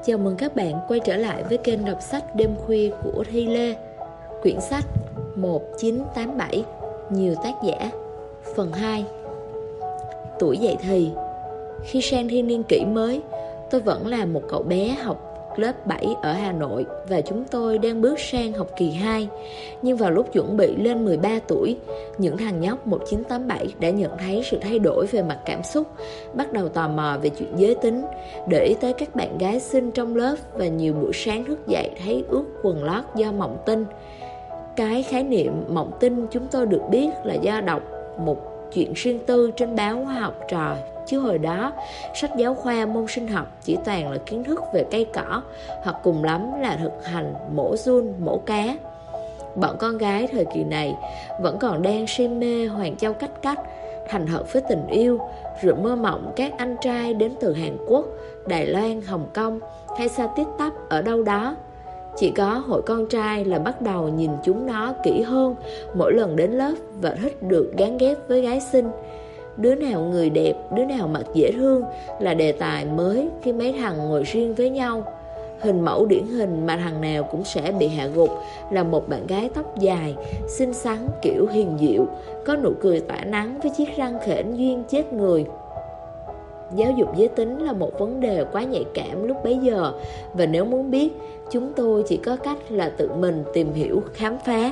Chào mừng các bạn quay trở lại với kênh đọc sách đêm khuya của Thi Lê. Quyển sách 1987, nhiều tác giả. Phần 2. Tuổi dậy thì. Khi sang thiên niên kỷ mới, tôi vẫn là một cậu bé học lớp 7 ở Hà Nội và chúng tôi đang bước sang học kỳ 2. Nhưng vào lúc chuẩn bị lên 13 tuổi, những thằng nhóc 1987 đã nhận thấy sự thay đổi về mặt cảm xúc, bắt đầu tò mò về chuyện giới tính, để ý tới các bạn gái xinh trong lớp và nhiều buổi sáng thức dậy thấy ướt quần lót do mộng tinh. Cái khái niệm mộng tinh chúng tôi được biết là do đọc một chuyện riêng tư trên báo Khoa học trò, chứ hồi đó sách giáo khoa môn sinh học chỉ toàn là kiến thức về cây cỏ, hoặc cùng lắm là thực hành mổ giun, mổ cá. Bọn con gái thời kỳ này vẫn còn đang si mê Hoàng Châu Cách Cách, thành thật với tình yêu, rồi mơ mộng các anh trai đến từ Hàn Quốc, Đài Loan, Hồng Kông hay xa tít tắp ở đâu đó. Chỉ có hội con trai là bắt đầu nhìn chúng nó kỹ hơn mỗi lần đến lớp và thích được gán ghép với gái xinh. Đứa nào người đẹp, đứa nào mặt dễ thương là đề tài mới khi mấy thằng ngồi riêng với nhau. Hình mẫu điển hình mà thằng nào cũng sẽ bị hạ gục là một bạn gái tóc dài, xinh xắn kiểu hiền diệu, có nụ cười tỏa nắng với chiếc răng khểnh duyên chết người. Giáo dục giới tính là một vấn đề quá nhạy cảm lúc bấy giờ, và nếu muốn biết, chúng tôi chỉ có cách là tự mình tìm hiểu, khám phá.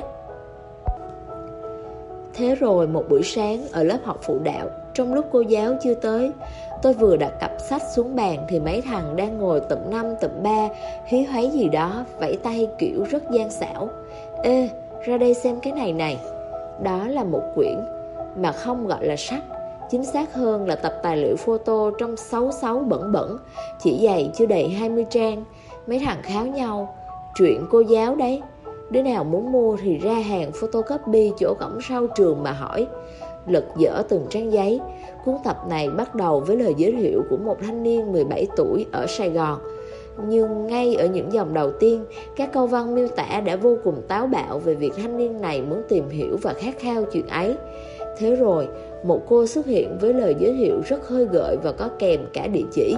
Thế rồi một buổi sáng ở lớp học phụ đạo, trong lúc cô giáo chưa tới, tôi vừa đặt cặp sách xuống bàn thì mấy thằng đang ngồi tụm 5 tụm 3 hí hoáy gì đó, vẫy tay kiểu rất gian xảo. Ê, ra đây xem cái này này. Đó là một quyển mà không gọi là sách, chính xác hơn là tập tài liệu photo trong xấu bẩn bẩn, chỉ dày chưa đầy 20 trang. Mấy thằng kháo nhau, chuyện cô giáo đấy. Đứa nào muốn mua thì ra hàng photocopy chỗ cổng sau trường mà hỏi. Lật dở từng trang giấy. Cuốn tập này bắt đầu với lời giới thiệu của một thanh niên 17 tuổi ở Sài Gòn. Nhưng ngay ở những dòng đầu tiên, các câu văn miêu tả đã vô cùng táo bạo về việc thanh niên này muốn tìm hiểu và khát khao chuyện ấy. Thế rồi, một cô xuất hiện với lời giới thiệu rất hơi gợi và có kèm cả địa chỉ.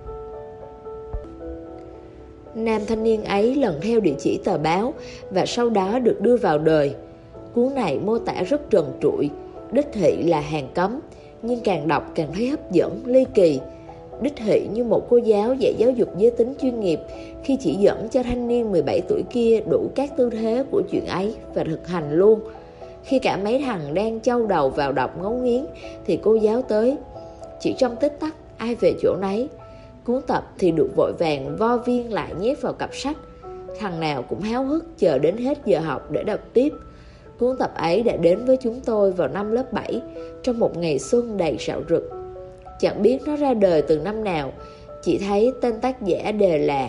Nam thanh niên ấy lần theo địa chỉ tờ báo và sau đó được đưa vào đời. Cuốn này mô tả rất trần trụi, đích thị là hàng cấm, nhưng càng đọc càng thấy hấp dẫn, ly kỳ. Đích thị như một cô giáo dạy giáo dục giới tính chuyên nghiệp khi chỉ dẫn cho thanh niên 17 tuổi kia đủ các tư thế của chuyện ấy và thực hành luôn. Khi cả mấy thằng đang châu đầu vào đọc ngấu nghiến thì cô giáo tới. Chỉ trong tích tắc ai về chỗ nấy. Cuốn tập thì được vội vàng vo viên lại nhét vào cặp sách. Thằng nào cũng háo hức chờ đến hết giờ học để đọc tiếp. Cuốn tập ấy đã đến với chúng tôi vào năm lớp 7, trong một ngày xuân đầy rạo rực. Chẳng biết nó ra đời từ năm nào, chỉ thấy tên tác giả đề là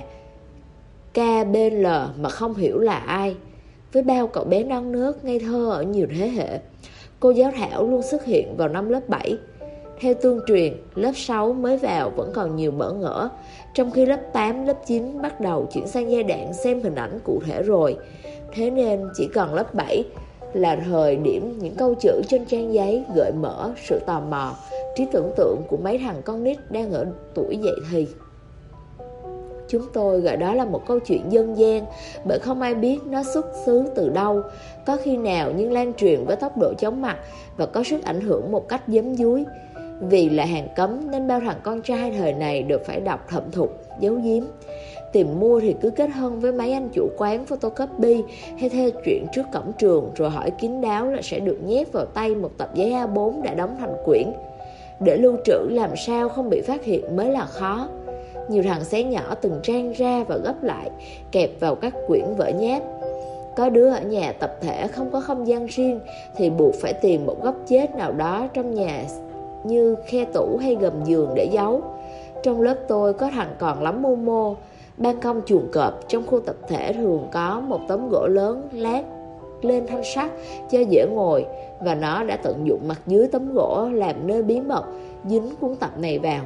KBL mà không hiểu là ai. Với bao cậu bé non nớt ngây thơ ở nhiều thế hệ, cô giáo Thảo luôn xuất hiện vào năm lớp 7. Theo tương truyền, lớp 6 mới vào vẫn còn nhiều bỡ ngỡ, trong khi lớp 8, lớp 9 bắt đầu chuyển sang giai đoạn xem hình ảnh cụ thể rồi. Thế nên chỉ còn lớp 7 là thời điểm những câu chữ trên trang giấy gợi mở sự tò mò, trí tưởng tượng của mấy thằng con nít đang ở tuổi dậy thì. Chúng tôi gọi đó là một câu chuyện dân gian, bởi không ai biết nó xuất xứ từ đâu, có khi nào nhưng lan truyền với tốc độ chóng mặt và có sức ảnh hưởng một cách giấm dúi. Vì là hàng cấm nên bao thằng con trai thời này đều phải đọc thẩm thục, giấu giếm. Tìm mua thì cứ kết hôn với mấy anh chủ quán photocopy hay thuê chuyện trước cổng trường, rồi hỏi kín đáo là sẽ được nhét vào tay một tập giấy A4 đã đóng thành quyển. Để lưu trữ làm sao không bị phát hiện mới là khó. Nhiều thằng xé nhỏ từng trang ra và gấp lại, kẹp vào các quyển vở nháp. Có đứa ở nhà tập thể không có không gian riêng thì buộc phải tìm một góc chết nào đó trong nhà như khe tủ hay gầm giường để giấu. Trong lớp tôi có thằng còn lắm mưu mô. Ban công chuồng cọp trong khu tập thể thường có một tấm gỗ lớn lát lên thanh sắt cho dễ ngồi, và nó đã tận dụng mặt dưới tấm gỗ làm nơi bí mật dính cuốn tập này vào.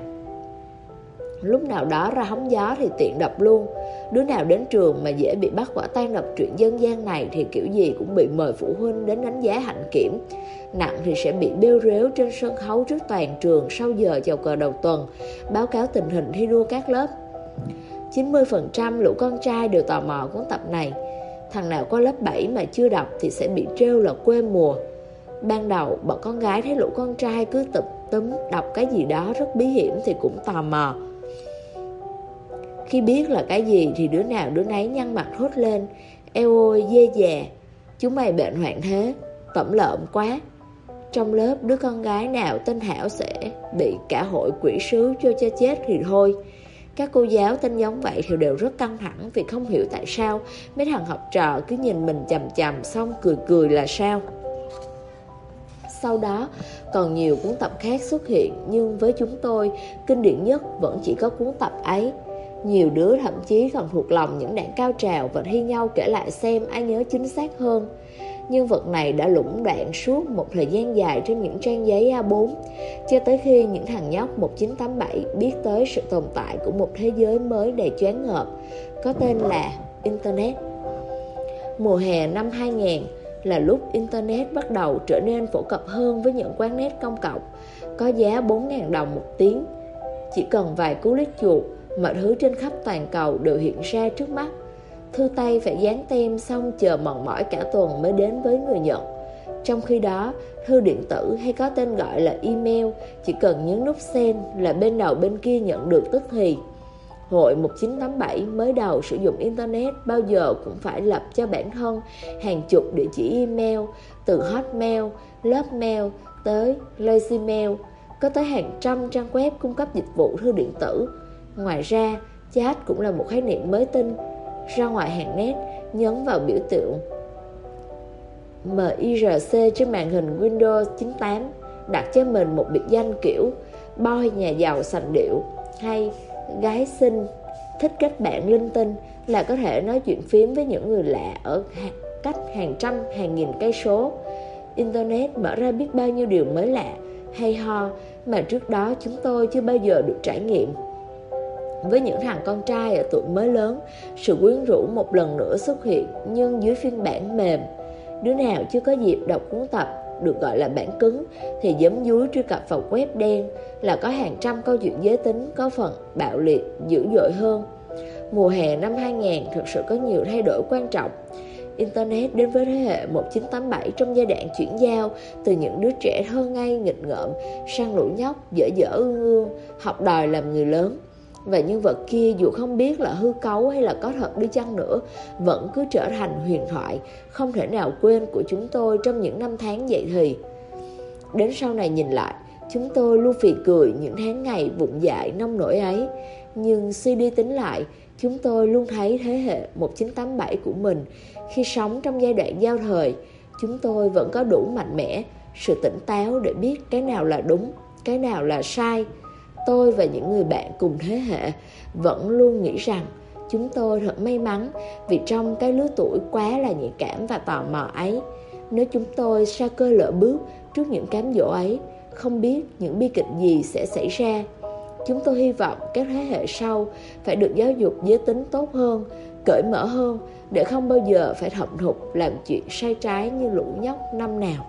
Lúc nào đó ra hóng gió thì tiện đọc luôn. Đứa nào đến trường mà dễ bị bắt quả tang đọc truyện dân gian này thì kiểu gì cũng bị mời phụ huynh đến đánh giá hạnh kiểm. Nặng thì sẽ bị bêu rếu trên sân khấu trước toàn trường sau giờ chào cờ đầu tuần, báo cáo tình hình thi đua các lớp. 90% lũ con trai đều tò mò cuốn tập này. Thằng nào có lớp 7 mà chưa đọc thì sẽ bị trêu là quê mùa. Ban đầu bọn con gái thấy lũ con trai cứ tụm túm đọc cái gì đó rất bí hiểm thì cũng tò mò. Khi biết là cái gì thì đứa nào đứa nấy nhăn mặt thốt lên: eo ôi dê già, chúng mày bệnh hoạn thế, tẩm lợm quá. Trong lớp đứa con gái nào tên Thảo sẽ bị cả hội quỷ sứ cho chết thì thôi. Các cô giáo tên giống vậy thì đều rất căng thẳng vì không hiểu tại sao mấy thằng học trò cứ nhìn mình chằm chằm xong cười cười là sao. Sau đó còn nhiều cuốn tập khác xuất hiện, nhưng với chúng tôi, kinh điển nhất vẫn chỉ có cuốn tập ấy. Nhiều đứa thậm chí còn thuộc lòng những đoạn cao trào và thi nhau kể lại xem ai nhớ chính xác hơn. Nhân vật này đã lũng đoạn suốt một thời gian dài trên những trang giấy A4, cho tới khi những thằng nhóc 1987 biết tới sự tồn tại của một thế giới mới đầy choáng ngợp, có tên là Internet. Mùa hè năm 2000 là lúc Internet bắt đầu trở nên phổ cập hơn với những quán net công cộng, có giá 4.000 đồng một tiếng. Chỉ cần vài cú click chuột, mọi thứ trên khắp toàn cầu đều hiện ra trước mắt. Thư tay phải dán tem xong chờ mòn mỏi cả tuần mới đến với người nhận. Trong khi đó, thư điện tử hay có tên gọi là email chỉ cần nhấn nút send là bên đầu bên kia nhận được tức thì. Hội 1987 mới đầu sử dụng Internet bao giờ cũng phải lập cho bản thân hàng chục địa chỉ email, từ Hotmail, Lovemail tới LazyMail, có tới hàng trăm trang web cung cấp dịch vụ thư điện tử. Ngoài ra, chat cũng là một khái niệm mới tinh. Ra ngoài hàng net, nhấn vào biểu tượng MIRC trên màn hình Windows 98, đặt cho mình một biệt danh kiểu boy nhà giàu sành điệu hay gái xinh thích kết bạn linh tinh là có thể nói chuyện phím với những người lạ ở cách hàng trăm hàng nghìn cây số. Internet mở ra biết bao nhiêu điều mới lạ, hay ho mà trước đó chúng tôi chưa bao giờ được trải nghiệm. Với những thằng con trai ở tuổi mới lớn, sự quyến rũ một lần nữa xuất hiện, nhưng dưới phiên bản mềm. Đứa nào chưa có dịp đọc cuốn tập được gọi là bản cứng thì giấm dúi truy cập vào web đen là có hàng trăm câu chuyện giới tính có phần bạo liệt, dữ dội hơn. Mùa hè năm 2000 thực sự có nhiều thay đổi quan trọng. Internet đến với thế hệ 1987 trong giai đoạn chuyển giao từ những đứa trẻ thơ ngây nghịch ngợm sang lũ nhóc dở dở ương ương, học đòi làm người lớn. Và nhân vật kia dù không biết là hư cấu hay là có thật đi chăng nữa, vẫn cứ trở thành huyền thoại không thể nào quên của chúng tôi trong những năm tháng dậy thì. Đến sau này nhìn lại, chúng tôi luôn phì cười những tháng ngày vụng dại nông nổi ấy. Nhưng suy đi tính lại, chúng tôi luôn thấy thế hệ 1987 của mình khi sống trong giai đoạn giao thời, chúng tôi vẫn có đủ mạnh mẽ, sự tỉnh táo để biết cái nào là đúng, cái nào là sai. Tôi và những người bạn cùng thế hệ vẫn luôn nghĩ rằng chúng tôi thật may mắn vì trong cái lứa tuổi quá là nhạy cảm và tò mò ấy. Nếu chúng tôi sa cơ lỡ bước trước những cám dỗ ấy, không biết những bi kịch gì sẽ xảy ra. Chúng tôi hy vọng các thế hệ sau phải được giáo dục giới tính tốt hơn, cởi mở hơn, để không bao giờ phải thậm thục làm chuyện sai trái như lũ nhóc năm nào.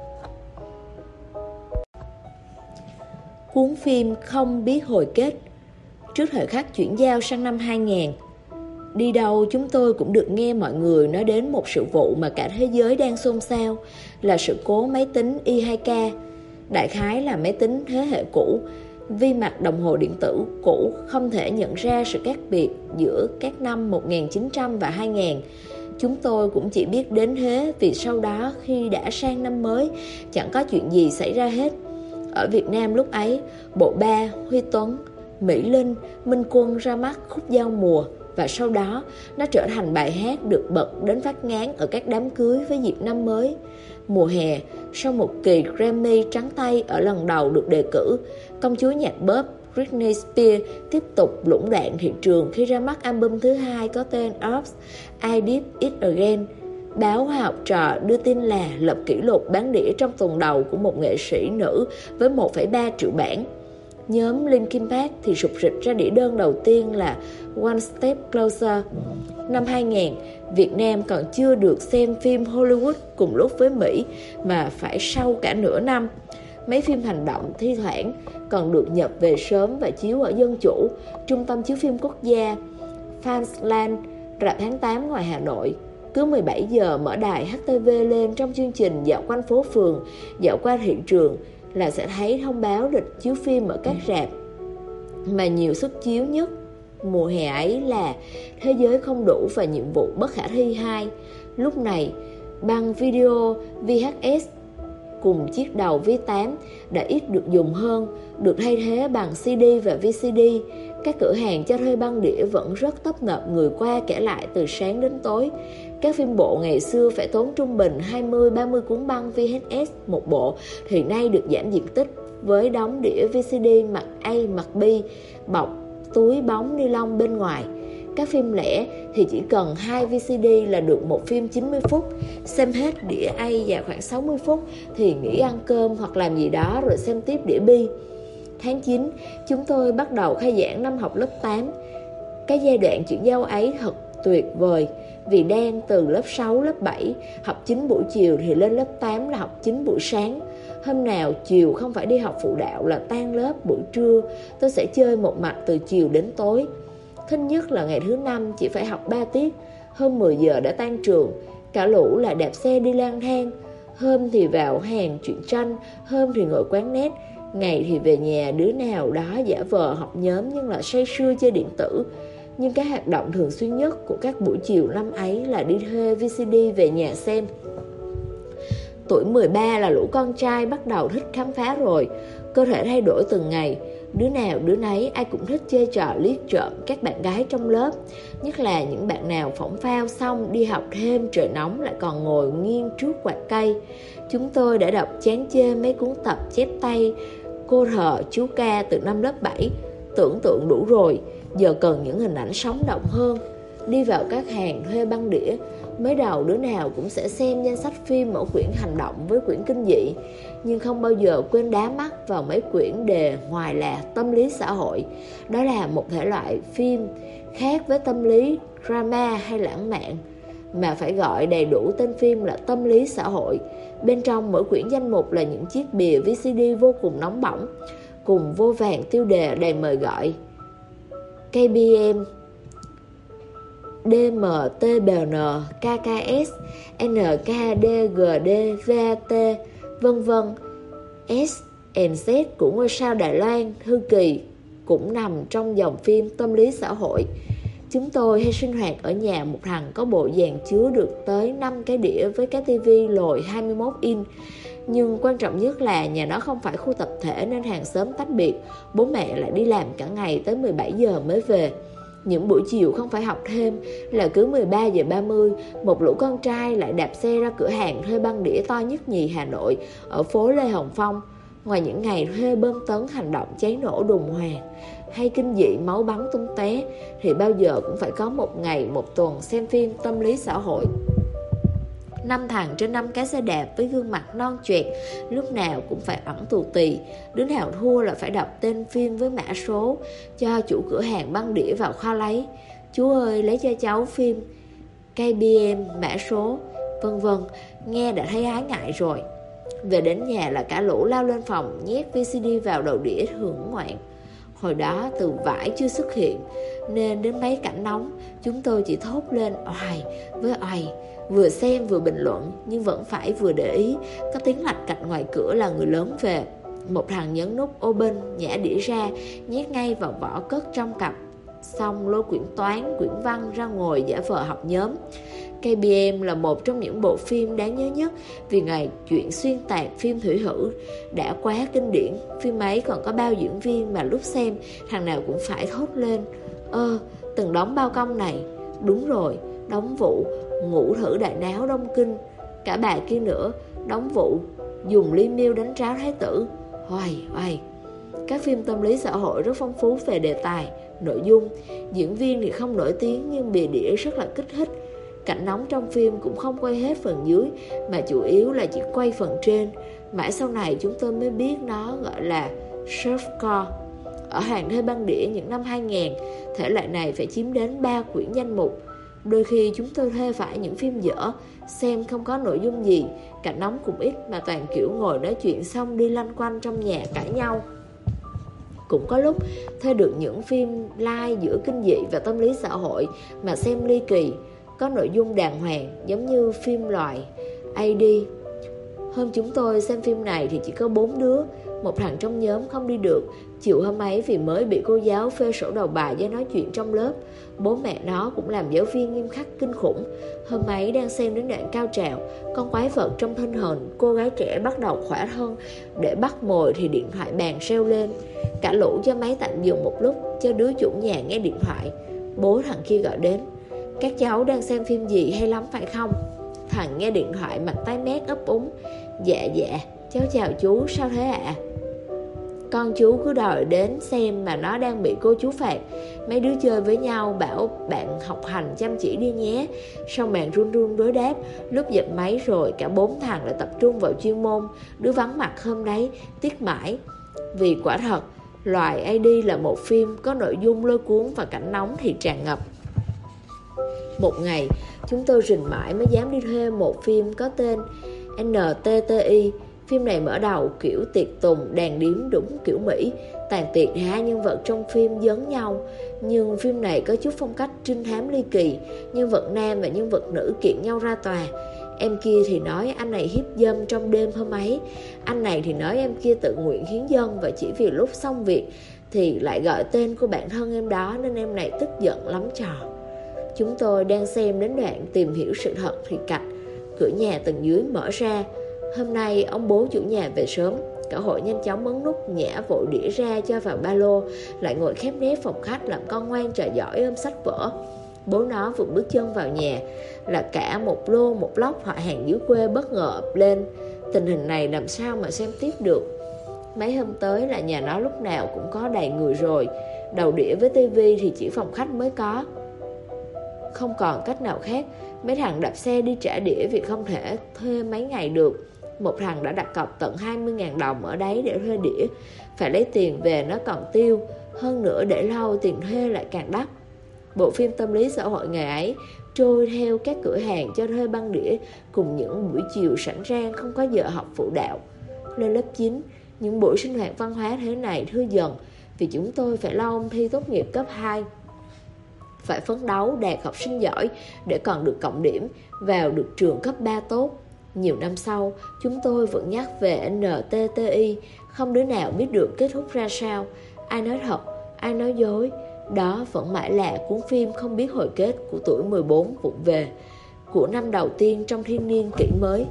Cuốn phim không biết hồi kết. Trước thời khắc chuyển giao sang năm 2000, đi đâu chúng tôi cũng được nghe mọi người nói đến một sự vụ mà cả thế giới đang xôn xao, là sự cố máy tính i2K. Đại khái là máy tính thế hệ cũ, vi mặt đồng hồ điện tử cũ không thể nhận ra sự khác biệt giữa các năm 1900 và 2000. Chúng tôi cũng chỉ biết đến thế vì sau đó khi đã sang năm mới, chẳng có chuyện gì xảy ra hết. Ở Việt Nam lúc ấy, bộ ba Huy Tuấn, Mỹ Linh, Minh Quân ra mắt khúc giao mùa, và sau đó nó trở thành bài hát được bật đến phát ngán ở các đám cưới với dịp năm mới. Mùa hè, sau một kỳ Grammy trắng tay ở lần đầu được đề cử, công chúa nhạc pop Britney Spears tiếp tục lũng đoạn thị trường khi ra mắt album thứ hai có tên Oops, I Did It Again. Báo Hoa học trò đưa tin là lập kỷ lục bán đĩa trong tuần đầu của một nghệ sĩ nữ với 1,3 triệu bản. Nhóm Linkin Park thì sục rịch ra đĩa đơn đầu tiên là One Step Closer. Năm 2000, Việt Nam còn chưa được xem phim Hollywood cùng lúc với Mỹ mà phải sau cả nửa năm. Mấy phim hành động thi thoảng còn được nhập về sớm và chiếu ở Dân Chủ, Trung tâm chiếu phim quốc gia. Fansland, rạp tháng 8 ngoài Hà Nội. Cứ 17 giờ mở đài HTV lên trong chương trình dạo quanh phố phường, dạo qua thị trường là sẽ thấy thông báo lịch chiếu phim ở các rạp. Mà nhiều suất chiếu nhất mùa hè ấy là Thế giới không đủ và Nhiệm vụ bất khả thi 2. Lúc này, băng video VHS cùng chiếc đầu V8 đã ít được dùng hơn, được thay thế bằng CD và VCD. Các cửa hàng cho thuê băng đĩa vẫn rất tấp nập người qua kể lại từ sáng đến tối. Các phim bộ ngày xưa phải tốn trung bình 20-30 cuốn băng VHS một bộ thì nay được giảm diện tích với đóng đĩa VCD mặt A, mặt B, bọc túi bóng ni lông bên ngoài. Các phim lẻ thì chỉ cần 2 VCD là được một phim 90 phút. Xem hết đĩa A và khoảng 60 phút thì nghỉ ăn cơm hoặc làm gì đó rồi xem tiếp đĩa B. Tháng 9, chúng tôi bắt đầu khai giảng năm học lớp 8. Cái giai đoạn chuyển giao ấy thật tuyệt vời, vì đang từ lớp 6, lớp 7 học 9 buổi chiều thì lên lớp 8 là học 9 buổi sáng. Hôm nào chiều không phải đi học phụ đạo là tan lớp buổi trưa, tôi sẽ chơi một mạch từ chiều đến tối. Thích nhất là ngày thứ 5 chỉ phải học 3 tiết, hơn 10 giờ đã tan trường, cả lũ là đạp xe đi lang thang. Hôm thì vào hàng truyện tranh, hôm thì ngồi quán net, ngày thì về nhà đứa nào đó giả vờ học nhóm nhưng là say sưa chơi điện tử. Nhưng cái hoạt động thường xuyên nhất của các buổi chiều năm ấy là đi thuê VCD về nhà xem. Tuổi 13 là lũ con trai bắt đầu thích khám phá rồi, cơ thể thay đổi từng ngày. Đứa nào đứa nấy ai cũng thích chơi trò liếc trộm các bạn gái trong lớp. Nhất là những bạn nào phỏng phao xong đi học thêm trời nóng lại còn ngồi nghiêng trước quạt cây. Chúng tôi đã đọc chán chê mấy cuốn tập chép tay Cô thờ chú ca từ năm lớp 7. Tưởng tượng đủ rồi, giờ cần những hình ảnh sống động hơn. Đi vào các hàng thuê băng đĩa, mới đầu đứa nào cũng sẽ xem danh sách phim ở quyển hành động với quyển kinh dị, nhưng không bao giờ quên đá mắt vào mấy quyển đề ngoài là tâm lý xã hội. Đó là một thể loại phim khác với tâm lý, drama hay lãng mạn, mà phải gọi đầy đủ tên phim là tâm lý xã hội. Bên trong mỗi quyển danh mục là những chiếc bìa VCD vô cùng nóng bỏng, cùng vô vàn tiêu đề đầy mời gọi: KBM, DMTBN, KKS, NKDGD, VAT, vân vân. SNZ của ngôi sao Đài Loan, Thư Kỳ cũng nằm trong dòng phim tâm lý xã hội. Chúng tôi hay sinh hoạt ở nhà một thằng có bộ dàn chứa được tới 5 cái đĩa với cái tivi lồi 21 inch. Nhưng quan trọng nhất là nhà nó không phải khu tập thể nên hàng xóm tách biệt. Bố mẹ lại đi làm cả ngày tới 17 giờ mới về. Những buổi chiều không phải học thêm là cứ 13 giờ 30, một lũ con trai lại đạp xe ra cửa hàng thuê băng đĩa to nhất nhì Hà Nội ở phố Lê Hồng Phong. Ngoài những ngày thuê bơm tấn hành động cháy nổ đùng hoàng hay kinh dị máu bắn tung té, thì bao giờ cũng phải có một ngày một tuần xem phim tâm lý xã hội. 5 thằng trên 5 cái xe đạp với gương mặt non choẹt, lúc nào cũng phải ẩn tù tì. Đứa nào thua là phải đọc tên phim với mã số, cho chủ cửa hàng băng đĩa vào kho lấy. Chú ơi, lấy cho cháu phim KBM, mã số, vân vân. Nghe đã thấy ái ngại rồi. Về đến nhà là cả lũ lao lên phòng nhét VCD vào đầu đĩa hưởng ngoạn. Hồi đó từ vải chưa xuất hiện, nên đến mấy cảnh nóng chúng tôi chỉ thốt lên oài với oài, vừa xem vừa bình luận, nhưng vẫn phải vừa để ý. Có tiếng lạch cạch ngoài cửa là người lớn về. Một thằng nhấn nút ô bên, nhả đĩa ra, nhét ngay vào vỏ cất trong cặp. Xong lôi quyển toán, quyển văn ra ngồi giả vờ học nhóm. KBM là một trong những bộ phim đáng nhớ nhất vì ngày chuyện xuyên tạc phim thủy hữ đã quá kinh điển. Phim ấy còn có bao diễn viên mà lúc xem thằng nào cũng phải thốt lên: từng đóng bao công này. Đúng rồi, đóng vụ Ngũ Thử Đại Náo Đông Kinh. Cả bà kia nữa, đóng vụ dùng ly miêu đánh tráo thái tử. Oài. Các phim tâm lý xã hội rất phong phú về đề tài, nội dung. Diễn viên thì không nổi tiếng nhưng bìa đĩa rất là kích thích. Cảnh nóng trong phim cũng không quay hết phần dưới, mà chủ yếu là chỉ quay phần trên. Mãi sau này chúng tôi mới biết nó gọi là softcore. Ở hàng thuê băng đĩa những năm 2000, thể loại này phải chiếm đến 3 quyển danh mục. Đôi khi chúng tôi thuê phải những phim dở, xem không có nội dung gì, cảnh nóng cũng ít, mà toàn kiểu ngồi nói chuyện xong đi lanh quanh trong nhà cãi nhau. Cũng có lúc thuê được những phim lai giữa kinh dị và tâm lý xã hội mà xem ly kỳ, có nội dung đàng hoàng giống như phim loại AD. Hôm chúng tôi xem phim này thì chỉ có 4 đứa. Một thằng trong nhóm không đi được. Chiều hôm ấy vì mới bị cô giáo phê sổ đầu bài do nói chuyện trong lớp. Bố mẹ nó cũng làm giáo viên nghiêm khắc kinh khủng. Hôm ấy đang xem đến đoạn cao trào, con quái vật trong thân hình cô gái trẻ bắt đầu khỏa thân. Để bắt mồi thì điện thoại bàn reo lên. Cả lũ cho máy tạm dừng một lúc, cho đứa chủ nhà nghe điện thoại. Bố thằng kia gọi đến: "Các cháu đang xem phim gì hay lắm phải không?" Thằng nghe điện thoại mặt tái mét ấp úng: Dạ, cháu chào chú, sao thế ạ?" "Con chú cứ đòi đến xem mà nó đang bị cô chú phạt. Mấy đứa chơi với nhau bảo bạn học hành chăm chỉ đi nhé." Sau màn run run đối đáp, lúc dập máy rồi cả 4 thằng lại tập trung vào chuyên môn. Đứa vắng mặt hôm đấy tiếc mãi. Vì quả thật, loại AD là một phim có nội dung lôi cuốn và cảnh nóng thì tràn ngập. Một ngày, chúng tôi rình mãi mới dám đi thuê một phim có tên NTTI. Phim này mở đầu kiểu tiệc tùng, đàn điếm đúng kiểu Mỹ. Tàn tiệc thì hai nhân vật trong phim dấn nhau. Nhưng phim này có chút phong cách trinh thám ly kỳ. Nhân vật nam và nhân vật nữ kiện nhau ra tòa. Em kia thì nói anh này hiếp dâm trong đêm hôm ấy. Anh này thì nói em kia tự nguyện hiến dâng, và chỉ vì lúc xong việc thì lại gọi tên của bạn thân em đó, nên em này tức giận lắm trò. Chúng tôi đang xem đến đoạn tìm hiểu sự thật thì cạch, cửa nhà tầng dưới mở ra. Hôm nay ông bố chủ nhà về sớm. Cả hội nhanh chóng bấm nút, nhả vội đĩa ra cho vào ba lô, lại ngồi khép nép phòng khách làm con ngoan trò giỏi ôm sách vở. Bố nó vừa bước chân vào nhà là cả một lô một lóc họ hàng dưới quê bất ngờ ập lên. Tình hình này làm sao mà xem tiếp được. Mấy hôm tới là nhà nó lúc nào cũng có đầy người rồi. Đầu đĩa với tivi thì chỉ phòng khách mới có. Không còn cách nào khác, mấy thằng đạp xe đi trả đĩa vì không thể thuê mấy ngày được. Một thằng đã đặt cọc tận 20.000 đồng ở đấy để thuê đĩa. Phải lấy tiền về nó còn tiêu. Hơn nữa để lâu tiền thuê lại càng đắt. Bộ phim tâm lý xã hội ngày ấy trôi theo các cửa hàng cho thuê băng đĩa, cùng những buổi chiều rảnh rang không có giờ học phụ đạo. Lên lớp 9, những buổi sinh hoạt văn hóa thế này thưa dần, vì chúng tôi phải lo ôn thi tốt nghiệp cấp 2. Phải phấn đấu đạt học sinh giỏi để còn được cộng điểm vào được trường cấp 3 tốt. Nhiều năm sau, chúng tôi vẫn nhắc về NTTI, không đứa nào biết được kết thúc ra sao. Ai nói thật, ai nói dối. Đó vẫn mãi là cuốn phim không biết hồi kết của tuổi 14 vụng về, của năm đầu tiên trong thiên niên kỷ mới.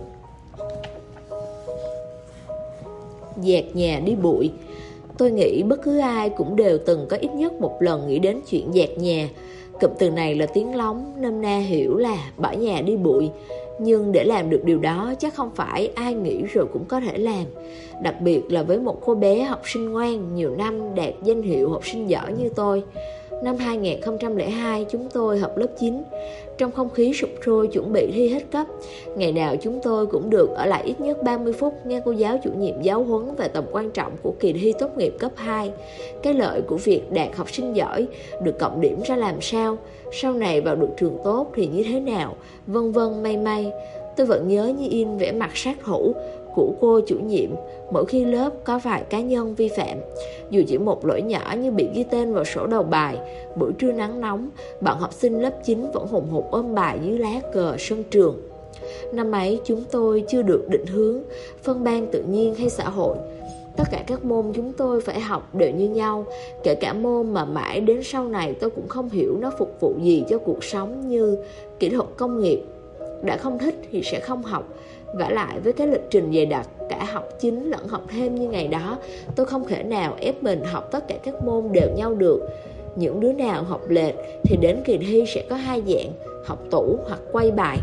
Dạt nhà đi bụi. Tôi nghĩ bất cứ ai cũng đều từng có ít nhất một lần nghĩ đến chuyện dạt nhà. Cụm từ này là tiếng lóng, nôm na hiểu là bỏ nhà đi bụi. Nhưng để làm được điều đó chắc không phải ai nghĩ rồi cũng có thể làm. Đặc biệt là với một cô bé học sinh ngoan, nhiều năm đạt danh hiệu học sinh giỏi như tôi. Năm 2002 chúng tôi học lớp 9. Trong không khí sục sôi chuẩn bị thi hết cấp, ngày nào chúng tôi cũng được ở lại ít nhất 30 phút nghe cô giáo chủ nhiệm giáo huấn về tầm quan trọng của kỳ thi tốt nghiệp cấp 2. Cái lợi của việc đạt học sinh giỏi, được cộng điểm ra làm sao, sau này vào được trường tốt thì như thế nào, vân vân may may. Tôi vẫn nhớ như in vẻ mặt sát thủ của cô chủ nhiệm mỗi khi lớp có vài cá nhân vi phạm. Dù chỉ một lỗi nhỏ như bị ghi tên vào sổ đầu bài, buổi trưa nắng nóng, bọn học sinh lớp 9 vẫn hùng hục ôm bài dưới lá cờ sân trường. Năm ấy chúng tôi chưa được định hướng, phân ban tự nhiên hay xã hội. Tất cả các môn chúng tôi phải học đều như nhau, kể cả môn mà mãi đến sau này tôi cũng không hiểu nó phục vụ gì cho cuộc sống, như kỹ thuật công nghiệp. Đã không thích thì sẽ không học. Vả lại với cái lịch trình dày đặc, cả học chính lẫn học thêm như ngày đó, tôi không thể nào ép mình học tất cả các môn đều nhau được. Những đứa nào học lệch thì đến kỳ thi sẽ có hai dạng: học tủ hoặc quay bài.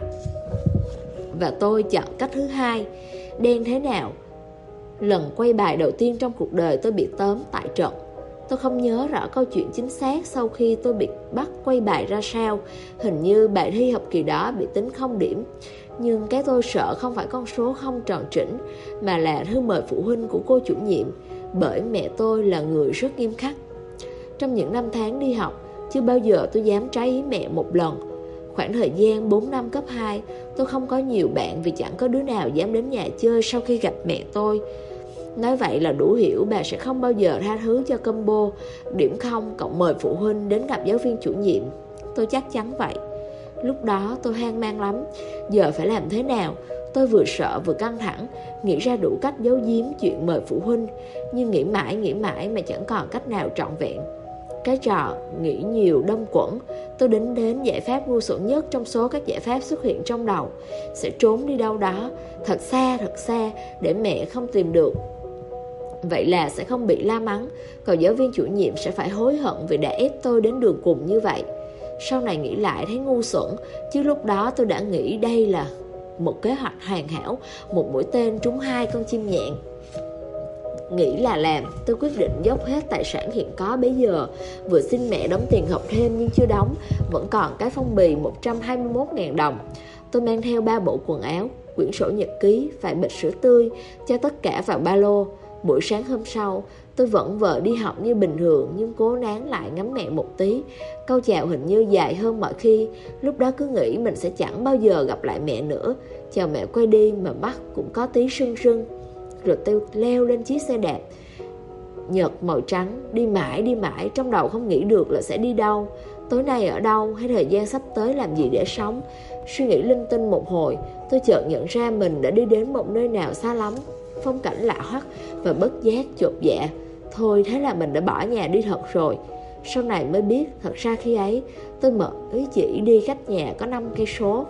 Và tôi chọn cách thứ hai. Đen thế nào? Lần quay bài đầu tiên trong cuộc đời tôi bị tóm tại trận. Tôi không nhớ rõ câu chuyện chính xác sau khi tôi bị bắt quay bài ra sao. Hình như bài thi học kỳ đó bị tính 0 điểm. Nhưng cái tôi sợ không phải con số không tròn chỉnh, mà là thư mời phụ huynh của cô chủ nhiệm, bởi mẹ tôi là người rất nghiêm khắc. Trong những năm tháng đi học, chưa bao giờ tôi dám trái ý mẹ một lần. Khoảng thời gian 4 năm cấp 2, tôi không có nhiều bạn vì chẳng có đứa nào dám đến nhà chơi sau khi gặp mẹ tôi. Nói vậy là đủ hiểu bà sẽ không bao giờ tha thứ cho combo điểm không cộng mời phụ huynh đến gặp giáo viên chủ nhiệm. Tôi chắc chắn vậy. Lúc đó tôi hoang mang lắm. Giờ phải làm thế nào? Tôi vừa sợ vừa căng thẳng, nghĩ ra đủ cách giấu giếm chuyện mời phụ huynh, nhưng nghĩ mãi mà chẳng còn cách nào trọn vẹn. Cái trò nghĩ nhiều đâm quẩn, tôi đính đến giải pháp ngu xuẩn nhất trong số các giải pháp xuất hiện trong đầu. Sẽ trốn đi đâu đó, thật xa, để mẹ không tìm được. Vậy là sẽ không bị la mắng, còn giáo viên chủ nhiệm sẽ phải hối hận vì đã ép tôi đến đường cùng như vậy. Sau này nghĩ lại thấy ngu xuẩn, chứ lúc đó tôi đã nghĩ đây là một kế hoạch hoàn hảo, một mũi tên trúng 2 con chim nhạn. Nghĩ là làm, tôi quyết định dốc hết tài sản hiện có bấy giờ. Vừa xin mẹ đóng tiền học thêm nhưng chưa đóng, vẫn còn cái phong bì 121.000 đồng. Tôi mang theo 3 bộ quần áo, quyển sổ nhật ký, vài bịch sữa tươi, cho tất cả vào ba lô. Buổi sáng hôm sau, tôi vẫn vờ đi học như bình thường, nhưng cố nán lại ngắm mẹ một tí. Câu chào hình như dài hơn mọi khi. Lúc đó cứ nghĩ mình sẽ chẳng bao giờ gặp lại mẹ nữa. Chào mẹ quay đi mà mắt cũng có tí sưng sưng. Rồi tôi leo lên chiếc xe đạp nhật màu trắng, đi mãi, trong đầu không nghĩ được là sẽ đi đâu, tối nay ở đâu, hay thời gian sắp tới làm gì để sống. Suy nghĩ linh tinh một hồi, tôi chợt nhận ra mình đã đi đến một nơi nào xa lắm, phong cảnh lạ hoắc, và bất giác chột dạ. Thôi thế là mình đã bỏ nhà đi thật rồi. Sau này mới biết, thật ra khi ấy tôi mới chỉ đi cách nhà có 5 cây số.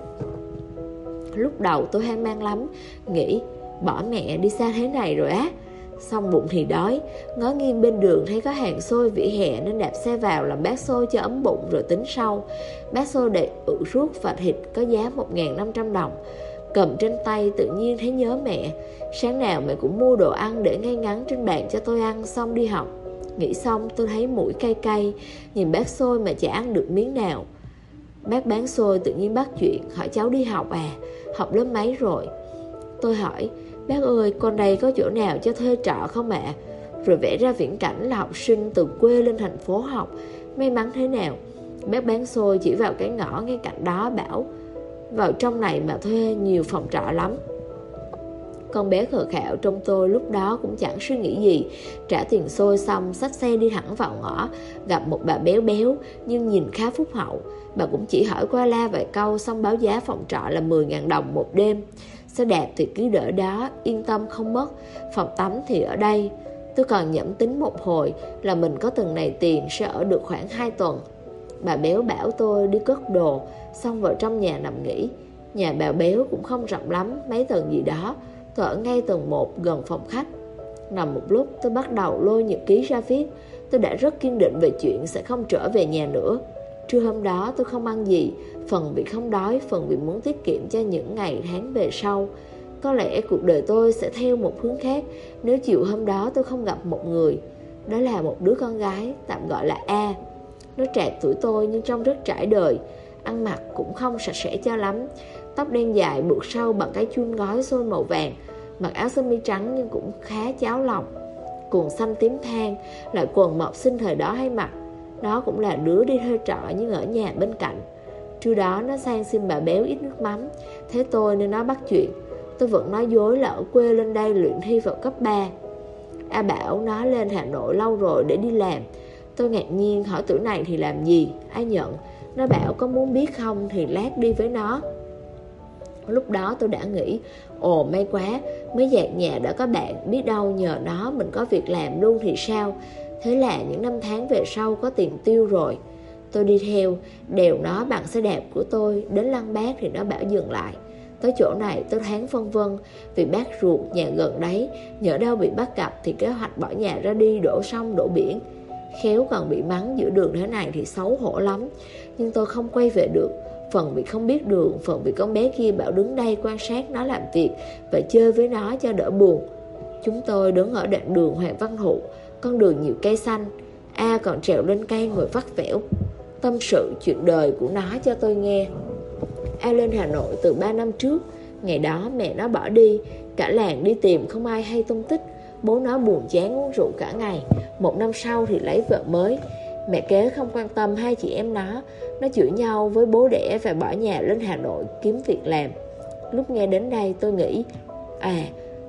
Lúc đầu tôi hoang mang lắm, nghĩ bỏ mẹ đi xa thế này rồi á. Xong bụng thì đói, ngó nghiêng bên đường thấy có hàng xôi vỉa hè nên đạp xe vào làm bát xôi cho ấm bụng rồi tính sau. Bát xôi đầy ự ruốc và thịt có giá 1.500 đồng. Cầm trên tay tự nhiên thấy nhớ mẹ. Sáng nào mẹ cũng mua đồ ăn để ngay ngắn trên bàn cho tôi ăn xong đi học. Nghĩ xong tôi thấy mũi cay cay, nhìn bát xôi mà chả ăn được miếng nào. Bác bán xôi tự nhiên bắt chuyện, hỏi cháu đi học à, học lớp mấy rồi? Tôi hỏi, bác ơi, con đây có chỗ nào cho thuê trọ không ạ? Rồi vẽ ra viễn cảnh là học sinh từ quê lên thành phố học. May mắn thế nào? Bác bán xôi chỉ vào cái ngõ ngay cạnh đó bảo, vào trong này mà thuê nhiều phòng trọ lắm. Con bé khờ khạo trong tôi lúc đó cũng chẳng suy nghĩ gì. Trả tiền xôi xong, xách xe đi thẳng vào ngõ. Gặp một bà béo béo nhưng nhìn khá phúc hậu. Bà cũng chỉ hỏi qua la vài câu, xong báo giá phòng trọ là 10.000 đồng một đêm. Xe đạp thì cứ đỡ đó, yên tâm không mất. Phòng tắm thì ở đây. Tôi còn nhẩm tính một hồi là mình có từng này tiền sẽ ở được khoảng 2 tuần. Bà béo bảo tôi đi cất đồ, xong vào trong nhà nằm nghỉ. Nhà bà béo cũng không rộng lắm, mấy tầng gì đó. Tôi ở ngay tầng 1 gần phòng khách. Nằm một lúc tôi bắt đầu lôi nhật ký ra viết. Tôi đã rất kiên định về chuyện sẽ không trở về nhà nữa. Trưa hôm đó tôi không ăn gì, phần vì không đói, phần vì muốn tiết kiệm cho những ngày tháng về sau. Có lẽ cuộc đời tôi sẽ theo một hướng khác nếu chiều hôm đó tôi không gặp một người. Đó là một đứa con gái, tạm gọi là A. Nó trạc tuổi tôi nhưng trông rất trải đời. Ăn mặc cũng không sạch sẽ cho lắm. Tóc đen dài buộc sau bằng cái chun gói xôi màu vàng. Mặc áo sơ mi trắng nhưng cũng khá cháo lòng. Quần xanh tím than, loại quần mọc sinh thời đó hay mặc. Nó cũng là đứa đi thuê trọ nhưng ở nhà bên cạnh. Trưa đó nó sang xin bà béo ít nước mắm. Thế tôi nên nó bắt chuyện. Tôi vẫn nói dối là ở quê lên đây luyện thi vào cấp 3. A bảo nó lên Hà Nội lâu rồi để đi làm. Tôi ngạc nhiên hỏi tuổi này thì làm gì, ai nhận. Nó bảo có muốn biết không thì lát đi với nó. Lúc đó tôi đã nghĩ, ồ may quá, mới dạt nhà đã có bạn, biết đâu nhờ nó mình có việc làm luôn thì sao. Thế là những năm tháng về sau có tiền tiêu rồi. Tôi đi theo, đèo nó bằng xe đạp của tôi. Đến Lăng Bác thì nó bảo dừng lại. Tới chỗ này tôi thoáng phân vân, vì bác ruột nhà gần đấy, nhỡ đâu bị bắt gặp thì kế hoạch bỏ nhà ra đi đổ sông đổ biển. Khéo còn bị mắng giữa đường thế này thì xấu hổ lắm. Nhưng tôi không quay về được. Phần vì không biết đường, phần vì con bé kia bảo đứng đây quan sát nó làm việc và chơi với nó cho đỡ buồn. Chúng tôi đứng ở đoạn đường Hoàng Văn Thụ, con đường nhiều cây xanh. A còn trèo lên cây ngồi vắt vẻo, tâm sự chuyện đời của nó cho tôi nghe. A lên Hà Nội từ 3 năm trước. Ngày đó mẹ nó bỏ đi, cả làng đi tìm không ai hay tung tích. Bố nó buồn chán uống rượu cả ngày. 1 năm sau thì lấy vợ mới. Mẹ kế không quan tâm hai chị em nó chửi nhau với bố đẻ và bỏ nhà lên Hà Nội kiếm việc làm. Lúc nghe đến đây tôi nghĩ,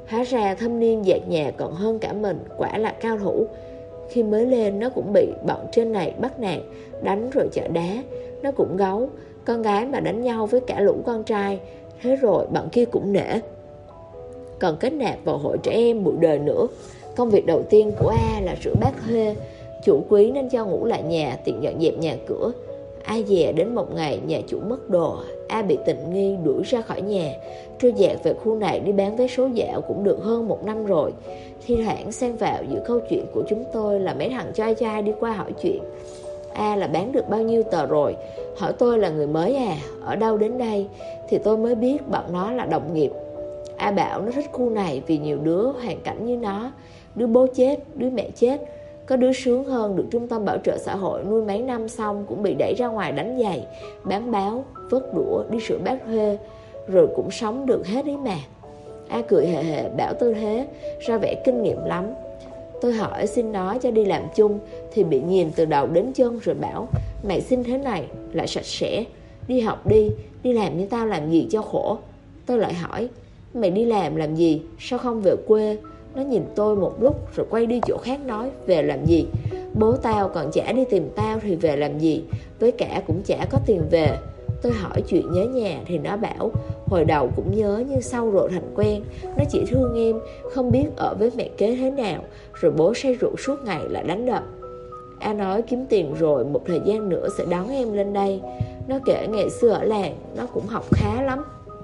Hóa ra thâm niên dạt nhà còn hơn cả mình, quả là cao thủ. Khi mới lên nó cũng bị bọn trên này bắt nạt, đánh rồi chở đá. Nó cũng gấu, con gái mà đánh nhau với cả lũ con trai, thế rồi bọn kia cũng nể. Còn kết nạp vào hội trẻ em bụi đời nữa. Công việc đầu tiên của A là rửa bát thuê. Chủ quý nên cho ngủ lại nhà, tiện dọn dẹp nhà cửa. Ai dè đến một ngày nhà chủ mất đồ, A bị tình nghi đuổi ra khỏi nhà, trôi dạt về khu này đi bán vé số dạo cũng được hơn 1 năm rồi. Thi thoảng xen vào giữa câu chuyện của chúng tôi là mấy thằng trai trai đi qua hỏi chuyện. A là bán được bao nhiêu tờ rồi, hỏi tôi là người mới à, ở đâu đến đây, thì tôi mới biết bọn nó là đồng nghiệp. A bảo nó thích khu này vì nhiều đứa hoàn cảnh như nó, đứa bố chết, đứa mẹ chết. Có đứa sướng hơn được trung tâm bảo trợ xã hội nuôi mấy năm xong cũng bị đẩy ra ngoài đánh giày, bán báo, vớt đũa, đi sửa bát thuê, rồi cũng sống được hết ấy mà. A cười hề hề bảo tôi thế, ra vẻ kinh nghiệm lắm. Tôi hỏi xin nó cho đi làm chung thì bị nhìn từ đầu đến chân rồi bảo: mày xin thế này lại sạch sẽ, đi học đi, đi làm như tao làm gì cho khổ. Tôi lại hỏi: mày đi làm gì, sao không về quê? Nó nhìn tôi một lúc rồi quay đi chỗ khác nói: về làm gì, bố tao còn chả đi tìm tao thì về làm gì, với cả cũng chả có tiền về. Tôi hỏi chuyện nhớ nhà thì nó bảo hồi đầu cũng nhớ nhưng sau rồi thành quen. Nó chỉ thương em, không biết ở với mẹ kế thế nào, rồi bố say rượu suốt ngày là đánh đập. A nói kiếm tiền rồi một thời gian nữa sẽ đón em lên đây. Nó kể ngày xưa ở làng nó cũng học khá lắm,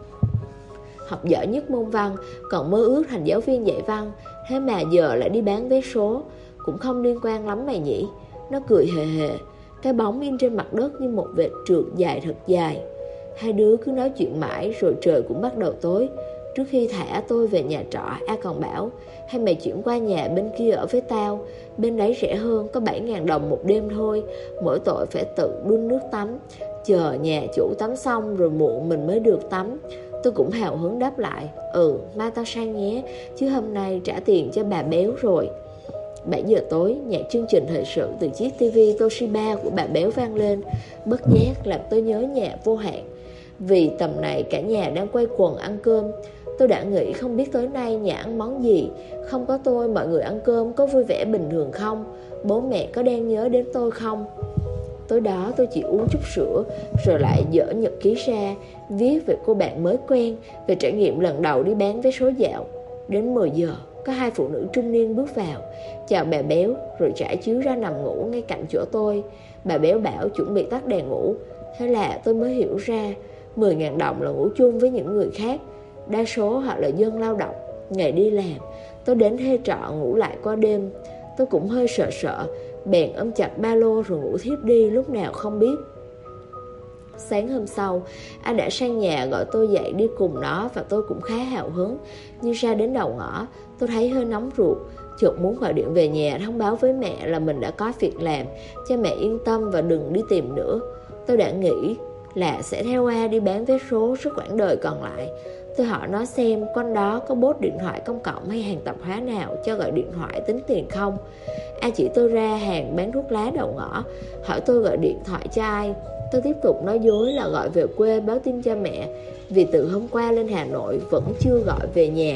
học giỏi nhất môn văn, còn mơ ước thành giáo viên dạy văn. Thế mà giờ lại đi bán vé số, cũng không liên quan lắm mày nhỉ. Nó cười hề hề, cái bóng in trên mặt đất như một vệt trượt dài thật dài. Hai đứa cứ nói chuyện mãi rồi trời cũng bắt đầu tối. Trước khi thả tôi về nhà trọ, A còn bảo: hay mày chuyển qua nhà bên kia ở với tao, bên đấy rẻ hơn, có 7.000 đồng một đêm thôi, mỗi tội phải tự đun nước tắm, chờ nhà chủ tắm xong rồi muộn mình mới được tắm. Tôi cũng hào hứng đáp lại: mai tao sang nhé, chứ hôm nay trả tiền cho bà béo rồi. 7 giờ tối, nhạc chương trình thời sự từ chiếc tivi Toshiba của bà béo vang lên, bất giác làm tôi nhớ nhà vô hạn. Vì tầm này cả nhà đang quay quần ăn cơm. Tôi đã nghĩ không biết tối nay nhà ăn món gì. Không có tôi mọi người ăn cơm có vui vẻ bình thường không? Bố mẹ có đang nhớ đến tôi không? Tối đó tôi chỉ uống chút sữa, rồi lại dở nhật ký ra, viết về cô bạn mới quen, về trải nghiệm lần đầu đi bán vé số dạo. Đến 10 giờ, có 2 phụ nữ trung niên bước vào, chào bà béo, rồi trải chiếu ra nằm ngủ ngay cạnh chỗ tôi. Bà béo bảo chuẩn bị tắt đèn ngủ. Thế là tôi mới hiểu ra 10.000 đồng là ngủ chung với những người khác. Đa số họ là dân lao động, ngày đi làm. Tôi đến thuê trọ ngủ lại qua đêm. Tôi cũng hơi sợ, bèn ôm chặt ba lô rồi ngủ thiếp đi lúc nào không biết. Sáng hôm sau, anh đã sang nhà gọi tôi dậy đi cùng nó và tôi cũng khá hào hứng. Nhưng ra đến đầu ngõ, tôi thấy hơi nóng ruột, chợt muốn gọi điện về nhà thông báo với mẹ là mình đã có việc làm, cho mẹ yên tâm và đừng đi tìm nữa. Tôi đã nghĩ là sẽ theo A đi bán vé số suốt quãng đời còn lại. Tôi hỏi nó xem quanh đó có bốt điện thoại công cộng hay hàng tạp hóa nào cho gọi điện thoại tính tiền không. A chỉ tôi ra hàng bán thuốc lá đầu ngõ, hỏi tôi gọi điện thoại cho ai. Tôi tiếp tục nói dối là gọi về quê báo tin cho mẹ, vì từ hôm qua lên Hà Nội vẫn chưa gọi về nhà.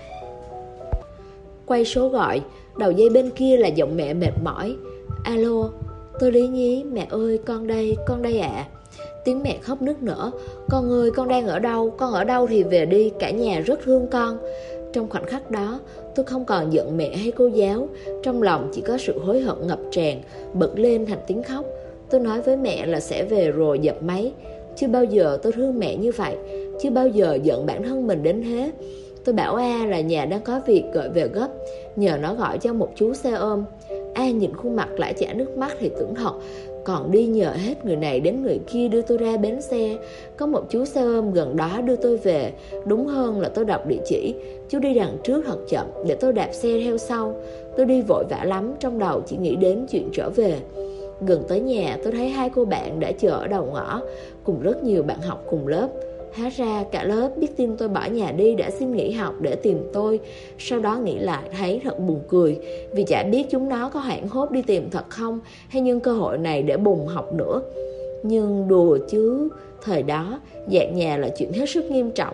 Quay số gọi, đầu dây bên kia là giọng mẹ mệt mỏi: alo, tôi Lý Nhí, mẹ ơi con đây ạ. Tiếng mẹ khóc nức nở: con ơi, con đang ở đâu, con ở đâu thì về đi, cả nhà rất thương con. Trong khoảnh khắc đó, tôi không còn giận mẹ hay cô giáo, trong lòng chỉ có sự hối hận ngập tràn, bật lên thành tiếng khóc. Tôi nói với mẹ là sẽ về rồi dập máy. Chưa bao giờ tôi thương mẹ như vậy, chưa bao giờ giận bản thân mình đến thế. Tôi bảo A là nhà đang có việc gọi về gấp, nhờ nó gọi cho một chú xe ôm. A nhìn khuôn mặt lại chả nước mắt thì tưởng thật, còn đi nhờ hết người này đến người kia đưa tôi ra bến xe. Có một chú xe ôm gần đó đưa tôi về. Đúng hơn là tôi đọc địa chỉ, chú đi đằng trước thật chậm để tôi đạp xe theo sau. Tôi đi vội vã lắm, trong đầu chỉ nghĩ đến chuyện trở về. Gần tới nhà tôi thấy 2 cô bạn đã chờ ở đầu ngõ, cùng rất nhiều bạn học cùng lớp. Hóa ra cả lớp biết tin tôi bỏ nhà đi đã xin nghỉ học để tìm tôi. Sau đó nghĩ lại thấy thật buồn cười, vì chả biết chúng nó có hoảng hốt đi tìm thật không, hay nhân cơ hội này để bùng học nữa. Nhưng đùa chứ, thời đó dạt nhà là chuyện hết sức nghiêm trọng.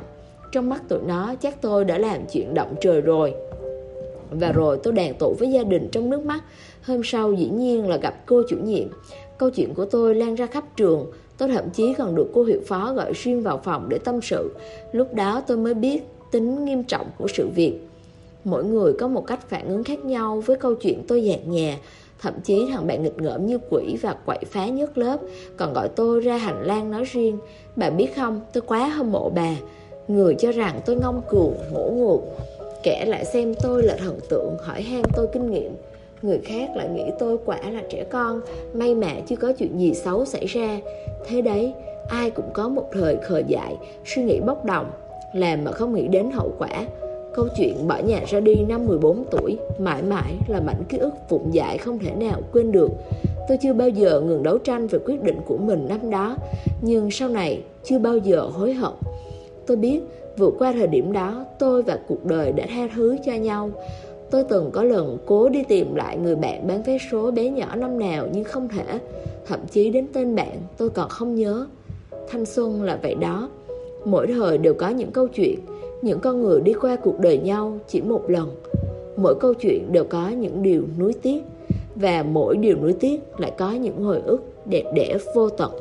Trong mắt tụi nó chắc tôi đã làm chuyện động trời rồi. Và rồi tôi đàn tụ với gia đình trong nước mắt. Hôm sau dĩ nhiên là gặp cô chủ nhiệm. Câu chuyện của tôi lan ra khắp trường. Tôi thậm chí còn được cô hiệu phó gọi riêng vào phòng để tâm sự. Lúc đó tôi mới biết tính nghiêm trọng của sự việc. Mỗi người có một cách phản ứng khác nhau với câu chuyện tôi dạt nhà. Thậm chí thằng bạn nghịch ngợm như quỷ và quậy phá nhất lớp còn gọi tôi ra hành lang nói riêng. Bà biết không, tôi quá hâm mộ bà. Người cho rằng tôi ngông cuồng, ngỗ ngược, kẻ lại xem tôi là thần tượng, hỏi han tôi kinh nghiệm. Người khác lại nghĩ tôi quả là trẻ con, may mà chưa có chuyện gì xấu xảy ra. Thế đấy, ai cũng có một thời khờ dại, suy nghĩ bốc đồng, làm mà không nghĩ đến hậu quả. Câu chuyện bỏ nhà ra đi năm 14 tuổi mãi mãi là mảnh ký ức vụn dại không thể nào quên được. Tôi chưa bao giờ ngừng đấu tranh về quyết định của mình năm đó, nhưng sau này chưa bao giờ hối hận. Tôi biết vượt qua thời điểm đó, tôi và cuộc đời đã tha thứ cho nhau. Tôi từng có lần cố đi tìm lại người bạn bán vé số bé nhỏ năm nào nhưng không thể. Thậm chí đến tên bạn tôi còn không nhớ. Thanh xuân là vậy đó. Mỗi thời đều có những câu chuyện. Những con người đi qua cuộc đời nhau chỉ một lần. Mỗi câu chuyện đều có những điều nuối tiếc. Và mỗi điều nuối tiếc lại có những hồi ức đẹp đẽ vô tận.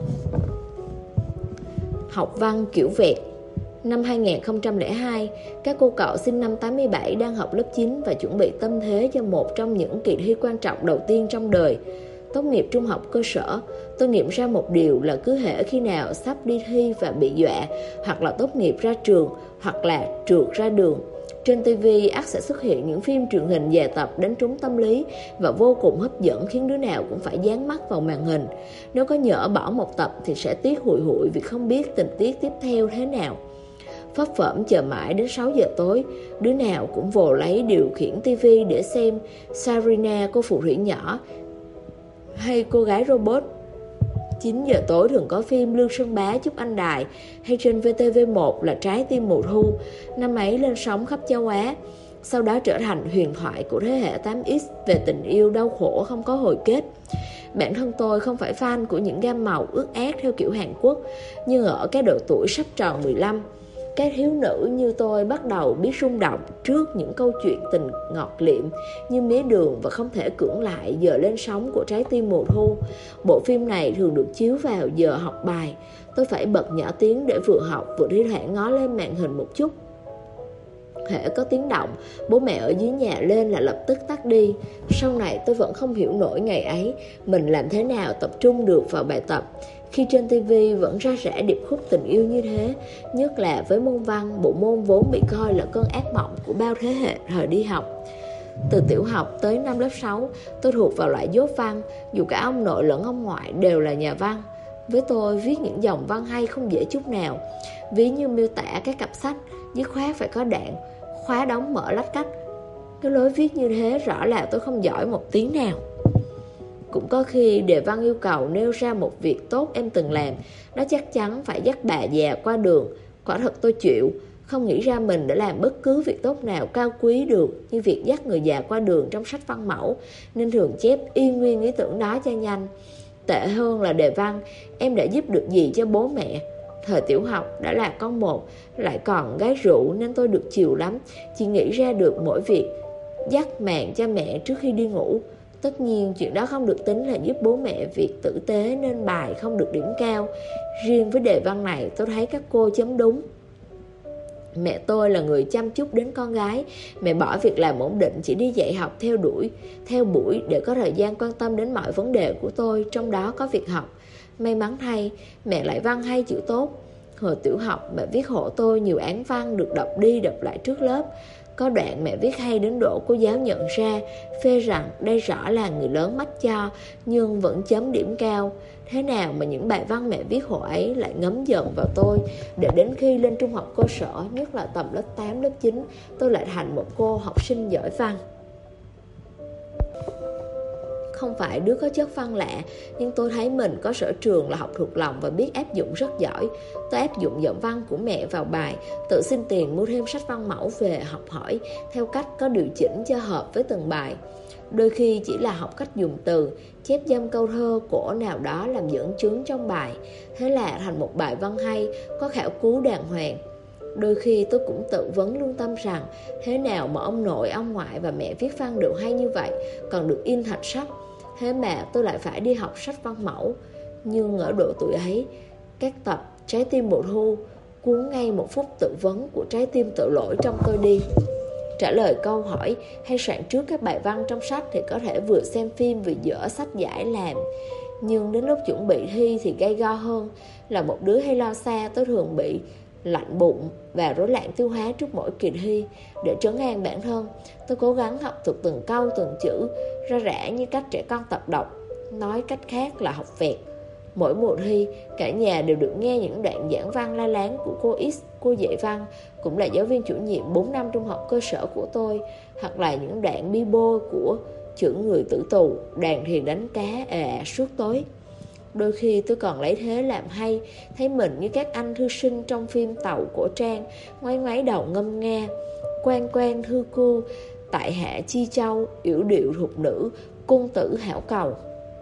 Học văn kiểu vẹt. Năm 2002, các cô cậu sinh năm 87 đang học lớp 9 và chuẩn bị tâm thế cho một trong những kỳ thi quan trọng đầu tiên trong đời. Tốt nghiệp trung học cơ sở, tôi nghiệm ra một điều là cứ hễ khi nào sắp đi thi và bị dọa, hoặc là tốt nghiệp ra trường, hoặc là trượt ra đường, trên TV ắt sẽ xuất hiện những phim truyền hình dài tập đánh trúng tâm lý và vô cùng hấp dẫn, khiến đứa nào cũng phải dán mắt vào màn hình. Nếu có nhỡ bỏ một tập thì sẽ tiếc hụi hụi vì không biết tình tiết tiếp theo thế nào. Phấp phởm chờ mãi đến 6 giờ tối, đứa nào cũng vồ lấy điều khiển TV để xem Sabrina cô phù thủy nhỏ hay cô gái robot. 9 giờ tối thường có phim Lương Sơn Bá Chúc Anh Đài, hay trên VTV1 là Trái tim mùa thu, năm ấy lên sóng khắp châu Á. Sau đó trở thành huyền thoại của thế hệ 8X về tình yêu đau khổ không có hồi kết. Bản thân tôi không phải fan của những gam màu ướt át theo kiểu Hàn Quốc, nhưng ở cái độ tuổi sắp tròn 15, các thiếu nữ như tôi bắt đầu biết rung động trước những câu chuyện tình ngọt liệm như mía đường và không thể cưỡng lại giờ lên sóng của Trái tim mùa thu. Bộ phim này thường được chiếu vào giờ học bài. Tôi phải bật nhỏ tiếng để vừa học vừa thi thoảng ngó lên màn hình một chút. Hễ có tiếng động, bố mẹ ở dưới nhà lên là lập tức tắt đi. Sau này tôi vẫn không hiểu nổi ngày ấy mình làm thế nào tập trung được vào bài tập khi trên TV vẫn ra rã điệp khúc tình yêu như thế. Nhất là với môn văn, bộ môn vốn bị coi là cơn ác mộng của bao thế hệ thời đi học. Từ tiểu học tới năm lớp 6, tôi thuộc vào loại dốt văn, dù cả ông nội lẫn ông ngoại đều là nhà văn. Với tôi, viết những dòng văn hay không dễ chút nào. Ví như miêu tả các cặp sách, dứt khoát phải có đạn, khóa đóng mở lách cách. Cái lối viết như thế rõ là tôi không giỏi một tí nào. Cũng có khi đề văn yêu cầu nêu ra một việc tốt em từng làm, đó chắc chắn phải dắt bà già qua đường. Quả thật tôi chịu, không nghĩ ra mình đã làm bất cứ việc tốt nào cao quý được như việc dắt người già qua đường trong sách văn mẫu, nên thường chép y nguyên ý tưởng đó cho nhanh. Tệ hơn là đề văn, em đã giúp được gì cho bố mẹ? Thời tiểu học đã là con một, lại còn gái rượu nên tôi được chiều lắm, chỉ nghĩ ra được mỗi việc dắt màn cho mẹ trước khi đi ngủ. Tất nhiên chuyện đó không được tính là giúp bố mẹ việc tử tế nên bài không được điểm cao. Riêng với đề văn này tôi thấy các cô chấm đúng. Mẹ tôi là người chăm chút đến con gái. Mẹ bỏ việc làm ổn định chỉ đi dạy học theo buổi để có thời gian quan tâm đến mọi vấn đề của tôi, trong đó có việc học. May mắn thay, mẹ lại văn hay chữ tốt. Hồi tiểu học mẹ viết hộ tôi nhiều án văn được đọc đi đọc lại trước lớp. Có đoạn mẹ viết hay đến độ cô giáo nhận ra, phê rằng đây rõ là người lớn mách cho, nhưng vẫn chấm điểm cao. Thế nào mà những bài văn mẹ viết hộ ấy lại ngấm dần vào tôi, để đến khi lên trung học cơ sở, nhất là tầm lớp 8, lớp 9, tôi lại thành một cô học sinh giỏi văn. Không phải đứa có chất văn lạ, nhưng tôi thấy mình có sở trường là học thuộc lòng và biết áp dụng rất giỏi. Tôi áp dụng giọng văn của mẹ vào bài, tự xin tiền mua thêm sách văn mẫu về học hỏi, theo cách có điều chỉnh cho hợp với từng bài. Đôi khi chỉ là học cách dùng từ, chép dăm câu thơ cổ nào đó làm dẫn chứng trong bài. Thế là thành một bài văn hay, có khảo cứu đàng hoàng. Đôi khi tôi cũng tự vấn lương tâm rằng thế nào mà ông nội, ông ngoại và mẹ viết văn đều hay như vậy, còn được in thành sách, thế mà tôi lại phải đi học sách văn mẫu. Nhưng ở độ tuổi ấy, các tập Trái tim mùa thu cuốn ngay một phút tự vấn của trái tim tội lỗi trong tôi đi. Trả lời câu hỏi hay soạn trước các bài văn trong sách thì có thể vừa xem phim vừa dở sách giải làm. Nhưng đến lúc chuẩn bị thi thì gay go hơn. Là một đứa hay lo xa, tôi thường bị lạnh bụng và rối loạn tiêu hóa trước mỗi kỳ thi. Để trấn an bản thân, tôi cố gắng học thuộc từng câu từng chữ ra rã như cách trẻ con tập đọc, nói cách khác là học vẹt. Mỗi mùa thi, cả nhà đều được nghe những đoạn giảng văn la láng của cô X, cô dạy văn, cũng là giáo viên chủ nhiệm 4 năm trung học cơ sở của tôi, hoặc là những đoạn bi bô của chưởng người tử tù, đàn thiền đánh cá suốt tối. Đôi khi tôi còn lấy thế làm hay, thấy mình như các anh thư sinh trong phim Tàu Cổ Trang, ngoáy ngoáy đầu ngâm nga, quan quan thư cu, tại hạ chi châu, yểu điệu thục nữ, cung tử hảo cầu.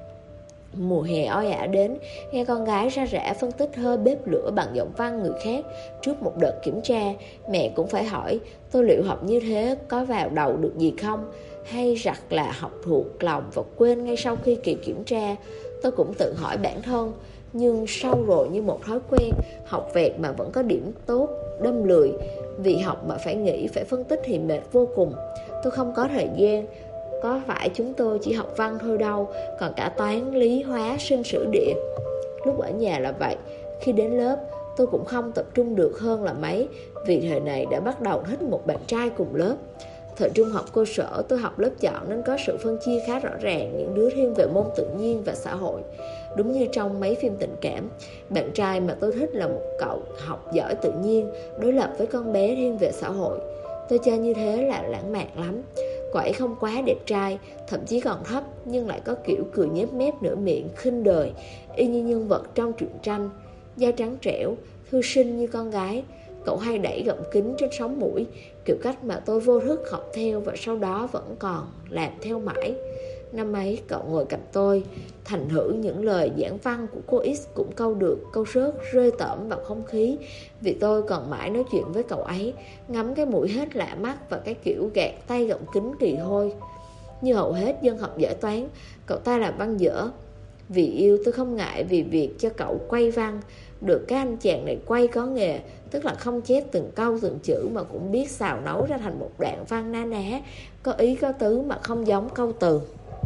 Mùa hè oi ả đến, nghe con gái ra rã phân tích hơi bếp lửa bằng giọng văn người khác. Trước một đợt kiểm tra, mẹ cũng phải hỏi tôi liệu học như thế có vào đầu được gì không, hay rặt là học thuộc lòng và quên ngay sau khi kỳ kiểm tra. Tôi cũng tự hỏi bản thân, nhưng sâu rồi như một thói quen, học vẹt mà vẫn có điểm tốt, đâm lười. Vì học mà phải nghĩ, phải phân tích thì mệt vô cùng. Tôi không có thời gian. Có phải chúng tôi chỉ học văn thôi đâu, còn cả toán, lý, hóa, sinh sử địa. Lúc ở nhà là vậy, khi đến lớp tôi cũng không tập trung được hơn là mấy, vì thời này đã bắt đầu thích một bạn trai cùng lớp. Thời trung học cơ sở tôi học lớp chọn nên có sự phân chia khá rõ ràng, những đứa thiên về môn tự nhiên và xã hội. Đúng như trong mấy phim tình cảm, bạn trai mà tôi thích là một cậu học giỏi tự nhiên, đối lập với con bé thiên về xã hội. Tôi cho như thế là lãng mạn lắm. Cậu ấy không quá đẹp trai, thậm chí còn thấp, nhưng lại có kiểu cười nhếch mép nửa miệng, khinh đời, y như nhân vật trong truyện tranh. Da trắng trẻo, thư sinh như con gái. Cậu hay đẩy gọng kính trên sống mũi, kiểu cách mà tôi vô thức học theo và sau đó vẫn còn làm theo mãi. Năm ấy cậu ngồi cạnh tôi, thành thử những lời giảng văn của cô X cũng câu được câu rớt rơi tởm vào không khí, vì tôi còn mãi nói chuyện với cậu ấy, ngắm cái mũi hết lạ mắt và cái kiểu gạt tay gọng kính kỳ hôi. Như hầu hết dân học giỏi toán, cậu ta làm văn dở. Vì yêu tôi không ngại vì việc cho cậu quay văn. Được các anh chàng này quay có nghề, tức là không chép từng câu từng chữ mà cũng biết xào nấu ra thành một đoạn văn na ná, có ý có tứ mà không giống câu từ.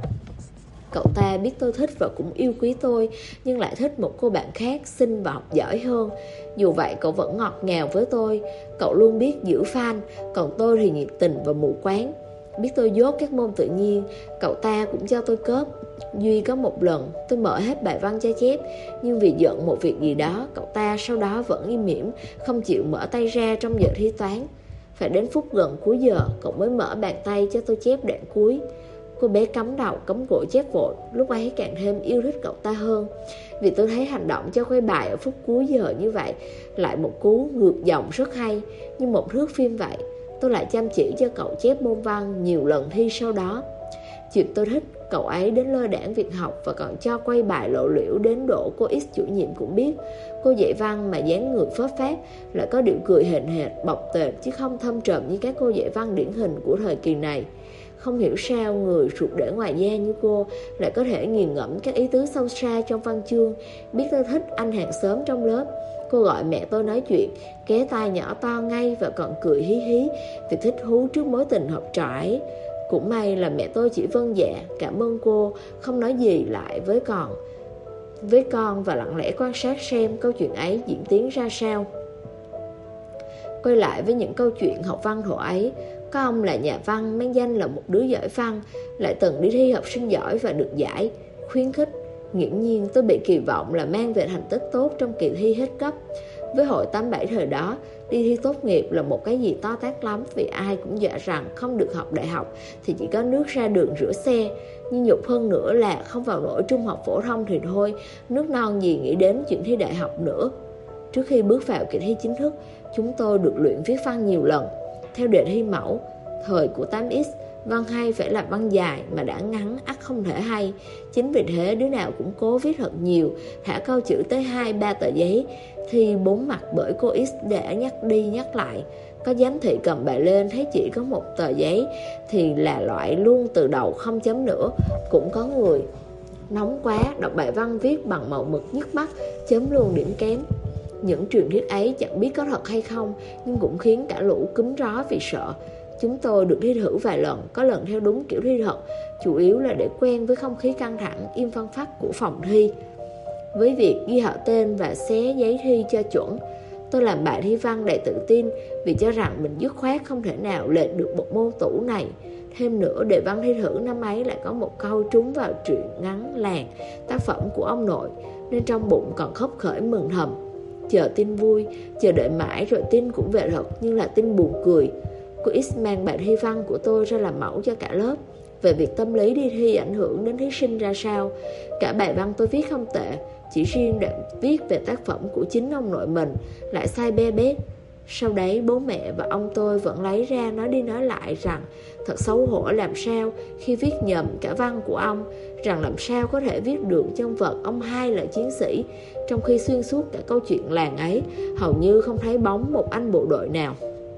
Cậu ta biết tôi thích và cũng yêu quý tôi, nhưng lại thích một cô bạn khác xinh và học giỏi hơn. Dù vậy cậu vẫn ngọt ngào với tôi. Cậu luôn biết giữ fan, còn tôi thì nhiệt tình và mù quáng. Biết tôi dốt các môn tự nhiên, cậu ta cũng cho tôi cớp. Duy có một lần tôi mở hết bài văn cho chép, nhưng vì giận một việc gì đó, cậu ta sau đó vẫn im mỉm, không chịu mở tay ra trong giờ thi toán. Phải đến phút gần cuối giờ, cậu mới mở bàn tay cho tôi chép đoạn cuối. Cô bé cắm đầu cắm cổ chép vội. Lúc ấy càng thêm yêu thích cậu ta hơn, vì tôi thấy hành động cho khoe bài ở phút cuối giờ như vậy lại một cú ngược dòng rất hay, như một thước phim vậy. Tôi lại chăm chỉ cho cậu chép môn văn nhiều lần thi sau đó. Chuyện tôi thích cậu ấy đến lơ đãng việc học và còn cho quay bài lộ liễu đến độ cô X chủ nhiệm cũng biết. Cô dạy văn mà dáng người phớt phát, lại có điệu cười hềnh hệt bọc tệp chứ không thâm trầm như các cô dạy văn điển hình của thời kỳ này. Không hiểu sao người ruột để ngoài da như cô lại có thể nghiền ngẫm các ý tứ sâu xa trong văn chương. Biết tôi thích anh hàng xóm trong lớp, cô gọi mẹ tôi nói chuyện, ké tai nhỏ to ngay và còn cười hí hí vì thích thú trước mối tình học trò ấy. Cũng may là mẹ tôi chỉ vâng dạ, cảm ơn cô, không nói gì lại với con và lặng lẽ quan sát xem câu chuyện ấy diễn tiến ra sao. Quay lại với những câu chuyện học văn thuở ấy, có ông là nhà văn, mang danh là một đứa giỏi văn, lại từng đi thi học sinh giỏi và được giải, khuyến khích. Nghiễm nhiên tôi bị kỳ vọng là mang về thành tích tốt trong kỳ thi hết cấp. Với hội 87 thời đó, đi thi tốt nghiệp là một cái gì to tát lắm, vì ai cũng dọa rằng không được học đại học thì chỉ có nước ra đường rửa xe. Nhưng nhục hơn nữa là không vào nổi trung học phổ thông thì thôi, nước non gì nghĩ đến chuyện thi đại học nữa. Trước khi bước vào kỳ thi chính thức, chúng tôi được luyện viết văn nhiều lần theo đề thi mẫu. Thời của 8X, Văn hay phải là văn dài, mà đã ngắn ắt không thể hay. Chính vì thế đứa nào cũng cố viết thật nhiều, thả câu chữ tới 2-3 tờ giấy, thì 4 mặt bởi cô X để nhắc đi nhắc lại. Có giám thị cầm bài lên thấy chỉ có 1 tờ giấy thì là loại luôn từ đầu không chấm nữa. Cũng có người nóng quá đọc bài văn viết bằng màu mực nhức mắt, chấm luôn điểm kém. Những truyền thuyết ấy chẳng biết có thật hay không, nhưng cũng khiến cả lũ cúm ró vì sợ. Chúng tôi được thi thử vài lần, có lần theo đúng kiểu thi thật, chủ yếu là để quen với không khí căng thẳng, im phăng phắc của phòng thi. Với việc ghi họ tên và xé giấy thi cho chuẩn, tôi làm bài thi văn đầy tự tin vì cho rằng mình dứt khoát không thể nào lệch được một môn tủ này. Thêm nữa, đề văn thi thử năm ấy lại có một câu trúng vào truyện ngắn Làng, tác phẩm của ông nội, nên trong bụng còn khấp khởi mừng thầm. Chờ tin vui, chờ đợi mãi rồi tin cũng về thật, nhưng là tin buồn cười. Cô X mang bài thi văn của tôi ra làm mẫu cho cả lớp về việc tâm lý đi thi ảnh hưởng đến thí sinh ra sao. Cả bài văn tôi viết không tệ, chỉ riêng đoạn viết về tác phẩm của chính ông nội mình lại sai be bét. Sau đấy bố mẹ và ông tôi vẫn lấy ra nói đi nói lại rằng thật xấu hổ làm sao khi viết nhầm cả văn của ông, rằng làm sao có thể viết được nhân vật ông hai là chiến sĩ, trong khi xuyên suốt cả câu chuyện Làng ấy hầu như không thấy bóng một anh bộ đội nào.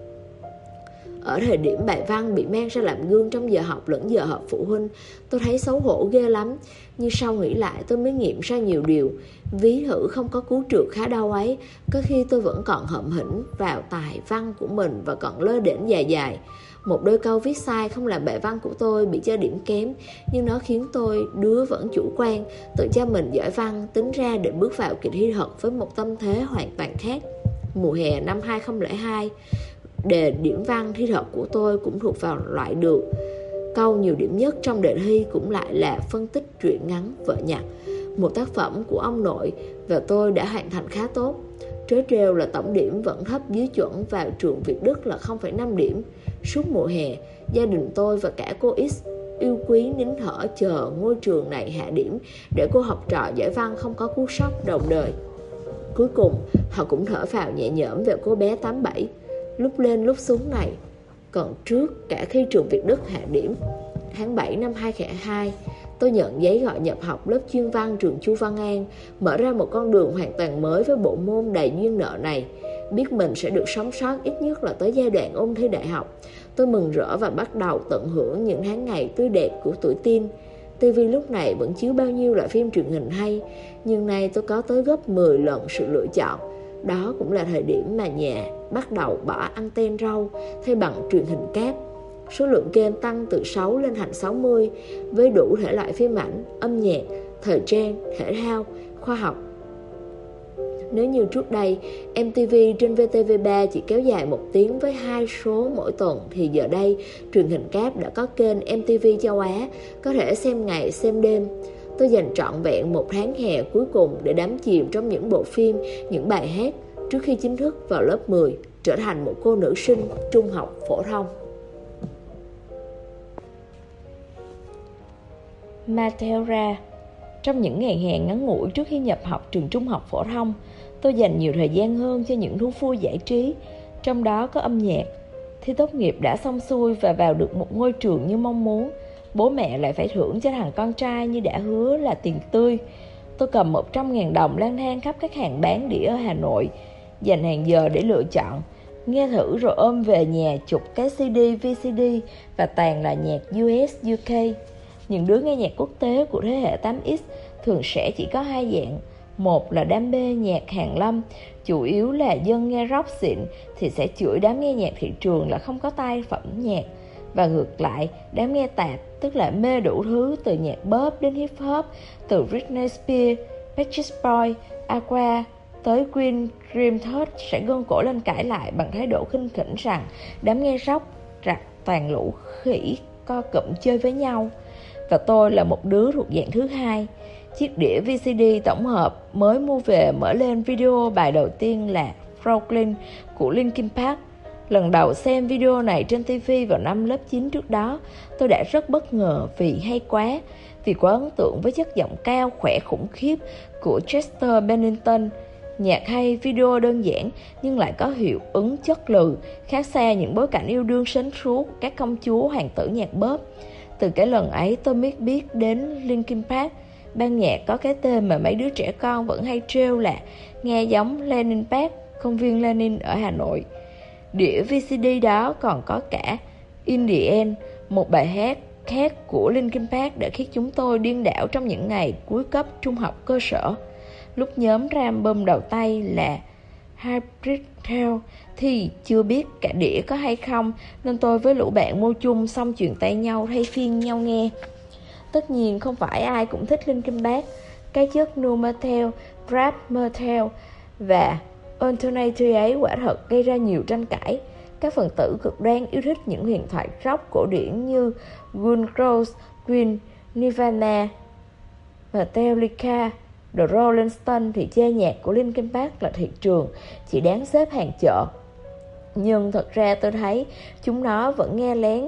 Ở thời điểm bài văn bị mang ra làm gương trong giờ học lẫn giờ họp phụ huynh, tôi thấy xấu hổ ghê lắm. Nhưng sau nghĩ lại tôi mới nghiệm ra nhiều điều. Ví thử không có cú trượt khá đau ấy, có khi tôi vẫn còn hậm hĩnh vào tài văn của mình và còn lơ đễnh dài dài. Một đôi câu viết sai không làm bài văn của tôi bị cho điểm kém, nhưng nó khiến tôi, đứa vẫn chủ quan, tự cho mình giỏi văn, tính ra để bước vào kỳ thi thật với một tâm thế hoàn toàn khác. Mùa hè năm 2002, đề điểm văn thi thật của tôi cũng thuộc vào loại được. Câu nhiều điểm nhất trong đề thi cũng lại là phân tích truyện ngắn Vợ Nhặt, một tác phẩm của ông nội, và tôi đã hoàn thành khá tốt. Trớ trêu là tổng điểm vẫn thấp dưới chuẩn vào trường Việt Đức là 0,5 điểm. Suốt mùa hè, gia đình tôi và cả cô X yêu quý nín thở chờ ngôi trường này hạ điểm để cô học trò giỏi văn không có cú sốc đầu đời. Cuối cùng, họ cũng thở phào nhẹ nhõm về cô bé 87, lúc lên lúc xuống này. Còn trước cả khi trường Việt Đức hạ điểm, tháng 7 năm 2002, tôi nhận giấy gọi nhập học lớp chuyên văn trường Chu Văn An, mở ra một con đường hoàn toàn mới với bộ môn đầy duyên nợ này. Biết mình sẽ được sống sót ít nhất là tới giai đoạn ôn thi đại học, tôi mừng rỡ và bắt đầu tận hưởng những tháng ngày tươi đẹp của tuổi teen. TV lúc này vẫn chiếu bao nhiêu loại phim truyền hình hay, nhưng nay tôi có tới gấp 10 lần sự lựa chọn. Đó cũng là thời điểm mà nhà bắt đầu bỏ anten râu thay bằng truyền hình cáp. Số lượng kênh tăng từ 6 lên thành 60 với đủ thể loại phim ảnh, âm nhạc, thời trang, thể thao, khoa học. Nếu như trước đây MTV trên VTV3 chỉ kéo dài 1 tiếng với 2 số mỗi tuần, thì giờ đây truyền hình cáp đã có kênh MTV châu Á, có thể xem ngày xem đêm. Tôi dành trọn vẹn 1 tháng hè cuối cùng để đắm chìm trong những bộ phim, những bài hát trước khi chính thức vào lớp 10, trở thành một cô nữ sinh trung học phổ thông. Matera. Trong những ngày hè ngắn ngủi trước khi nhập học trường trung học phổ thông, tôi dành nhiều thời gian hơn cho những thú vui giải trí, trong đó có âm nhạc. Thi tốt nghiệp đã xong xuôi và vào được một ngôi trường như mong muốn. Bố mẹ lại phải thưởng cho thằng con trai như đã hứa là tiền tươi. Tôi cầm 100.000 đồng lang thang khắp các hàng bán đĩa ở Hà Nội, dành hàng giờ để lựa chọn, nghe thử rồi ôm về nhà chụp cái CD, VCD và toàn là nhạc US, UK. Những đứa nghe nhạc quốc tế của thế hệ 8X thường sẽ chỉ có 2 dạng. Một là đam mê nhạc hàn lâm, chủ yếu là dân nghe rock xịn thì sẽ chửi đám nghe nhạc thị trường là không có tai phẩm nhạc. Và ngược lại, đám nghe tạp, tức là mê đủ thứ từ nhạc pop đến hip hop, từ Britney Spears, Backstreet Boys, Aqua tới Queen, Dream Theater sẽ gân cổ lên cãi lại bằng thái độ khinh khỉnh rằng đám nghe rock rặt toàn lũ khỉ co cụm chơi với nhau. Và tôi là một đứa thuộc dạng thứ hai. Chiếc đĩa VCD tổng hợp mới mua về mở lên video bài đầu tiên là Brooklyn của Linkin Park. Lần đầu xem video này trên TV vào năm lớp 9 trước đó, tôi đã rất bất ngờ vì hay quá, vì quá ấn tượng với chất giọng cao khỏe khủng khiếp của Chester Bennington. Nhạc hay, video đơn giản nhưng lại có hiệu ứng chất lừ, khác xa những bối cảnh yêu đương sến súa của các công chúa hoàng tử nhạc pop. Từ cái lần ấy tôi mới biết đến Linkin Park, ban nhạc có cái tên mà mấy đứa trẻ con vẫn hay trêu là nghe giống Lenin Park, công viên Lenin ở Hà Nội. Đĩa VCD đó còn có cả In The End, một bài hát khác của Linkin Park đã khiến chúng tôi điên đảo trong những ngày cuối cấp trung học cơ sở. Lúc nhóm ra album đầu tay là Hybrid Theory thì chưa biết cả đĩa có hay không, nên tôi với lũ bạn mua chung xong truyền tay nhau thay phiên nhau nghe. Tất nhiên không phải ai cũng thích Linkin Park. Cái chất nu metal, rap metal và alternative ấy quả thật gây ra nhiều tranh cãi. Các phần tử cực đoan yêu thích những huyền thoại rock cổ điển như Guns N' Roses, Queen, Nirvana, Metallica, The Rolling Stones thì chê nhạc của Linkin Park là thị trường, chỉ đáng xếp hàng chợ. Nhưng thật ra tôi thấy chúng nó vẫn nghe lén,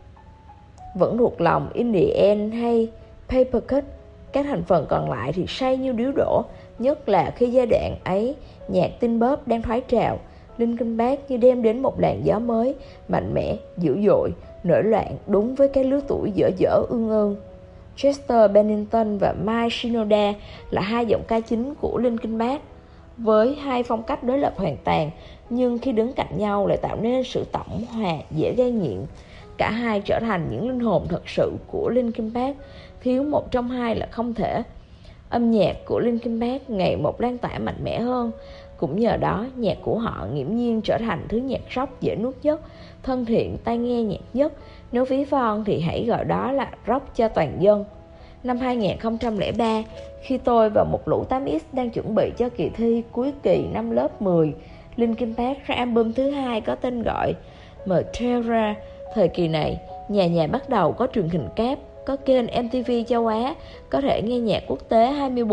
vẫn thuộc lòng In The End hay Paper Cut. Các thành phần còn lại thì say như điếu đổ, nhất là khi giai đoạn ấy nhạc teen pop đang thoái trào. Linkin Park như đem đến một làn gió mới, mạnh mẽ, dữ dội, nổi loạn đúng với cái lứa tuổi dở dở ương ương. Chester Bennington và Mike Shinoda là hai giọng ca chính của Linkin Park, với hai phong cách đối lập hoàn toàn, nhưng khi đứng cạnh nhau lại tạo nên sự tổng hòa dễ gây nghiện. Cả hai trở thành những linh hồn thật sự của Linkin Park, thiếu một trong hai là không thể. Âm nhạc của Linkin Park ngày một lan tỏa mạnh mẽ hơn. Cũng nhờ đó, nhạc của họ nghiễm nhiên trở thành thứ nhạc rock dễ nuốt nhất, thân thiện, tai nghe nhạc nhất. Nếu ví von thì hãy gọi đó là rock cho toàn dân. Năm 2003, khi tôi và một lũ 8X đang chuẩn bị cho kỳ thi cuối kỳ năm lớp 10, Linkin Park ra album thứ hai có tên gọi Meteora. Thời kỳ này, nhà bắt đầu có truyền hình cáp, có kênh MTV châu Á, có thể nghe nhạc quốc tế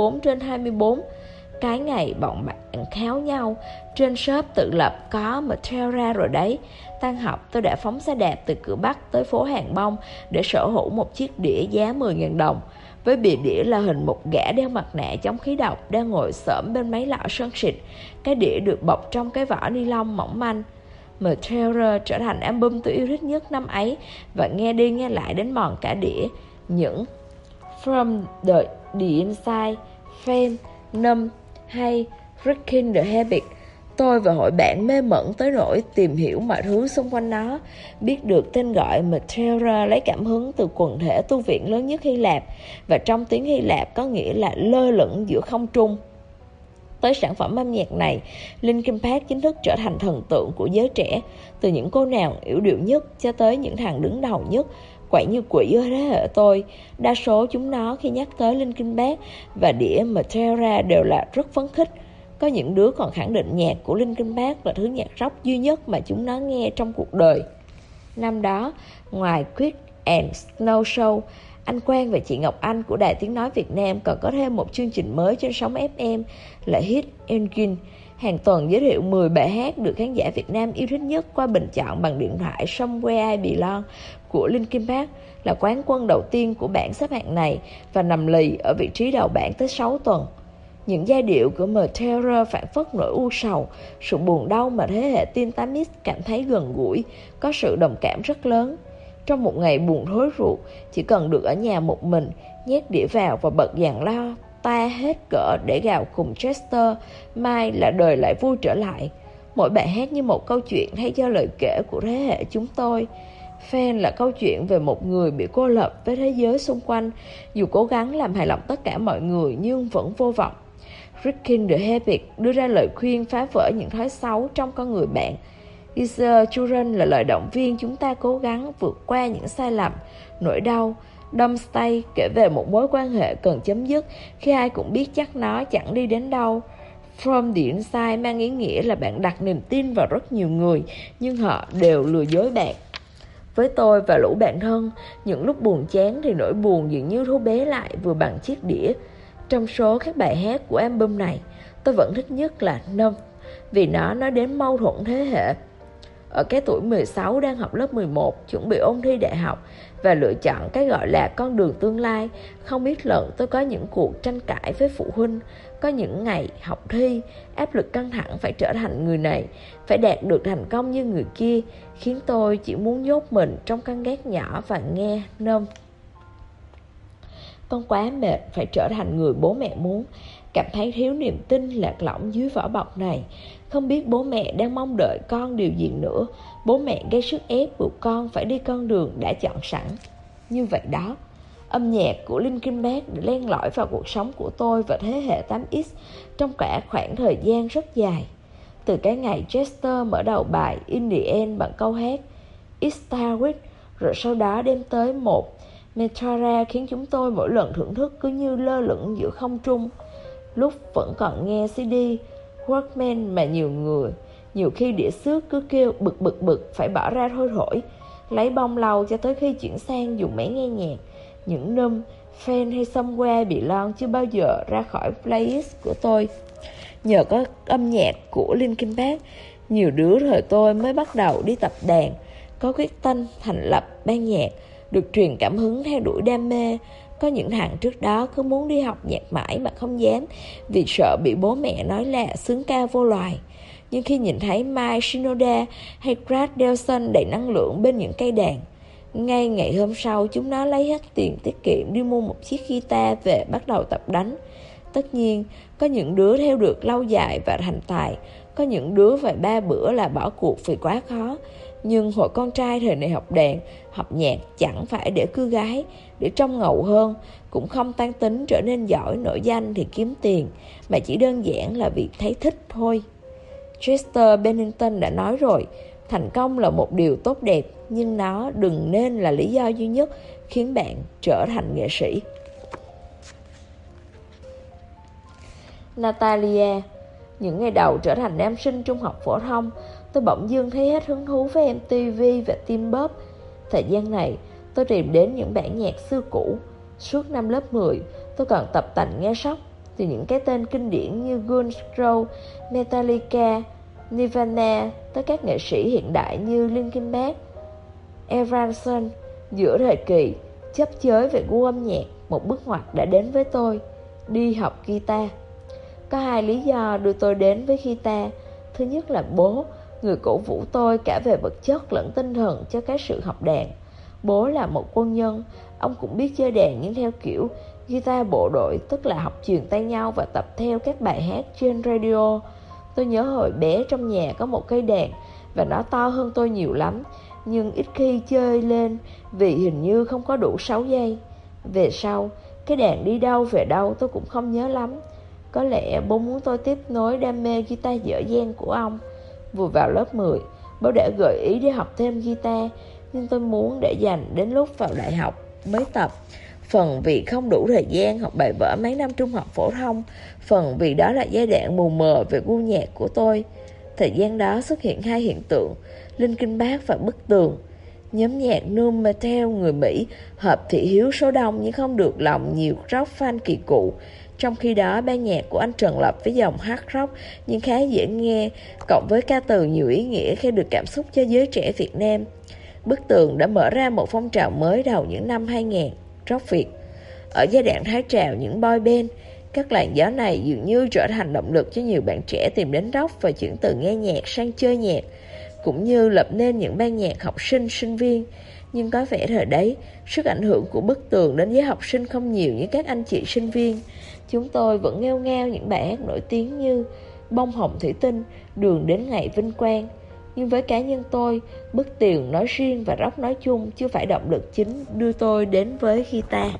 24/24. Cái ngày bọn bạn kháo nhau trên shop tự lập có Meteora rồi đấy. Tan học tôi đã phóng xe đạp từ cửa Bắc tới phố Hàng Bông để sở hữu một chiếc đĩa giá 10.000 đồng. Với bìa đĩa là hình một gã đeo mặt nạ chống khí độc đang ngồi xổm bên mấy lọ sơn xịt. Cái đĩa được bọc trong cái vỏ ni lông mỏng manh. Meteora trở thành album tôi yêu thích nhất năm ấy và nghe đi nghe lại đến mòn cả đĩa. Những From the Inside, Fame, Numb hay Breaking the Habit. Tôi và hội bạn mê mẩn tới nỗi tìm hiểu mọi thứ xung quanh nó. Biết được tên gọi Meteora lấy cảm hứng từ quần thể tu viện lớn nhất Hy Lạp, và trong tiếng Hy Lạp có nghĩa là lơ lửng giữa không trung. Tới sản phẩm âm nhạc này, Linkin Park chính thức trở thành thần tượng của giới trẻ, từ những cô nàng yểu điệu nhất cho tới những thằng đứng đầu nhất, quậy như quỷ ở thế hệ tôi. Đa số chúng nó khi nhắc tới Linkin Park và đĩa Meteora đều là rất phấn khích. Có những đứa còn khẳng định nhạc của Linkin Park là thứ nhạc rock duy nhất mà chúng nó nghe trong cuộc đời. Năm đó, ngoài Quick and Snow Show, anh Quang và chị Ngọc Anh của Đài Tiếng Nói Việt Nam còn có thêm một chương trình mới trên sóng FM là Hit Engine. Hàng tuần giới thiệu 10 bài hát được khán giả Việt Nam yêu thích nhất qua bình chọn bằng điện thoại Somewhere I Belong của Linkin Park, là quán quân đầu tiên của bảng xếp hạng này và nằm lì ở vị trí đầu bảng tới 6 tuần. Những giai điệu của Meteora phản phất nỗi u sầu, sự buồn đau mà thế hệ teen 8X cảm thấy gần gũi, có sự đồng cảm rất lớn. Trong một ngày buồn thối ruột, chỉ cần được ở nhà một mình, nhét đĩa vào và bật dàn lao ta hết cỡ để gào cùng Chester, mai là đời lại vui trở lại. Mỗi bài hát như một câu chuyện hay do lời kể của thế hệ chúng tôi. Fan là câu chuyện về một người bị cô lập với thế giới xung quanh, dù cố gắng làm hài lòng tất cả mọi người nhưng vẫn vô vọng. Breaking the Habit đưa ra lời khuyên phá vỡ những thói xấu trong con người bạn. Is a Children là lời động viên chúng ta cố gắng vượt qua những sai lầm, nỗi đau. Dumb Stay kể về một mối quan hệ cần chấm dứt khi ai cũng biết chắc nó chẳng đi đến đâu. From the Inside mang ý nghĩa là bạn đặt niềm tin vào rất nhiều người, nhưng họ đều lừa dối bạn. Với tôi và lũ bạn thân, những lúc buồn chán thì nỗi buồn dường như thu bé lại vừa bằng chiếc đĩa. Trong số các bài hát của album này, tôi vẫn thích nhất là Numb, vì nó nói đến mâu thuẫn thế hệ. ở cái tuổi 16 đang học lớp 11, chuẩn bị ôn thi đại học và lựa chọn cái gọi là con đường tương lai. Không ít lần tôi có những cuộc tranh cãi với phụ huynh, có những ngày học thi, áp lực căng thẳng phải trở thành người này, phải đạt được thành công như người kia, khiến tôi chỉ muốn nhốt mình trong căn gác nhỏ và nghe nôm. Con quá mệt phải trở thành người bố mẹ muốn, cảm thấy thiếu niềm tin lạc lõng dưới vỏ bọc này. Không biết bố mẹ đang mong đợi con điều gì nữa. Bố mẹ gây sức ép buộc con phải đi con đường đã chọn sẵn. Như vậy đó, âm nhạc của Linkin Park đã len lỏi vào cuộc sống của tôi và thế hệ 8X trong cả khoảng thời gian rất dài. Từ cái ngày Chester mở đầu bài In the End bằng câu hát It Starts With, rồi sau đó đem tới một Metallica khiến chúng tôi mỗi lần thưởng thức cứ như lơ lửng giữa không trung. Lúc vẫn còn nghe CD Walkman mà nhiều khi đĩa xước cứ kêu bực phải bỏ ra thôi thổi, lấy bông lau cho tới khi chuyển sang dùng máy nghe nhạc. Những num, fan hay somewhere belong chưa bao giờ ra khỏi playlist của tôi. Nhờ có âm nhạc của Linkin Park, nhiều đứa thời tôi mới bắt đầu đi tập đàn, có quyết tâm thành lập ban nhạc, được truyền cảm hứng theo đuổi đam mê. Có những thằng trước đó cứ muốn đi học nhạc mãi mà không dám, vì sợ bị bố mẹ nói là xướng ca vô loài. Nhưng khi nhìn thấy Mike Shinoda hay Brad Delson đầy năng lượng bên những cây đàn, ngay ngày hôm sau chúng nó lấy hết tiền tiết kiệm đi mua một chiếc guitar về bắt đầu tập đánh. Tất nhiên, có những đứa theo được lâu dài và thành tài, có những đứa vài ba bữa là bỏ cuộc vì quá khó. Nhưng hội con trai thời này học đàn, học nhạc chẳng phải để cưa gái, để trông ngầu hơn, cũng không toan tính trở nên giỏi nổi danh thì kiếm tiền, mà chỉ đơn giản là vì thấy thích thôi. Chester Bennington đã nói rồi, thành công là một điều tốt đẹp, nhưng nó đừng nên là lý do duy nhất khiến bạn trở thành nghệ sĩ. Natalia. Những ngày đầu trở thành nam sinh trung học phổ thông, tôi bỗng dưng thấy hết hứng thú với MTV và Teen Pop. Thời gian này, tôi tìm đến những bản nhạc xưa cũ. Suốt năm lớp 10, tôi còn tập tành nghe rock, từ những cái tên kinh điển như Guns N' Roses, Metallica, Nirvana tới các nghệ sĩ hiện đại như Linkin Park, Evanescence. Giữa thời kỳ chấp chới về gu âm nhạc, một bước ngoặt đã đến với tôi: đi học guitar. Có hai lý do đưa tôi đến với guitar. Thứ nhất là bố, người cổ vũ tôi cả về vật chất lẫn tinh thần cho cái sự học đàn. Bố là một quân nhân, ông cũng biết chơi đàn nhưng theo kiểu guitar bộ đội, tức là học truyền tay nhau và tập theo các bài hát trên radio. Tôi nhớ hồi bé trong nhà có một cây đàn và nó to hơn tôi nhiều lắm, nhưng ít khi chơi lên vì hình như không có đủ 6 giây. Về sau, cái đàn đi đâu về đâu tôi cũng không nhớ lắm. Có lẽ bố muốn tôi tiếp nối đam mê guitar dở dang của ông. Vừa vào lớp 10, bố đã gợi ý đi học thêm guitar, nhưng tôi muốn để dành đến lúc vào đại học mới tập. Phần vì không đủ thời gian học bài vở mấy năm trung học phổ thông, phần vì đó là giai đoạn mù mờ về gu nhạc của tôi. Thời gian đó xuất hiện hai hiện tượng: Linkin Park và Bức Tường. Nhóm nhạc nu metal người Mỹ hợp thị hiếu số đông nhưng không được lòng nhiều rock fan kỳ cựu. Trong khi đó, ban nhạc của anh Trần Lập với dòng hard rock nhưng khá dễ nghe, cộng với ca từ nhiều ý nghĩa khi được cảm xúc cho giới trẻ Việt Nam. Bức Tường đã mở ra một phong trào mới đầu những năm 2000, rock Việt. Ở giai đoạn thái trào những boy band, các làn gió này dường như trở thành động lực cho nhiều bạn trẻ tìm đến rock và chuyển từ nghe nhạc sang chơi nhạc, cũng như lập nên những ban nhạc học sinh, sinh viên. Nhưng có vẻ thời đấy, sức ảnh hưởng của Bức Tường đến với học sinh không nhiều như các anh chị sinh viên. Chúng tôi vẫn nghêu ngao những bài hát nổi tiếng như Bông Hồng Thủy Tinh, Đường Đến Ngày Vinh Quang. Nhưng với cá nhân tôi, Bức Tường nói riêng và rock nói chung chưa phải động lực chính đưa tôi đến với guitar.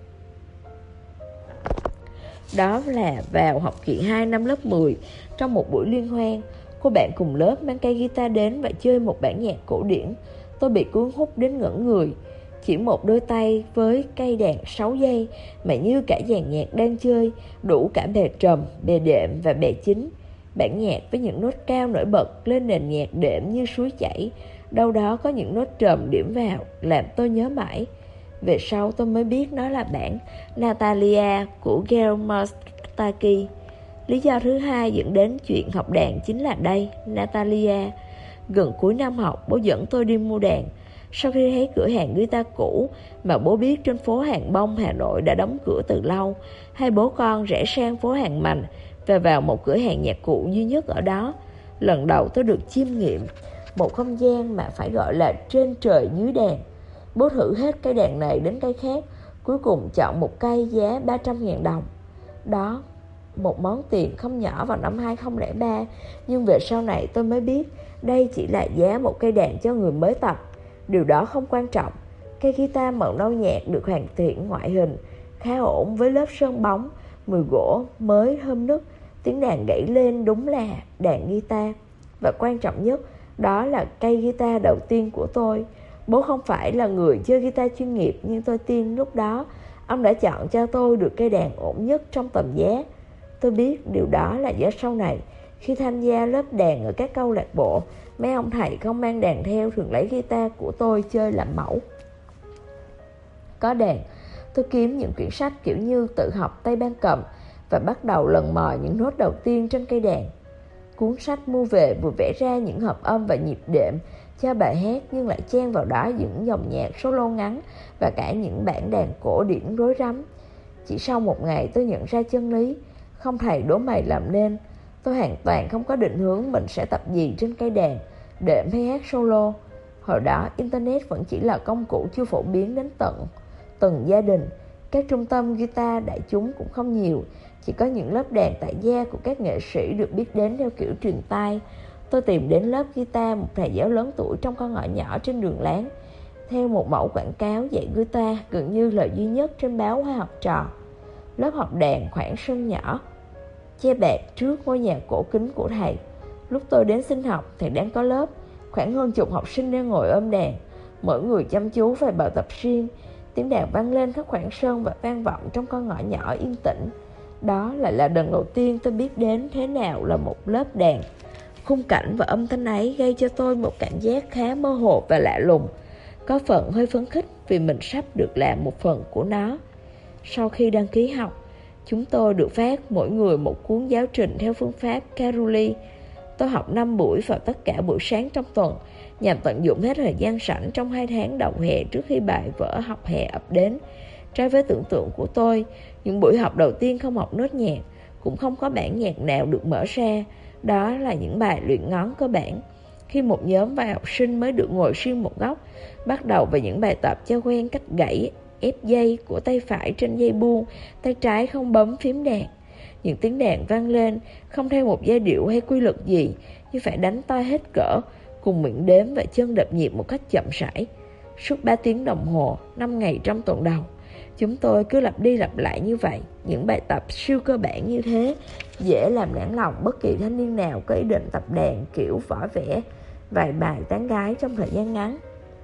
Đó là vào học kỳ 2 năm lớp 10, trong một buổi liên hoan, cô bạn cùng lớp mang cây guitar đến và chơi một bản nhạc cổ điển. Tôi bị cuốn hút đến ngẩn người. Chỉ một đôi tay với cây đàn 6 giây mà như cả dàn nhạc đang chơi, đủ cả bè trầm, bè đệm và bè chính. Bản nhạc với những nốt cao nổi bật lên nền nhạc đệm như suối chảy. Đâu đó có những nốt trầm điểm vào, làm tôi nhớ mãi. Về sau tôi mới biết nó là bản Natalia của Gail Mostaki. Lý do thứ hai dẫn đến chuyện học đàn chính là đây, Natalia. Gần cuối năm học, bố dẫn tôi đi mua đàn. Sau khi thấy cửa hàng guitar cũ mà bố biết trên phố Hàng Bông, Hà Nội đã đóng cửa từ lâu, hai bố con rẽ sang phố Hàng Mành và vào một cửa hàng nhạc cụ duy nhất ở đó. Lần đầu tôi được chiêm nghiệm một không gian mà phải gọi là trên trời dưới đàn. Bố thử hết cây đàn này đến cây khác, cuối cùng chọn một cây giá 300.000 đồng. Đó, một món tiền không nhỏ vào năm 2003, nhưng về sau này tôi mới biết đây chỉ là giá một cây đàn cho người mới tập. Điều đó không quan trọng. Cây guitar màu nâu nhạt được hoàn thiện ngoại hình khá ổn với lớp sơn bóng, mùi gỗ mới thơm nức, tiếng đàn gãy lên đúng là đàn guitar. Và quan trọng nhất, đó là cây guitar đầu tiên của tôi. Bố không phải là người chơi guitar chuyên nghiệp, nhưng tôi tin lúc đó ông đã chọn cho tôi được cây đàn ổn nhất trong tầm giá. Tôi biết điều đó là do sau này, khi tham gia lớp đàn ở các câu lạc bộ, mấy ông thầy không mang đàn theo thường lấy guitar của tôi chơi làm mẫu. Có đàn, tôi kiếm những quyển sách kiểu như tự học tay ban cầm và bắt đầu lần mò những nốt đầu tiên trên cây đàn. Cuốn sách mua về vừa vẽ ra những hợp âm và nhịp đệm cho bài hát, nhưng lại chen vào đó những dòng nhạc solo ngắn và cả những bản đàn cổ điển rối rắm. Chỉ sau một ngày tôi nhận ra chân lý không thầy đố mày làm nên. Tôi hoàn toàn không có định hướng mình sẽ tập gì trên cây đàn, đệm hay hát solo. Hồi đó Internet vẫn chỉ là công cụ chưa phổ biến đến từng gia đình. Các trung tâm guitar đại chúng cũng không nhiều, chỉ có những lớp đàn tại gia của các nghệ sĩ được biết đến theo kiểu truyền tai. Tôi tìm đến lớp guitar một thầy giáo lớn tuổi trong con ngõ nhỏ trên đường láng, theo một mẫu quảng cáo dạy guitar gần như là duy nhất trên báo Hoa Học Trò. Lớp học đàn khoảng sân nhỏ che bạt trước ngôi nhà cổ kính của thầy. Lúc tôi đến xin học, thầy đang có lớp, khoảng hơn chục học sinh đang ngồi ôm đàn, mỗi người chăm chú về bài tập riêng. Tiếng đàn vang lên khắp khoảng sân và vang vọng trong con ngõ nhỏ yên tĩnh. Đó lại là lần đầu tiên tôi biết đến thế nào là một lớp đàn. Khung cảnh và âm thanh ấy gây cho tôi một cảm giác khá mơ hồ và lạ lùng, có phần hơi phấn khích vì mình sắp được làm một phần của nó. Sau khi đăng ký học, chúng tôi được phát mỗi người một cuốn giáo trình theo phương pháp Caruli. Tôi học 5 buổi vào tất cả buổi sáng trong tuần, nhằm tận dụng hết thời gian rảnh trong 2 tháng đầu hè trước khi bài vở học hè ập đến. Trái với tưởng tượng của tôi, những buổi học đầu tiên không học nốt nhạc, cũng không có bản nhạc nào được mở ra. Đó là những bài luyện ngón cơ bản. Khi một nhóm vài học sinh mới được ngồi riêng một góc, bắt đầu với những bài tập cho quen cách gãy, ép dây của tay phải trên dây buông, tay trái không bấm phím đàn. Những tiếng đàn vang lên, không theo một giai điệu hay quy luật gì, nhưng phải đánh tay hết cỡ, cùng miệng đếm và chân đập nhịp một cách chậm rãi. Suốt 3 tiếng đồng hồ, 5 ngày trong tuần đầu, chúng tôi cứ lặp đi lặp lại như vậy. Những bài tập siêu cơ bản như thế dễ làm nản lòng bất kỳ thanh niên nào có ý định tập đàn kiểu võ vẽ vài bài tán gái trong thời gian ngắn.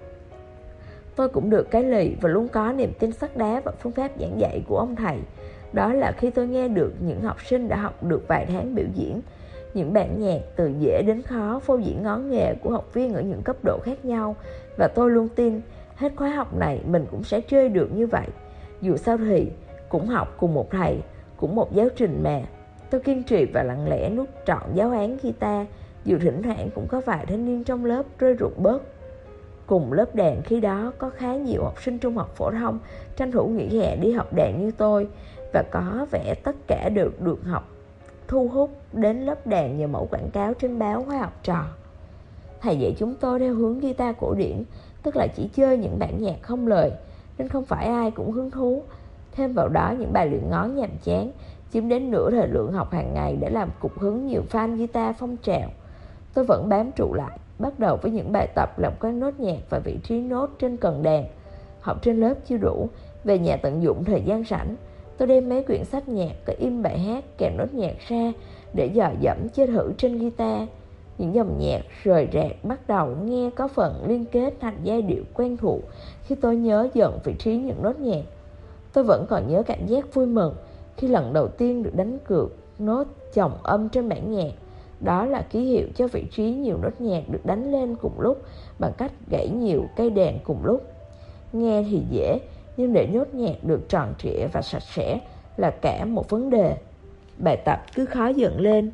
Tôi cũng được cái lì và luôn có niềm tin sắt đá vào phương pháp giảng dạy của ông thầy. Đó là khi tôi nghe được những học sinh đã học được vài tháng biểu diễn những bản nhạc từ dễ đến khó, phô diễn ngón nghề của học viên ở những cấp độ khác nhau. Và tôi luôn tin hết khóa học này mình cũng sẽ chơi được như vậy. Dù sao thì cũng học cùng một thầy, cũng một giáo trình mà. Tôi kiên trì và lặng lẽ nuốt trọn giáo án guitar, dù thỉnh thoảng cũng có vài thanh niên trong lớp rơi rụng bớt. Cùng lớp đàn khi đó có khá nhiều học sinh trung học phổ thông tranh thủ nghỉ hè đi học đàn như tôi, và có vẻ tất cả đều được học thu hút đến lớp đàn nhờ mẫu quảng cáo trên báo Hoa Học Trò. Thầy dạy chúng tôi theo hướng guitar cổ điển, tức là chỉ chơi những bản nhạc không lời, nên không phải ai cũng hứng thú. Thêm vào đó những bài luyện ngón nhàm chán chiếm đến nửa thời lượng học hàng ngày để làm cục hứng nhiều fan guitar phong trào. Tôi vẫn bám trụ lại, bắt đầu với những bài tập làm quen nốt nhạc và vị trí nốt trên cần đàn. Học trên lớp chưa đủ, về nhà tận dụng thời gian rảnh, tôi đem mấy quyển sách nhạc có in bài hát kèm nốt nhạc ra để dò dẫm chơi thử trên guitar. Những dòng nhạc rời rạc bắt đầu nghe có phần liên kết thành giai điệu quen thuộc khi tôi nhớ dần vị trí những nốt nhạc. Tôi vẫn còn nhớ cảm giác vui mừng khi lần đầu tiên được đánh cược nốt chồng âm trên bản nhạc. Đó là ký hiệu cho vị trí nhiều nốt nhạc được đánh lên cùng lúc bằng cách gãy nhiều cây đàn cùng lúc. Nghe thì dễ, nhưng để nốt nhạc được tròn trịa và sạch sẽ là cả một vấn đề. Bài tập cứ khó dần lên.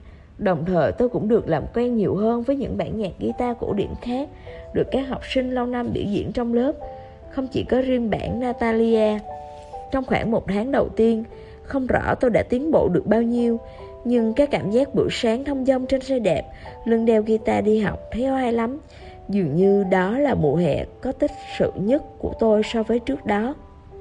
Đồng thời tôi cũng được làm quen nhiều hơn với những bản nhạc guitar cổ điển khác được các học sinh lâu năm biểu diễn trong lớp, không chỉ có riêng bản Natalia. Trong khoảng 1 tháng đầu tiên, không rõ tôi đã tiến bộ được bao nhiêu, nhưng cái cảm giác buổi sáng thông dong trên xe đạp, lưng đeo guitar đi học thấy hay lắm. Dường như đó là mùa hè có tích sự nhất của tôi so với trước đó.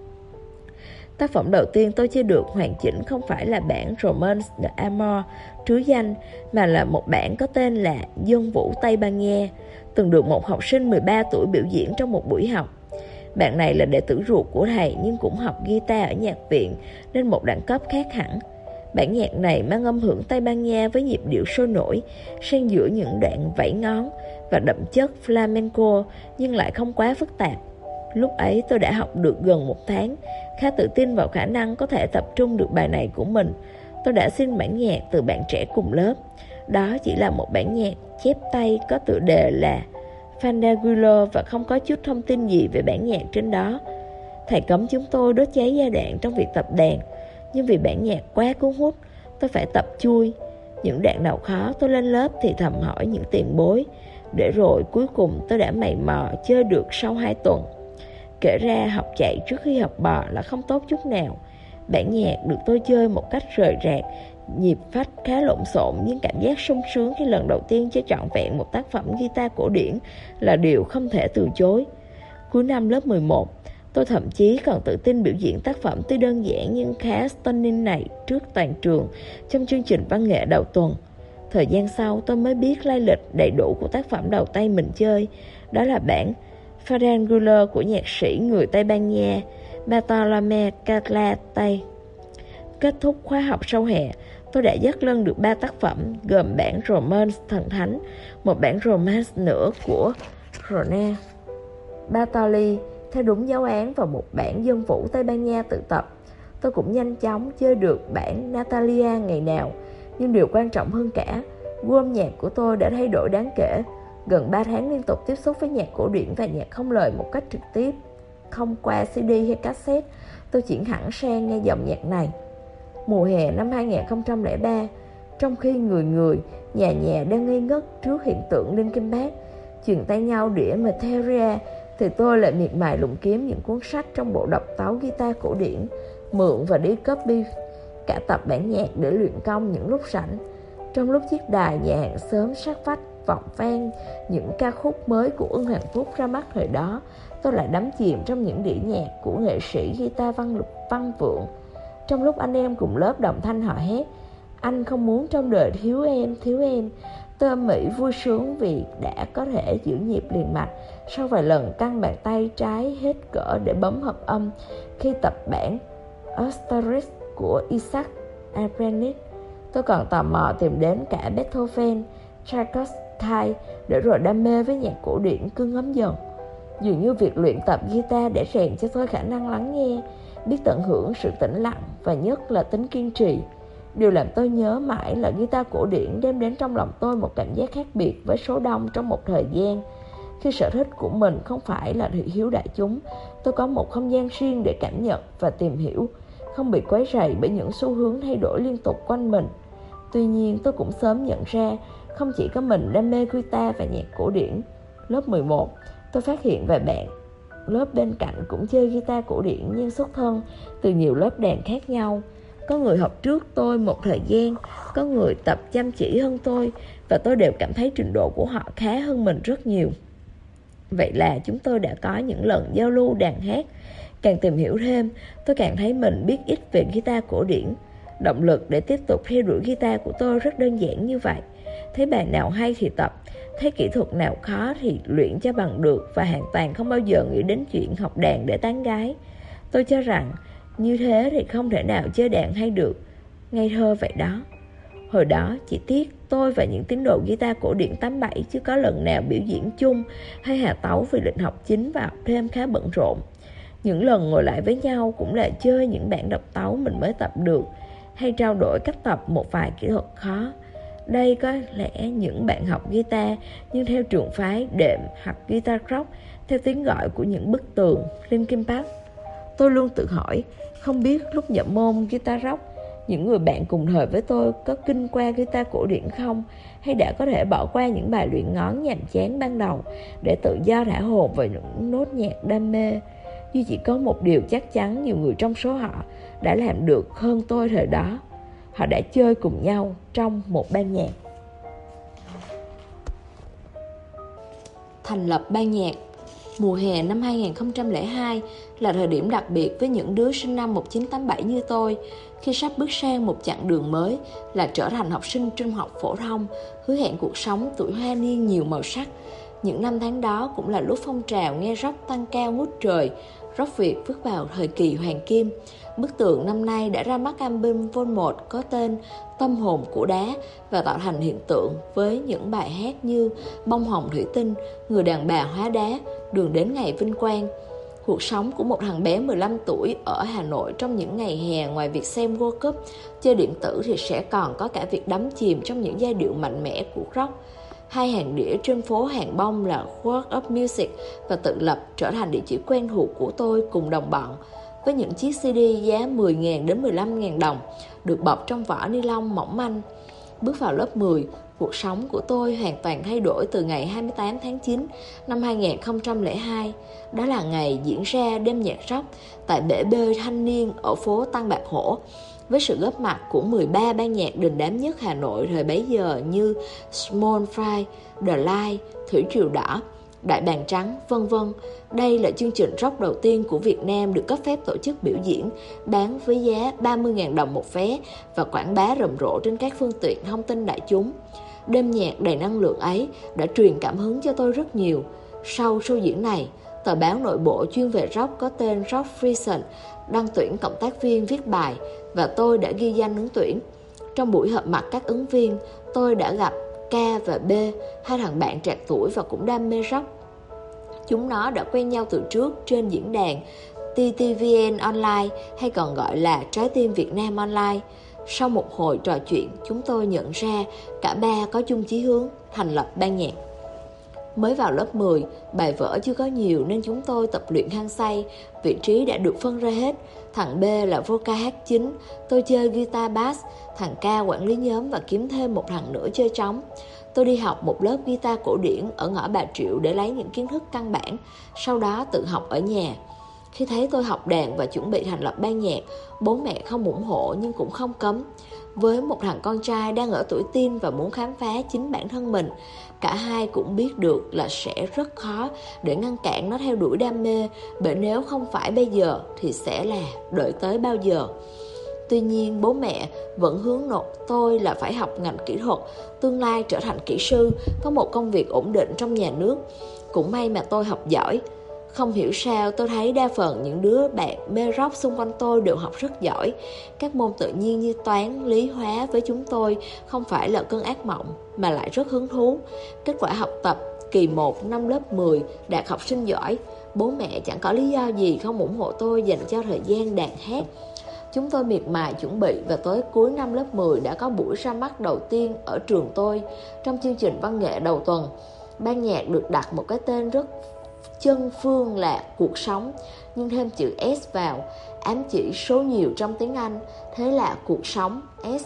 Tác phẩm đầu tiên tôi chơi được hoàn chỉnh không phải là bản Romance d'Amour trứ danh, mà là một bản có tên là Dân Vũ Tây Ban Nha, từng được một học sinh 13 tuổi biểu diễn trong một buổi học. Bạn này là đệ tử ruột của thầy nhưng cũng học guitar ở nhạc viện nên một đẳng cấp khác hẳn. Bản nhạc này mang âm hưởng Tây Ban Nha với nhịp điệu sôi nổi, xen giữa những đoạn vẫy ngón và đậm chất flamenco nhưng lại không quá phức tạp. Lúc ấy tôi đã học được gần 1 tháng, khá tự tin vào khả năng có thể tập trung được bài này của mình. Tôi đã xin bản nhạc từ bạn trẻ cùng lớp. Đó chỉ là một bản nhạc chép tay có tựa đề là Fandagulo và không có chút thông tin gì về bản nhạc trên đó. Thầy cấm chúng tôi đốt cháy giai đoạn trong việc tập đàn, nhưng vì bản nhạc quá cuốn hút, tôi phải tập chui. Những đoạn nào khó tôi lên lớp thì thầm hỏi những tiền bối, để rồi cuối cùng tôi đã mày mò chơi được sau 2 tuần. Kể ra học chạy trước khi học bò là không tốt chút nào. Bản nhạc được tôi chơi một cách rời rạc, nhịp phách khá lộn xộn, nhưng cảm giác sung sướng khi lần đầu tiên chơi trọn vẹn một tác phẩm guitar cổ điển là điều không thể từ chối. Cuối năm lớp 11, tôi thậm chí còn tự tin biểu diễn tác phẩm tuy đơn giản nhưng khá stunning này trước toàn trường trong chương trình văn nghệ đầu tuần. Thời gian sau tôi mới biết lai lịch đầy đủ của tác phẩm đầu tay mình chơi, đó là bản Fandagulo của nhạc sĩ người Tây Ban Nha Bartolomé Carlata. Kết thúc khóa học sau hè, tôi đã dắt lưng được 3 tác phẩm gồm bản Romance thần thánh, một bản Romance nữa của Rene Bartoli theo đúng giáo án và một bản Dân Vũ Tây Ban Nha tự tập. Tôi cũng nhanh chóng chơi được bản Natalia ngày nào, nhưng điều quan trọng hơn cả, gu âm nhạc của tôi đã thay đổi đáng kể. Gần 3 tháng liên tục tiếp xúc với nhạc cổ điển và nhạc không lời một cách trực tiếp, không qua CD hay cassette, tôi chuyển hẳn sang nghe dòng nhạc này. Mùa hè năm 2003, trong khi người nhà đang ngây ngất trước hiện tượng Linkin Park truyền tay nhau đĩa Materia, thì tôi lại miệt mài lùng kiếm những cuốn sách trong bộ độc tấu guitar cổ điển, mượn và đi copy cả tập bản nhạc để luyện công những lúc rảnh. Trong lúc chiếc đài nhà hàng xóm sát vách vọng vang những ca khúc mới của Ưng Hoàng Phúc ra mắt thời đó, tôi lại đắm chìm trong những đĩa nhạc của nghệ sĩ guitar Văn Vượng. Trong lúc anh em cùng lớp đồng thanh hò hét "Anh không muốn trong đời thiếu em", tôi âm ỉ vui sướng vì đã có thể giữ nhịp liền mạch sau vài lần căng bàn tay trái hết cỡ để bấm hợp âm khi tập bản Asterix của Isaac Abramovich. Tôi còn tò mò tìm đến cả Beethoven, Tchaikovsky để rồi đam mê với nhạc cổ điển cứ ngấm dần. Dường như việc luyện tập guitar để rèn cho tôi khả năng lắng nghe, biết tận hưởng sự tĩnh lặng và nhất là tính kiên trì. Điều làm tôi nhớ mãi là guitar cổ điển đem đến trong lòng tôi một cảm giác khác biệt với số đông trong một thời gian. Khi sở thích của mình không phải là thị hiếu đại chúng, tôi có một không gian riêng để cảm nhận và tìm hiểu, không bị quấy rầy bởi những xu hướng thay đổi liên tục quanh mình. Tuy nhiên tôi cũng sớm nhận ra không chỉ có mình đam mê guitar và nhạc cổ điển. Lớp 11, tôi phát hiện vài bạn lớp bên cạnh cũng chơi guitar cổ điển nhưng xuất thân từ nhiều lớp đàn khác nhau. Có người học trước tôi một thời gian, có người tập chăm chỉ hơn tôi, và tôi đều cảm thấy trình độ của họ khá hơn mình rất nhiều. Vậy là chúng tôi đã có những lần giao lưu đàn hát. Càng tìm hiểu thêm, tôi càng thấy mình biết ít về guitar cổ điển. Động lực để tiếp tục theo đuổi guitar của tôi rất đơn giản như vậy. Thấy bài nào hay thì tập, thấy kỹ thuật nào khó thì luyện cho bằng được, và hoàn toàn không bao giờ nghĩ đến chuyện học đàn để tán gái. Tôi cho rằng như thế thì không thể nào chơi đàn hay được. Ngây thơ vậy đó. Hồi đó chỉ tiếc tôi và những tín đồ guitar cổ điển 87 chứ có lần nào biểu diễn chung hay hòa tấu vì lịch học chính và học thêm khá bận rộn. Những lần ngồi lại với nhau cũng là chơi những bản độc tấu mình mới tập được, hay trao đổi cách tập một vài kỹ thuật khó. Đây có lẽ những bạn học guitar nhưng theo trường phái đệm hoặc guitar rock, theo tiếng gọi của những bức tường Linkin Park. Tôi luôn tự hỏi, không biết lúc nhập môn guitar rock, Những người bạn cùng thời với tôi có kinh qua guitar cổ điển không? Hay đã có thể bỏ qua những bài luyện ngón nhàm chán ban đầu để tự do thả hồn vào những nốt nhạc đam mê? Duy chỉ có một điều chắc chắn, nhiều người trong số họ đã làm được hơn tôi thời đó. Họ đã chơi cùng nhau trong một ban nhạc. Thành lập ban nhạc. Mùa hè năm 2002 là thời điểm đặc biệt với những đứa sinh năm 1987 như tôi, khi sắp bước sang một chặng đường mới là trở thành học sinh trung học phổ thông, hứa hẹn cuộc sống tuổi hoa niên nhiều màu sắc. Những năm tháng đó cũng là lúc phong trào nghe rock tăng cao ngút trời, rock Việt bước vào thời kỳ hoàng kim. Bức Tường năm nay đã ra mắt album Vol 1 có tên Tâm hồn của đá và tạo thành hiện tượng với những bài hát như Bông hồng thủy tinh, Người đàn bà hóa đá, Đường đến ngày vinh quang. Cuộc sống của một thằng bé 15 tuổi ở Hà Nội trong những ngày hè, ngoài việc xem World Cup, chơi điện tử thì sẽ còn có cả việc đắm chìm trong những giai điệu mạnh mẽ của rock. Hai hàng đĩa trên phố Hàng Bông là World of Music và Tự Lập trở thành địa chỉ quen thuộc của tôi cùng đồng bọn, với những chiếc CD giá 10.000 đến 15.000 đồng, được bọc trong vỏ ni lông mỏng manh. Bước vào lớp 10, cuộc sống của tôi hoàn toàn thay đổi từ ngày 28 tháng 9 năm 2002. Đó là ngày diễn ra đêm nhạc rock tại bể bơi thanh niên ở phố Tăng Bạc Hổ, với sự góp mặt của 13 ban nhạc đình đám nhất Hà Nội thời bấy giờ như Small Fry, The Light, Thủy Triều Đỏ, Đại Bàng Trắng, vân vân. Đây là chương trình rock đầu tiên của Việt Nam được cấp phép tổ chức biểu diễn, bán với giá 30.000 đồng một vé và quảng bá rầm rộ trên các phương tiện thông tin đại chúng. Đêm nhạc đầy năng lượng ấy đã truyền cảm hứng cho tôi rất nhiều. Sau show diễn này, tờ báo nội bộ chuyên về rock có tên Rock Frisian đăng tuyển cộng tác viên viết bài và tôi đã ghi danh ứng tuyển. Trong buổi họp mặt các ứng viên, tôi đã gặp K và B, hai thằng bạn trạc tuổi và cũng đam mê rock. Chúng nó đã quen nhau từ trước trên diễn đàn TTVN Online, hay còn gọi là Trái tim Việt Nam Online. Sau một hồi trò chuyện, chúng tôi nhận ra cả ba có chung chí hướng thành lập ban nhạc. Mới vào lớp 10, bài vở chưa có nhiều nên chúng tôi tập luyện hăng say. Vị trí đã được phân ra hết. Thằng B là vocal hát chính, tôi chơi guitar bass, thằng K quản lý nhóm và kiếm thêm một thằng nữa chơi trống. Tôi đi học một lớp guitar cổ điển ở ngõ Bà Triệu để lấy những kiến thức căn bản, sau đó tự học ở nhà. Khi thấy tôi học đàn và chuẩn bị thành lập ban nhạc, bố mẹ không ủng hộ nhưng cũng không cấm. Với một thằng con trai đang ở tuổi teen và muốn khám phá chính bản thân mình, cả hai cũng biết được là sẽ rất khó để ngăn cản nó theo đuổi đam mê, bởi nếu không phải bây giờ thì sẽ là đợi tới bao giờ. Tuy nhiên bố mẹ vẫn hướng nội tôi là phải học ngành kỹ thuật, tương lai trở thành kỹ sư, có một công việc ổn định trong nhà nước. Cũng may mà tôi học giỏi. Không hiểu sao tôi thấy đa phần những đứa bạn mê rock xung quanh tôi đều học rất giỏi. Các môn tự nhiên như toán, lý, hóa với chúng tôi không phải là cơn ác mộng mà lại rất hứng thú. Kết quả học tập kỳ 1 năm lớp 10 đạt học sinh giỏi. Bố mẹ chẳng có lý do gì không ủng hộ tôi dành cho thời gian đàn hát. Chúng tôi miệt mài chuẩn bị và tới cuối năm lớp 10 đã có buổi ra mắt đầu tiên ở trường tôi. Trong chương trình văn nghệ đầu tuần, ban nhạc được đặt một cái tên rất chân phương là cuộc sống, nhưng thêm chữ S vào, ám chỉ số nhiều trong tiếng Anh, thế là cuộc sống S.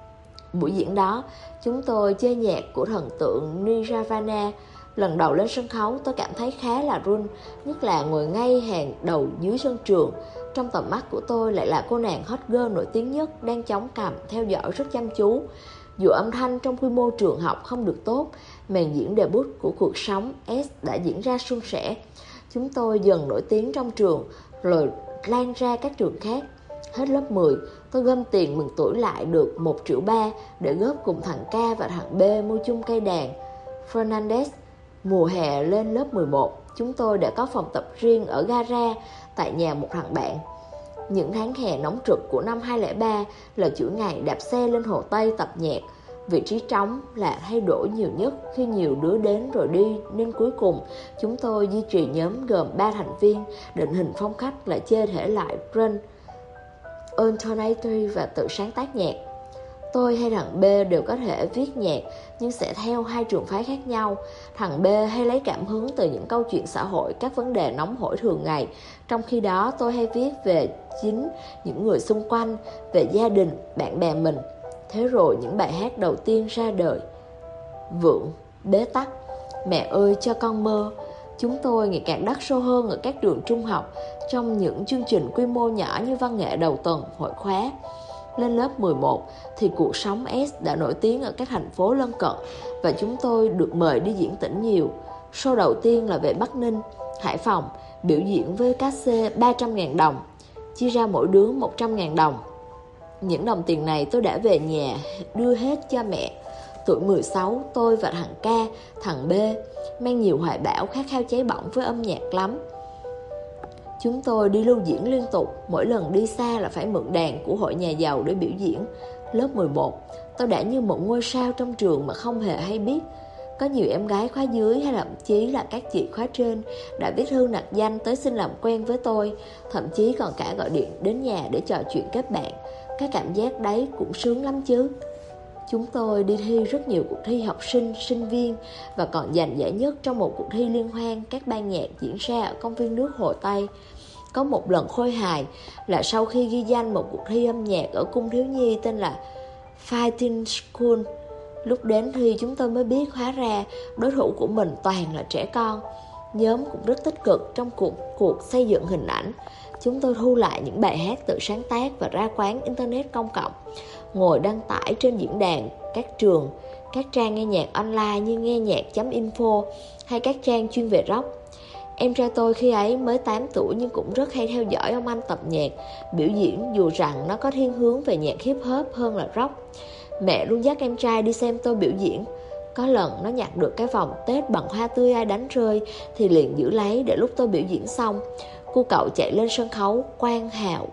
Buổi diễn đó, chúng tôi chơi nhạc của thần tượng Nirvana. Lần đầu lên sân khấu tôi cảm thấy khá là run, nhất là ngồi ngay hàng đầu dưới sân trường. Trong tầm mắt của tôi lại là cô nàng hot girl nổi tiếng nhất đang chống cằm theo dõi rất chăm chú. Dù âm thanh trong quy mô trường học không được tốt, màn diễn debut của cuộc sống S đã diễn ra suôn sẻ. Chúng tôi dần nổi tiếng trong trường, rồi lan ra các trường khác. Hết lớp 10, tôi gom tiền mừng tuổi lại được 1,3 triệu để góp cùng thằng K và thằng B mua chung cây đàn Fernandez. Mùa hè lên lớp 11, chúng tôi đã có phòng tập riêng ở gara tại nhà một thằng bạn. Những tháng hè nóng trực của năm 2003 là chuỗi ngày đạp xe lên Hồ Tây tập nhạc. Vị trí trống là thay đổi nhiều nhất khi nhiều đứa đến rồi đi, nên cuối cùng chúng tôi duy trì nhóm gồm 3 thành viên, định hình phong cách là chơi thể loại Brun, Alternative và tự sáng tác nhạc. Tôi hay thằng B đều có thể viết nhạc, nhưng sẽ theo hai trường phái khác nhau. Thằng B hay lấy cảm hứng từ những câu chuyện xã hội, các vấn đề nóng hổi thường ngày. Trong khi đó tôi hay viết về chính những người xung quanh, về gia đình, bạn bè mình. Thế rồi những bài hát đầu tiên ra đời. Vượng, Bế tắc, Mẹ ơi cho con mơ. Chúng tôi ngày càng đắt sâu hơn ở các trường trung học, trong những chương trình quy mô nhỏ như văn nghệ đầu tuần, hội khóa. Lên lớp 11 thì cuộc sống S đã nổi tiếng ở các thành phố lân cận và chúng tôi được mời đi diễn tỉnh nhiều. Show đầu tiên là về Bắc Ninh, Hải Phòng, biểu diễn với cát xê 300.000 đồng, chia ra mỗi đứa 100.000 đồng. Những đồng tiền này tôi đã về nhà đưa hết cho mẹ. Tuổi 16, tôi và thằng K, thằng B mang nhiều hoài bão, khát khao cháy bỏng với âm nhạc lắm. Chúng tôi đi lưu diễn liên tục, mỗi lần đi xa là phải mượn đàn của hội nhà giàu để biểu diễn. Lớp 11, tôi đã như một ngôi sao trong trường mà không hề hay biết. Có nhiều em gái khóa dưới hay thậm chí là các chị khóa trên đã viết thư nặc danh tới xin làm quen với tôi, thậm chí còn cả gọi điện đến nhà để trò chuyện kết bạn. Cái cảm giác đấy cũng sướng lắm chứ. Chúng tôi đi thi rất nhiều cuộc thi học sinh, sinh viên và còn giành giải nhất trong một cuộc thi liên hoan các ban nhạc diễn ra ở công viên nước Hồ Tây. Có một lần khôi hài là sau khi ghi danh một cuộc thi âm nhạc ở cung thiếu nhi tên là Fighting School, lúc đến thi chúng tôi mới biết hóa ra đối thủ của mình toàn là trẻ con. Nhóm cũng rất tích cực trong cuộc xây dựng hình ảnh. Chúng tôi thu lại những bài hát tự sáng tác và ra quán internet công cộng, ngồi đăng tải trên diễn đàn các trường, các trang nghe nhạc online như nghe nhạc.info hay các trang chuyên về rock. Em trai tôi khi ấy mới 8 tuổi nhưng cũng rất hay theo dõi ông anh tập nhạc, biểu diễn dù rằng nó có thiên hướng về nhạc hip hop hơn là rock. Mẹ luôn dắt em trai đi xem tôi biểu diễn. Có lần nó nhặt được cái vòng Tết bằng hoa tươi ai đánh rơi thì liền giữ lấy để lúc tôi biểu diễn xong, cô cậu chạy lên sân khấu quàng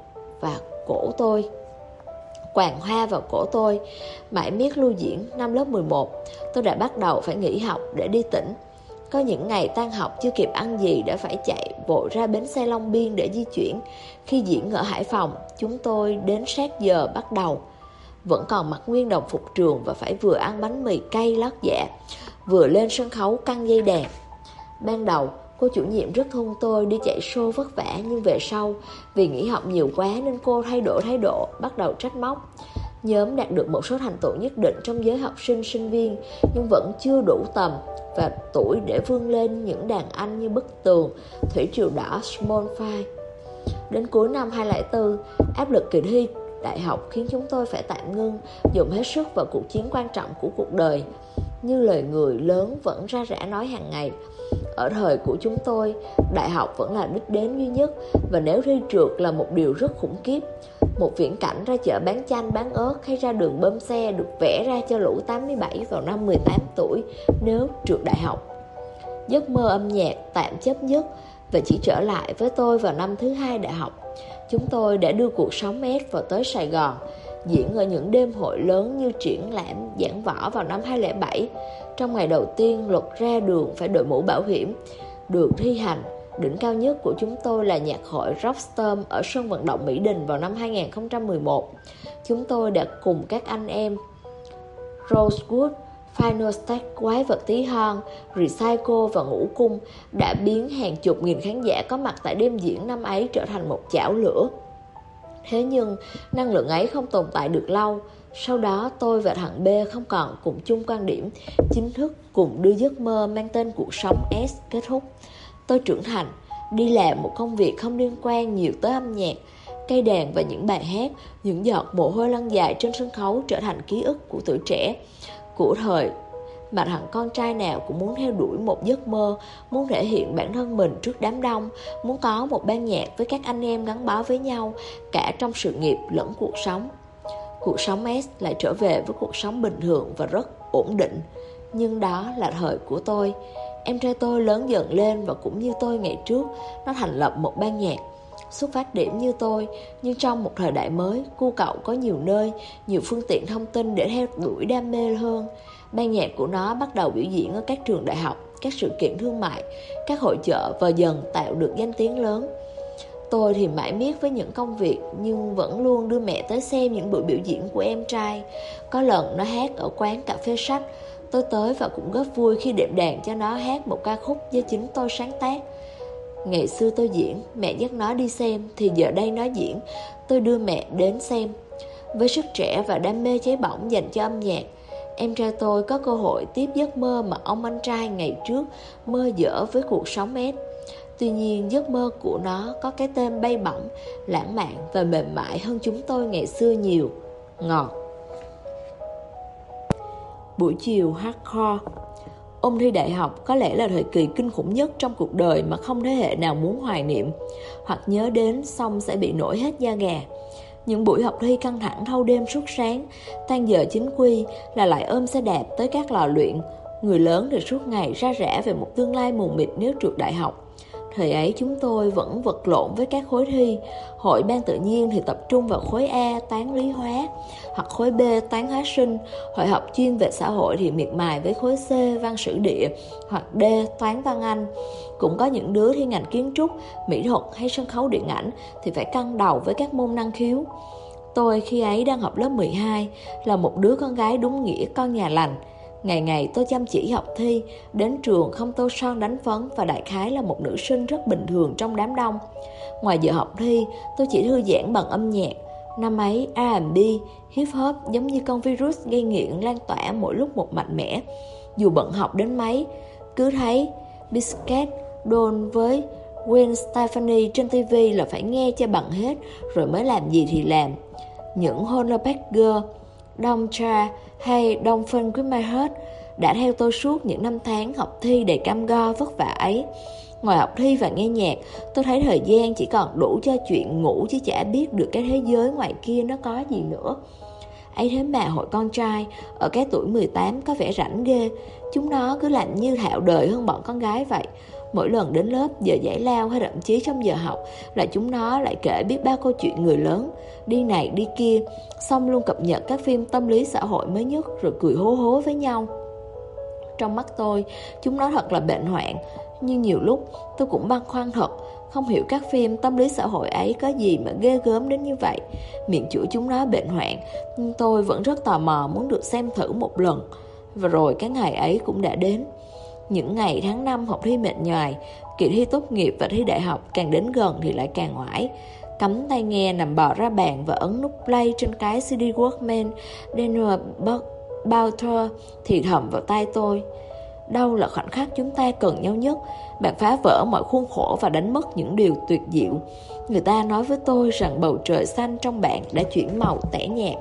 hoa vào cổ tôi. Mãi miết lưu diễn. Năm lớp 11 tôi đã bắt đầu phải nghỉ học để đi tỉnh. Có những ngày tan học chưa kịp ăn gì đã phải chạy vội ra bến xe Long Biên để di chuyển. Khi diễn ở Hải Phòng, chúng tôi đến sát giờ bắt đầu, vẫn còn mặc nguyên đồng phục trường và phải vừa ăn bánh mì cay lót dạ, vừa lên sân khấu căng dây đàn. Ban đầu cô chủ nhiệm rất thương tôi đi chạy show vất vả, nhưng về sau vì nghỉ học nhiều quá nên cô thay đổi, bắt đầu trách móc. Nhóm đạt được một số thành tựu nhất định trong giới học sinh, sinh viên, nhưng vẫn chưa đủ tầm và tuổi để vươn lên những đàn anh như Bức Tường, Thủy Triều Đỏ, Small Fry. Đến cuối năm 2004, áp lực kỳ thi đại học khiến chúng tôi phải tạm ngưng, dùng hết sức vào cuộc chiến quan trọng của cuộc đời. Như lời người lớn vẫn ra rã nói hàng ngày, ở thời của chúng tôi, đại học vẫn là đích đến duy nhất, và nếu thi trượt là một điều rất khủng khiếp. Một viễn cảnh ra chợ bán chanh bán ớt hay ra đường bơm xe được vẽ ra cho lũ 87 vào năm 18 tuổi nếu trượt đại học. Giấc mơ âm nhạc tạm chấm dứt và chỉ trở lại với tôi vào năm thứ 2 đại học. Chúng tôi đã đưa cuộc sống S vào tới Sài Gòn, diễn ở những đêm hội lớn như triển lãm, giảng võ vào năm 2007. Trong ngày đầu tiên, luật ra đường phải đội mũ bảo hiểm được thi hành. Đỉnh cao nhất của chúng tôi là nhạc hội Rockstorm ở sân vận động Mỹ Đình vào năm 2011. Chúng tôi đã cùng các anh em Rosewood, Final Stage, Quái vật tí hon, Recycle và Ngũ Cung đã biến hàng chục nghìn khán giả có mặt tại đêm diễn năm ấy trở thành một chảo lửa. Thế nhưng năng lượng ấy không tồn tại được lâu. Sau đó tôi và thằng B không còn cùng chung quan điểm, chính thức cùng đưa giấc mơ mang tên cuộc sống S kết thúc. Tôi trưởng thành, đi làm một công việc không liên quan nhiều tới âm nhạc. Cây đàn và những bài hát, những giọt mồ hôi lăn dài trên sân khấu trở thành ký ức của tuổi trẻ, của thời mà thằng con trai nào cũng muốn theo đuổi một giấc mơ, muốn thể hiện bản thân mình trước đám đông, muốn có một ban nhạc với các anh em gắn bó với nhau, cả trong sự nghiệp lẫn cuộc sống. Cuộc sống S lại trở về với cuộc sống bình thường và rất ổn định. Nhưng đó là thời của tôi. Em trai tôi lớn dần lên và cũng như tôi ngày trước, nó thành lập một ban nhạc. Xuất phát điểm như tôi, nhưng trong một thời đại mới, cu cậu có nhiều nơi, nhiều phương tiện thông tin để theo đuổi đam mê hơn. Ban nhạc của nó bắt đầu biểu diễn ở các trường đại học, các sự kiện thương mại, các hội chợ và dần tạo được danh tiếng lớn. Tôi thì mãi miết với những công việc, nhưng vẫn luôn đưa mẹ tới xem những buổi biểu diễn của em trai. Có lần nó hát ở quán cà phê sách, tôi tới và cũng góp vui khi đệm đàn cho nó hát một ca khúc do chính tôi sáng tác. Ngày xưa tôi diễn, mẹ dắt nó đi xem, thì giờ đây nó diễn, tôi đưa mẹ đến xem. Với sức trẻ và đam mê cháy bỏng dành cho âm nhạc, em trai tôi có cơ hội tiếp giấc mơ mà ông anh trai ngày trước mơ dở với cuộc sống ép. Tuy nhiên giấc mơ của nó có cái tên bay bổng, lãng mạn và mềm mại hơn chúng tôi ngày xưa nhiều. Ngọt. Buổi chiều hardcore. Ôn thi đại học có lẽ là thời kỳ kinh khủng nhất trong cuộc đời mà không thế hệ nào muốn hoài niệm, hoặc nhớ đến xong sẽ bị nổi hết da gà. Những buổi học thi căng thẳng thâu đêm suốt sáng, tan giờ chính quy là lại ôm xe đạp tới các lò luyện. Người lớn thì suốt ngày ra rã về một tương lai mù mịt nếu trượt đại học. Thời ấy chúng tôi vẫn vật lộn với các khối thi. Hội ban tự nhiên thì tập trung vào khối A toán lý hóa, hoặc khối B toán hóa sinh. Hội học chuyên về xã hội thì miệt mài với khối C văn sử địa, hoặc D toán văn Anh. Cũng có những đứa thi ngành kiến trúc, mỹ thuật hay sân khấu điện ảnh thì phải căng đầu với các môn năng khiếu. Tôi khi ấy đang học lớp 12, là một đứa con gái đúng nghĩa con nhà lành. Ngày ngày tôi chăm chỉ học thi, đến trường không tô son đánh phấn và đại khái là một nữ sinh rất bình thường trong đám đông. Ngoài giờ học thi, tôi chỉ thư giãn bằng âm nhạc. Năm ấy, R&B, hip hop giống như con virus gây nghiện lan tỏa mỗi lúc một mạnh mẽ. Dù bận học đến mấy, cứ thấy Biscuit Doll với Gwen Stefani trên TV là phải nghe cho bằng hết, rồi mới làm gì thì làm. Những Hollaback Don't Try hay Don't Fun With My Heart đã theo tôi suốt những năm tháng học thi đầy cam go vất vả ấy. Ngoài học thi và nghe nhạc, tôi thấy thời gian chỉ còn đủ cho chuyện ngủ, chứ chả biết được cái thế giới ngoài kia nó có gì nữa. Ấy thế mà hội con trai ở cái tuổi 18 có vẻ rảnh ghê. Chúng nó cứ làm như thạo đời hơn bọn con gái vậy. Mỗi lần đến lớp, giờ giải lao hay thậm chí trong giờ học là chúng nó lại kể biết bao câu chuyện người lớn, đi này đi kia, xong luôn cập nhật các phim tâm lý xã hội mới nhất rồi cười hố hố với nhau. Trong mắt tôi, chúng nó thật là bệnh hoạn, nhưng nhiều lúc tôi cũng băn khoăn thật, không hiểu các phim tâm lý xã hội ấy có gì mà ghê gớm đến như vậy. Miệng chửi chúng nó bệnh hoạn, nhưng tôi vẫn rất tò mò muốn được xem thử một lần. Và rồi cái ngày ấy cũng đã đến. Những ngày tháng năm học thi mệt nhoài, kỳ thi tốt nghiệp và thi đại học càng đến gần thì lại càng ngoải. Cắm tai nghe nằm bò ra bàn và ấn nút play trên cái CD Walkman. Daniel Bouter thì thầm vào tai tôi: đâu là khoảnh khắc chúng ta cần nhau nhất? Bạn phá vỡ mọi khuôn khổ và đánh mất những điều tuyệt diệu. Người ta nói với tôi rằng bầu trời xanh trong bạn đã chuyển màu tẻ nhạt.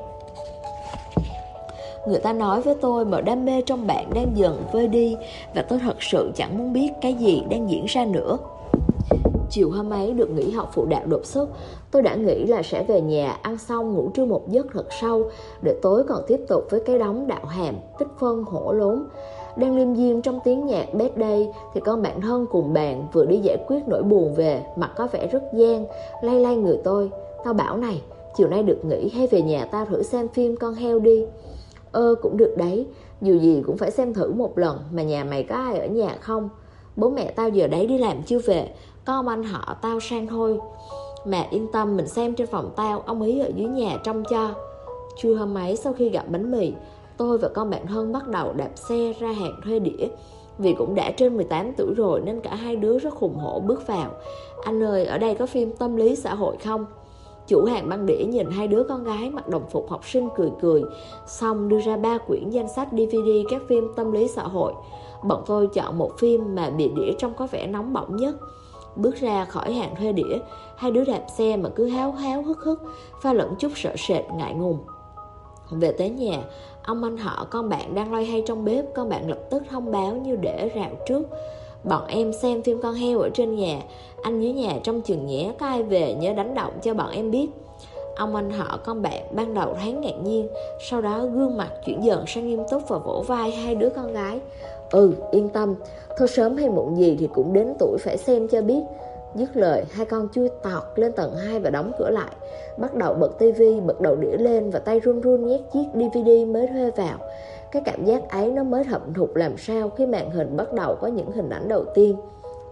Người ta nói với tôi mà đam mê trong bạn đang dần vơi đi, và tôi thật sự chẳng muốn biết cái gì đang diễn ra nữa. Chiều hôm ấy được nghỉ học phụ đạo đột xuất, tôi đã nghĩ là sẽ về nhà ăn xong ngủ trưa một giấc thật sâu, để tối còn tiếp tục với cái đống đạo hàm, tích phân hổ lốn. Đang liêm diêm trong tiếng nhạc birthday thì con bạn thân cùng bàn vừa đi giải quyết nỗi buồn về, mặt có vẻ rất gian, lay lay người tôi: tao bảo này, chiều nay được nghỉ, hay về nhà tao thử xem phim con heo đi. Cũng được đấy, dù gì cũng phải xem thử một lần, mà nhà mày có ai ở nhà không? Bố mẹ tao giờ đấy đi làm chưa về, có ông anh họ tao sang thôi. Mà yên tâm, mình xem trên phòng tao, ông ý ở dưới nhà trông cho. Trưa hôm ấy sau khi gặp bánh mì, tôi và con bạn thân bắt đầu đạp xe ra hàng thuê đĩa. Vì cũng đã trên 18 tuổi rồi nên cả hai đứa rất hùng hổ bước vào. Anh ơi, ở đây có phim tâm lý xã hội không? Chủ hàng băng đĩa nhìn hai đứa con gái mặc đồng phục học sinh cười cười, xong đưa ra 3 quyển danh sách DVD các phim tâm lý xã hội. Bọn tôi chọn một phim mà bìa đĩa trông có vẻ nóng bỏng nhất. Bước ra khỏi hàng thuê đĩa, hai đứa đạp xe mà cứ háo háo hức hức, pha lẫn chút sợ sệt ngại ngùng. Về tới nhà, ông anh họ con bạn đang loay hay trong bếp. Con bạn lập tức thông báo như để rào trước: bọn em xem phim con heo ở trên nhà, anh dưới nhà trông chừng nhé, có ai về nhớ đánh động cho bọn em biết. Ông anh họ con bạn ban đầu thấy ngạc nhiên, sau đó gương mặt chuyển dần sang nghiêm túc và vỗ vai hai đứa con gái: yên tâm, thôi sớm hay muộn gì thì cũng đến tuổi phải xem cho biết. Dứt lời, hai con chui tọt lên tầng 2 và đóng cửa lại, bắt đầu bật tivi, bật đầu đĩa lên và tay run run nhét chiếc DVD mới thuê vào. Cái cảm giác ấy nó mới thẩm thục làm sao khi màn hình bắt đầu có những hình ảnh đầu tiên.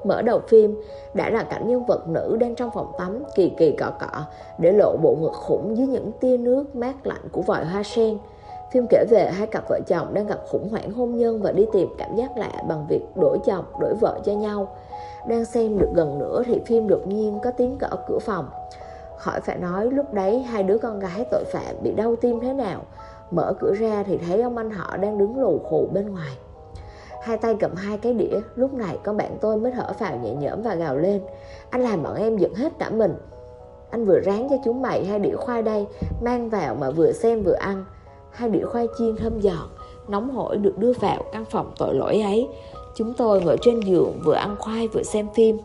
Mở đầu phim đã là cảnh nhân vật nữ đang trong phòng tắm kỳ kỳ cọ cọ để lộ bộ ngực khủng dưới những tia nước mát lạnh của vòi hoa sen. Phim kể về hai cặp vợ chồng đang gặp khủng hoảng hôn nhân và đi tìm cảm giác lạ bằng việc đổi chồng, đổi vợ cho nhau. Đang xem được gần nửa thì phim đột nhiên có tiếng gõ cửa phòng. Khỏi phải nói lúc đấy hai đứa con gái tội phạm bị đau tim thế nào. Mở cửa ra thì thấy ông anh họ đang đứng lù khù bên ngoài, hai tay cầm hai cái đĩa. Lúc này con bạn tôi mới thở phào nhẹ nhõm và gào lên: "Anh làm bọn em giận hết cả mình. Anh vừa ráng cho chúng mày 2 đĩa khoai đây, mang vào mà vừa xem vừa ăn." 2 đĩa khoai chiên thơm giòn, nóng hổi được đưa vào căn phòng tội lỗi ấy. Chúng tôi ngồi trên giường vừa ăn khoai vừa xem phim.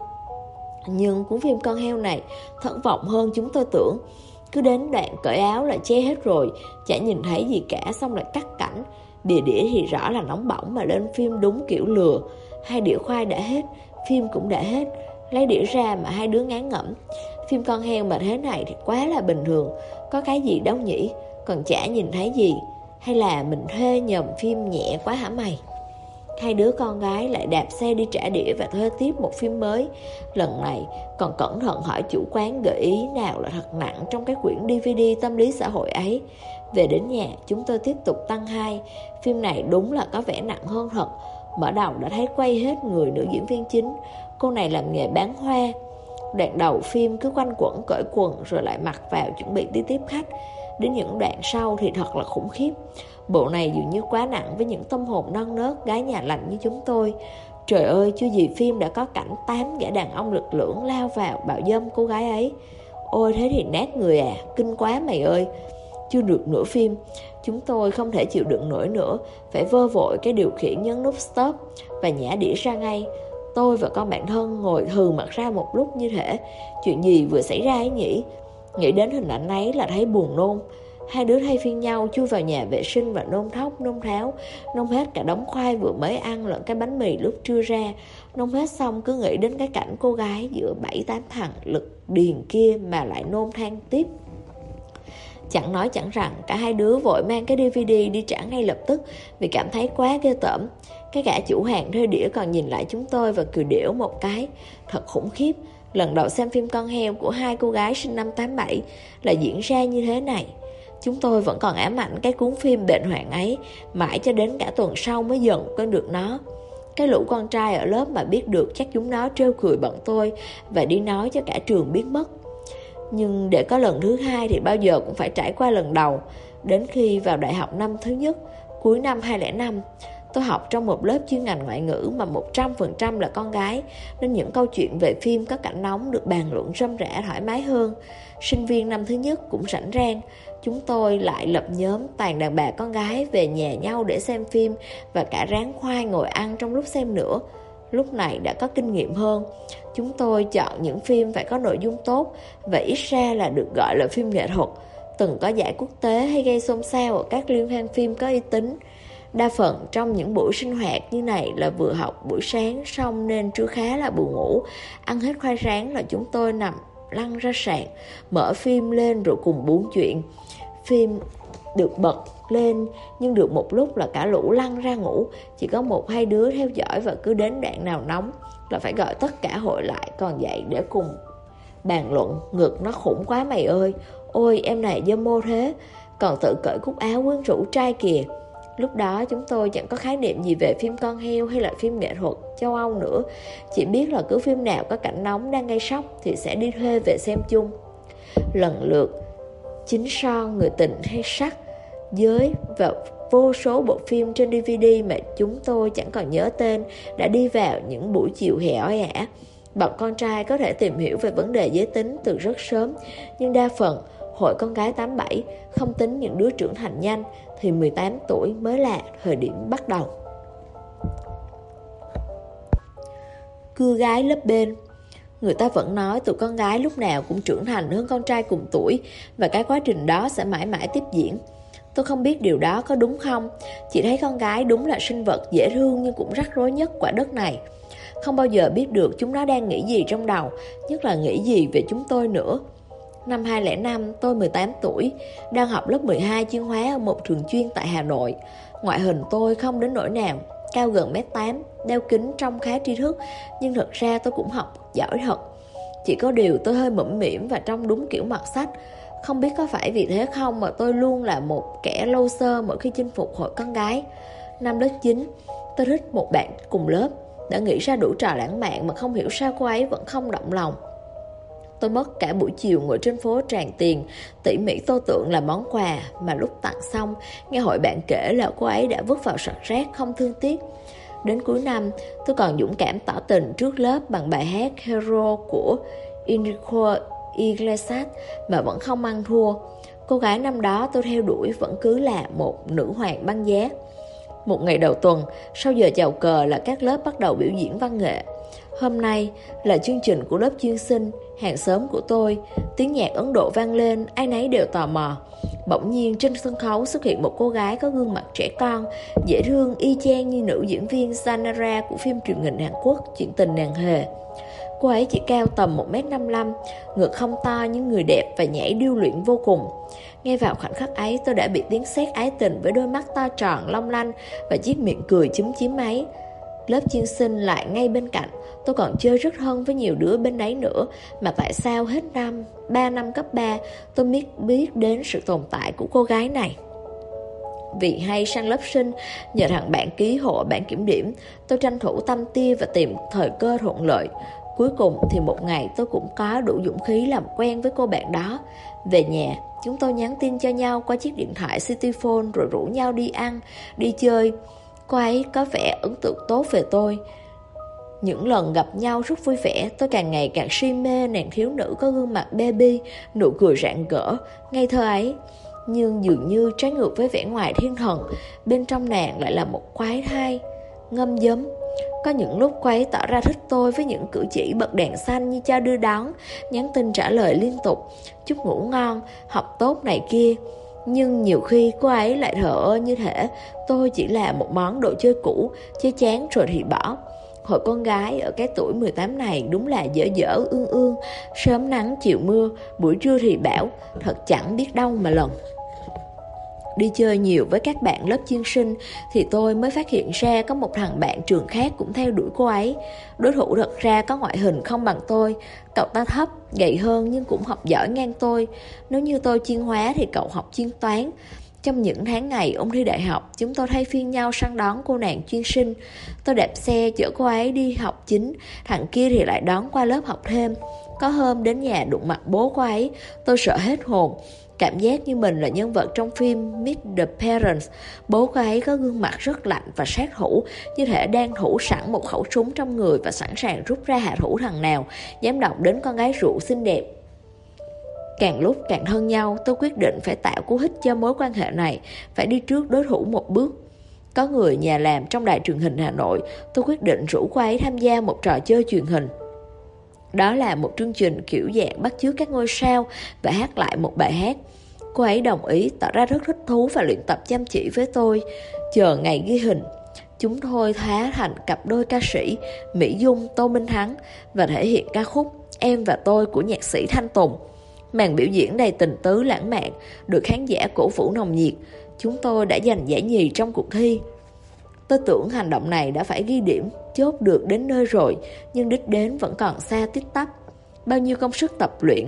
Nhưng cuốn phim con heo này thất vọng hơn chúng tôi tưởng. Cứ đến đoạn cởi áo là che hết rồi, chả nhìn thấy gì cả, xong lại cắt cảnh. Bìa đĩa thì rõ là nóng bỏng mà lên phim đúng kiểu lừa. 2 đĩa khoai đã hết, phim cũng đã hết. Lấy đĩa ra mà hai đứa ngán ngẩm. Phim con heo mà thế này thì quá là bình thường, có cái gì đâu nhỉ, còn chả nhìn thấy gì. Hay là mình thuê nhầm phim nhẹ quá hả mày? Hai đứa con gái lại đạp xe đi trả đĩa và thuê tiếp một phim mới. Lần này còn cẩn thận hỏi chủ quán gợi ý nào là thật nặng trong cái quyển DVD tâm lý xã hội ấy. Về đến nhà chúng tôi tiếp tục tăng 2. Phim này đúng là có vẻ nặng hơn thật. Mở đầu đã thấy quay hết người nữ diễn viên chính. Cô này làm nghề bán hoa. Đoạn đầu phim cứ quanh quẩn cởi quần rồi lại mặc vào chuẩn bị đi tiếp khách. Đến những đoạn sau thì thật là khủng khiếp. Bộ này dường như quá nặng với những tâm hồn non nớt gái nhà lành như chúng tôi. Trời ơi, chưa gì phim đã có cảnh 8 gã đàn ông lực lưỡng lao vào bạo dâm cô gái ấy. Ôi thế thì nát người à, kinh quá mày ơi. Chưa được nửa phim, chúng tôi không thể chịu đựng nổi nữa, phải vơ vội cái điều khiển nhấn nút stop và nhả đĩa ra ngay. Tôi và con bạn thân ngồi hừ mặt ra một lúc như thể chuyện gì vừa xảy ra ấy nhỉ. Nghĩ đến hình ảnh ấy là thấy buồn nôn. Hai đứa thay phiên nhau chui vào nhà vệ sinh và nôn thốc nôn tháo, nôn hết cả đống khoai vừa mới ăn lẫn cái bánh mì lúc trưa ra. Nôn hết xong cứ nghĩ đến cái cảnh cô gái giữa 7-8 thằng lực điền kia mà lại nôn than tiếp. Chẳng nói chẳng rằng, cả hai đứa vội mang cái DVD đi trả ngay lập tức vì cảm thấy quá ghê tởm. Cái gã chủ hàng thuê đĩa còn nhìn lại chúng tôi và cười đểu một cái. Thật khủng khiếp, lần đầu xem phim con heo của hai cô gái sinh năm 87 là diễn ra như thế này. Chúng tôi vẫn còn ám ảnh cái cuốn phim bệnh hoạn ấy, mãi cho đến cả tuần sau mới dần quên được nó. Cái lũ con trai ở lớp mà biết được chắc chúng nó trêu cười bọn tôi và đi nói cho cả trường biết mất. Nhưng để có lần thứ 2 thì bao giờ cũng phải trải qua lần đầu. Đến khi vào đại học năm thứ nhất, cuối năm 2005, tôi học trong một lớp chuyên ngành ngoại ngữ mà 100% là con gái, nên những câu chuyện về phim có cảnh nóng được bàn luận rôm rả thoải mái hơn. Sinh viên năm thứ nhất cũng rảnh rang, chúng tôi lại lập nhóm toàn đàn bà con gái về nhà nhau để xem phim và cả ráng khoai ngồi ăn trong lúc xem nữa. Lúc này đã có kinh nghiệm hơn, chúng tôi chọn những phim phải có nội dung tốt và ít ra là được gọi là phim nghệ thuật, từng có giải quốc tế hay gây xôn xao ở các liên hoan phim có uy tín. Đa phần trong những buổi sinh hoạt như này là vừa học buổi sáng xong nên trưa khá là buồn ngủ. Ăn hết khoai rán là chúng tôi nằm lăn ra sàn, mở phim lên rồi cùng buôn chuyện. Phim được bật lên nhưng được một lúc là cả lũ lăn ra ngủ. Chỉ có 1-2 đứa theo dõi và cứ đến đoạn nào nóng là phải gọi tất cả hội lại còn dậy để cùng bàn luận. Ngực nó khủng quá mày ơi. Ôi em này dâm mô thế, còn tự cởi cúc áo quyến rũ trai kìa. Lúc đó chúng tôi chẳng có khái niệm gì về phim con heo hay là phim nghệ thuật châu Âu nữa. Chỉ biết là cứ phim nào có cảnh nóng đang gây sốc thì sẽ đi thuê về xem chung. Lần lượt Chính Son, Người Tình hay Sắc, Giới và vô số bộ phim trên DVD mà chúng tôi chẳng còn nhớ tên đã đi vào những buổi chiều hè oi ả. Bọn con trai có thể tìm hiểu về vấn đề giới tính từ rất sớm, nhưng đa phần hội con gái 87, không tính những đứa trưởng thành nhanh, thì 18 tuổi mới là thời điểm bắt đầu. Cưa gái lớp bên. Người ta vẫn nói tụi con gái lúc nào cũng trưởng thành hơn con trai cùng tuổi, và cái quá trình đó sẽ mãi mãi tiếp diễn. Tôi không biết điều đó có đúng không, chỉ thấy con gái đúng là sinh vật dễ thương nhưng cũng rắc rối nhất quả đất này. Không bao giờ biết được chúng nó đang nghĩ gì trong đầu, nhất là nghĩ gì về chúng tôi nữa. Năm 2005, tôi 18 tuổi, đang học lớp 12 chuyên hóa ở một trường chuyên tại Hà Nội. Ngoại hình tôi không đến nỗi nào, cao gần 1m8, đeo kính trông khá tri thức, nhưng thật ra tôi cũng học giỏi thật. Chỉ có điều tôi hơi mũm mĩm và trông đúng kiểu mọt sách. Không biết có phải vì thế không mà tôi luôn là một kẻ lâu sơ mỗi khi chinh phục hội con gái. Năm lớp 9, tôi thích một bạn cùng lớp, đã nghĩ ra đủ trò lãng mạn mà không hiểu sao cô ấy vẫn không động lòng. Tôi mất cả buổi chiều ngồi trên phố tràn tiền, tỉ mỉ tô tượng là món quà, mà lúc tặng xong, nghe hội bạn kể là cô ấy đã vứt vào sọt rác không thương tiếc. Đến cuối năm, tôi còn dũng cảm tỏ tình trước lớp bằng bài hát Hero của Enrique Iglesias mà vẫn không ăn thua. Cô gái năm đó tôi theo đuổi vẫn cứ là một nữ hoàng băng giá. Một ngày đầu tuần, sau giờ chào cờ là các lớp bắt đầu biểu diễn văn nghệ. Hôm nay là chương trình của lớp chuyên sinh, hàng xóm của tôi. Tiếng nhạc Ấn Độ vang lên, ai nấy đều tò mò. Bỗng nhiên trên sân khấu xuất hiện một cô gái có gương mặt trẻ con, dễ thương y chang như nữ diễn viên Sanara của phim truyền hình Hàn Quốc Chuyện tình nàng hề. Cô ấy chỉ cao tầm 1m55, ngực không to nhưng người đẹp và nhảy điêu luyện vô cùng. Ngay vào khoảnh khắc ấy tôi đã bị tiếng sét ái tình với đôi mắt to tròn long lanh và chiếc miệng cười chúm chím ấy. Lớp chuyên sinh lại ngay bên cạnh, tôi còn chơi rất thân với nhiều đứa bên đấy nữa, mà tại sao hết 3 năm cấp 3 tôi biết đến sự tồn tại của cô gái này. Vì hay sang lớp sinh, nhờ thằng bạn ký hộ bản kiểm điểm, tôi tranh thủ tâm tia và tìm thời cơ thuận lợi. Cuối cùng thì một ngày tôi cũng có đủ dũng khí làm quen với cô bạn đó. Về nhà, chúng tôi nhắn tin cho nhau qua chiếc điện thoại Cityphone rồi rủ nhau đi ăn, đi chơi. Cô ấy có vẻ ấn tượng tốt về tôi. Những lần gặp nhau rất vui vẻ, tôi càng ngày càng si mê nàng thiếu nữ có gương mặt baby, nụ cười rạng rỡ, ngây thơ ấy. Nhưng dường như trái ngược với vẻ ngoài thiên thần, bên trong nàng lại là một quái thai, ngâm giấm. Có những lúc cô ấy tỏ ra thích tôi với những cử chỉ bật đèn xanh như cho đưa đón, nhắn tin trả lời liên tục, chúc ngủ ngon, học tốt này kia. Nhưng nhiều khi cô ấy lại thờ ơ như thể tôi chỉ là một món đồ chơi cũ, chơi chán rồi thì bỏ. Hồi con gái ở cái tuổi 18 này đúng là dở dở ương ương, sớm nắng chiều mưa, buổi trưa thì bão, thật chẳng biết đâu mà lần. Đi chơi nhiều với các bạn lớp chuyên sinh thì tôi mới phát hiện ra có một thằng bạn trường khác cũng theo đuổi cô ấy. Đối thủ thật ra có ngoại hình không bằng tôi, cậu ta thấp, gầy hơn nhưng cũng học giỏi ngang tôi. Nếu như tôi chuyên hóa thì cậu học chuyên toán. Trong những tháng ngày ôn thi đại học, chúng tôi thay phiên nhau săn đón cô nàng chuyên sinh. Tôi đạp xe chở cô ấy đi học chính, thằng kia thì lại đón qua lớp học thêm. Có hôm đến nhà đụng mặt bố cô ấy, tôi sợ hết hồn. Cảm giác như mình là nhân vật trong phim Meet the Parents. Bố cô ấy có gương mặt rất lạnh và sát thủ, như thể đang thủ sẵn một khẩu súng trong người và sẵn sàng rút ra hạ thủ thằng nào dám động đến con gái rượu xinh đẹp. Càng lúc càng thân nhau, tôi quyết định phải tạo cú hích cho mối quan hệ này, phải đi trước đối thủ một bước. Có người nhà làm trong đài truyền hình Hà Nội, tôi quyết định rủ cô ấy tham gia một trò chơi truyền hình. Đó là một chương trình kiểu dạng bắt chước các ngôi sao và hát lại một bài hát. Cô ấy đồng ý, tỏ ra rất thích thú và luyện tập chăm chỉ với tôi. Chờ ngày ghi hình, chúng tôi hóa thành cặp đôi ca sĩ Mỹ Dung, Tô Minh Thắng và thể hiện ca khúc Em và Tôi của nhạc sĩ Thanh Tùng. Màn biểu diễn đầy tình tứ lãng mạn, được khán giả cổ vũ nồng nhiệt. Chúng tôi đã giành giải nhì trong cuộc thi. Tôi tưởng hành động này đã phải ghi điểm, chốt được đến nơi rồi, nhưng đích đến vẫn còn xa tít tắp. Bao nhiêu công sức tập luyện,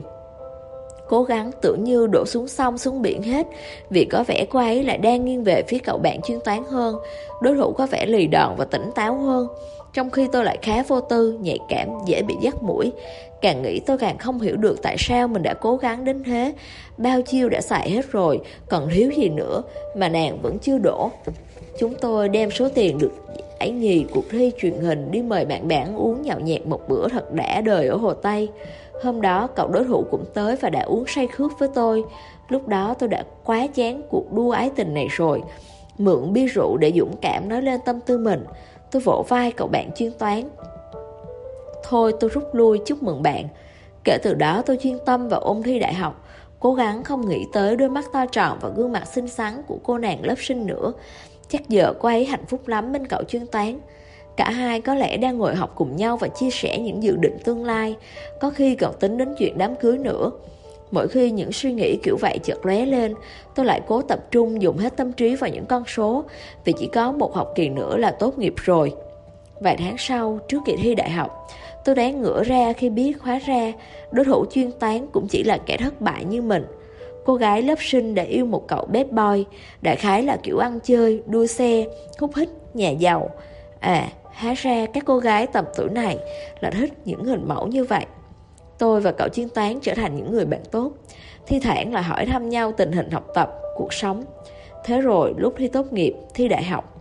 cố gắng tưởng như đổ xuống sông xuống biển hết, vì có vẻ cô ấy lại đang nghiêng về phía cậu bạn chuyên toán hơn. Đối thủ có vẻ lì đòn và tỉnh táo hơn, trong khi tôi lại khá vô tư, nhạy cảm, dễ bị dắt mũi. Càng nghĩ tôi càng không hiểu được tại sao mình đã cố gắng đến thế. Bao chiêu đã xài hết rồi, còn thiếu gì nữa mà nàng vẫn chưa đổ. Chúng tôi đem số tiền được giải nhì cuộc thi truyền hình đi mời bạn bè ăn uống nhậu nhẹt một bữa thật đã đời ở Hồ Tây. Hôm đó cậu đối thủ cũng tới và đã uống say khướt với tôi. Lúc đó tôi đã quá chán cuộc đua ái tình này rồi. Mượn bia rượu để dũng cảm nói lên tâm tư mình, tôi vỗ vai cậu bạn chuyên toán. Thôi tôi rút lui, chúc mừng bạn. Kể từ đó tôi chuyên tâm vào ôn thi đại học, cố gắng không nghĩ tới đôi mắt to tròn và gương mặt xinh xắn của cô nàng lớp sinh nữa. Chắc giờ cô ấy hạnh phúc lắm bên cậu chuyên toán. Cả hai có lẽ đang ngồi học cùng nhau và chia sẻ những dự định tương lai, có khi còn tính đến chuyện đám cưới nữa. Mỗi khi những suy nghĩ kiểu vậy chợt lóe lên, tôi lại cố tập trung dùng hết tâm trí vào những con số, vì chỉ có một học kỳ nữa là tốt nghiệp rồi. Vài tháng sau, trước kỳ thi đại học, tôi đoán ngửa ra khi biết hóa ra đối thủ chuyên toán cũng chỉ là kẻ thất bại như mình. Cô gái lớp sinh đã yêu một cậu bad boy, đại khái là kiểu ăn chơi, đua xe, hút hít, nhà giàu. Hóa ra các cô gái tầm tuổi này là thích những hình mẫu như vậy. Tôi và cậu chuyên toán trở thành những người bạn tốt, thi thoảng là hỏi thăm nhau tình hình học tập, cuộc sống. Thế rồi lúc thi tốt nghiệp, thi đại học,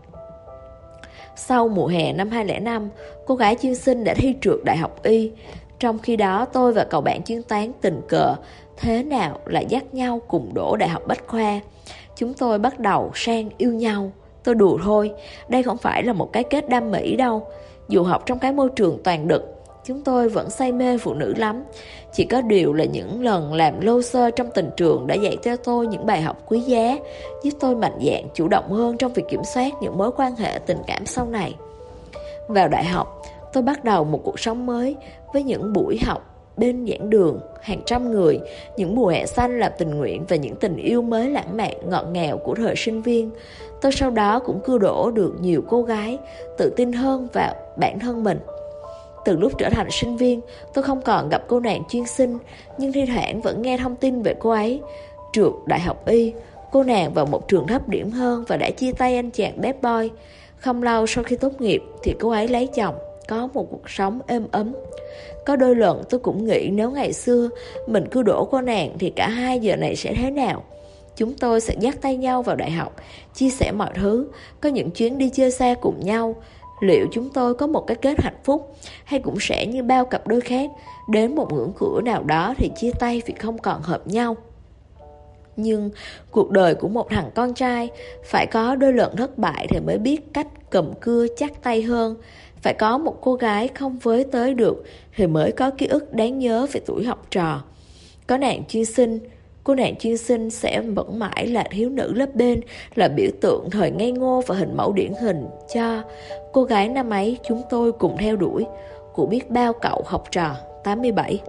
sau mùa hè năm 2005, cô gái chuyên sinh đã thi trượt đại học Y. Trong khi đó tôi và cậu bạn chuyên toán tình cờ thế nào lại dắt nhau cùng đỗ đại học Bách Khoa. Chúng tôi bắt đầu sang yêu nhau. Tôi đùa thôi, đây không phải là một cái kết đam mỹ đâu. Dù học trong cái môi trường toàn đực, chúng tôi vẫn say mê phụ nữ lắm. Chỉ có điều là những lần làm lô sơ trong tình trường đã dạy cho tôi những bài học quý giá, giúp tôi mạnh dạn chủ động hơn trong việc kiểm soát những mối quan hệ tình cảm sau này. Vào đại học, tôi bắt đầu một cuộc sống mới với những buổi học bên giảng đường, hàng trăm người, những mùa hè xanh làm tình nguyện và những tình yêu mới lãng mạn ngọt ngào của thời sinh viên. Tôi sau đó cũng cưa đổ được nhiều cô gái, tự tin hơn vào bản thân mình. Từ lúc trở thành sinh viên, tôi không còn gặp cô nàng chuyên sinh, nhưng thi thoảng vẫn nghe thông tin về cô ấy. Trượt đại học Y, cô nàng vào một trường thấp điểm hơn và đã chia tay anh chàng bad boy. Không lâu sau khi tốt nghiệp thì cô ấy lấy chồng, có một cuộc sống êm ấm. Có đôi lần tôi cũng nghĩ nếu ngày xưa mình cứ đổ cô nàng thì cả hai giờ này sẽ thế nào. Chúng tôi sẽ dắt tay nhau vào đại học, chia sẻ mọi thứ, có những chuyến đi chơi xa cùng nhau. Liệu chúng tôi có một cái kết hạnh phúc, hay cũng sẽ như bao cặp đôi khác, đến một ngưỡng cửa nào đó thì chia tay vì không còn hợp nhau. Nhưng cuộc đời của một thằng con trai phải có đôi lần thất bại thì mới biết cách cầm cưa chắc tay hơn. Phải có một cô gái không với tới được thì mới có ký ức đáng nhớ về tuổi học trò. Có nàng chuyên sinh, cô nàng chuyên sinh sẽ vẫn mãi là thiếu nữ lớp bên, là biểu tượng thời ngây ngô và hình mẫu điển hình cho cô gái năm ấy chúng tôi cùng theo đuổi, của biết bao cậu học trò. 87.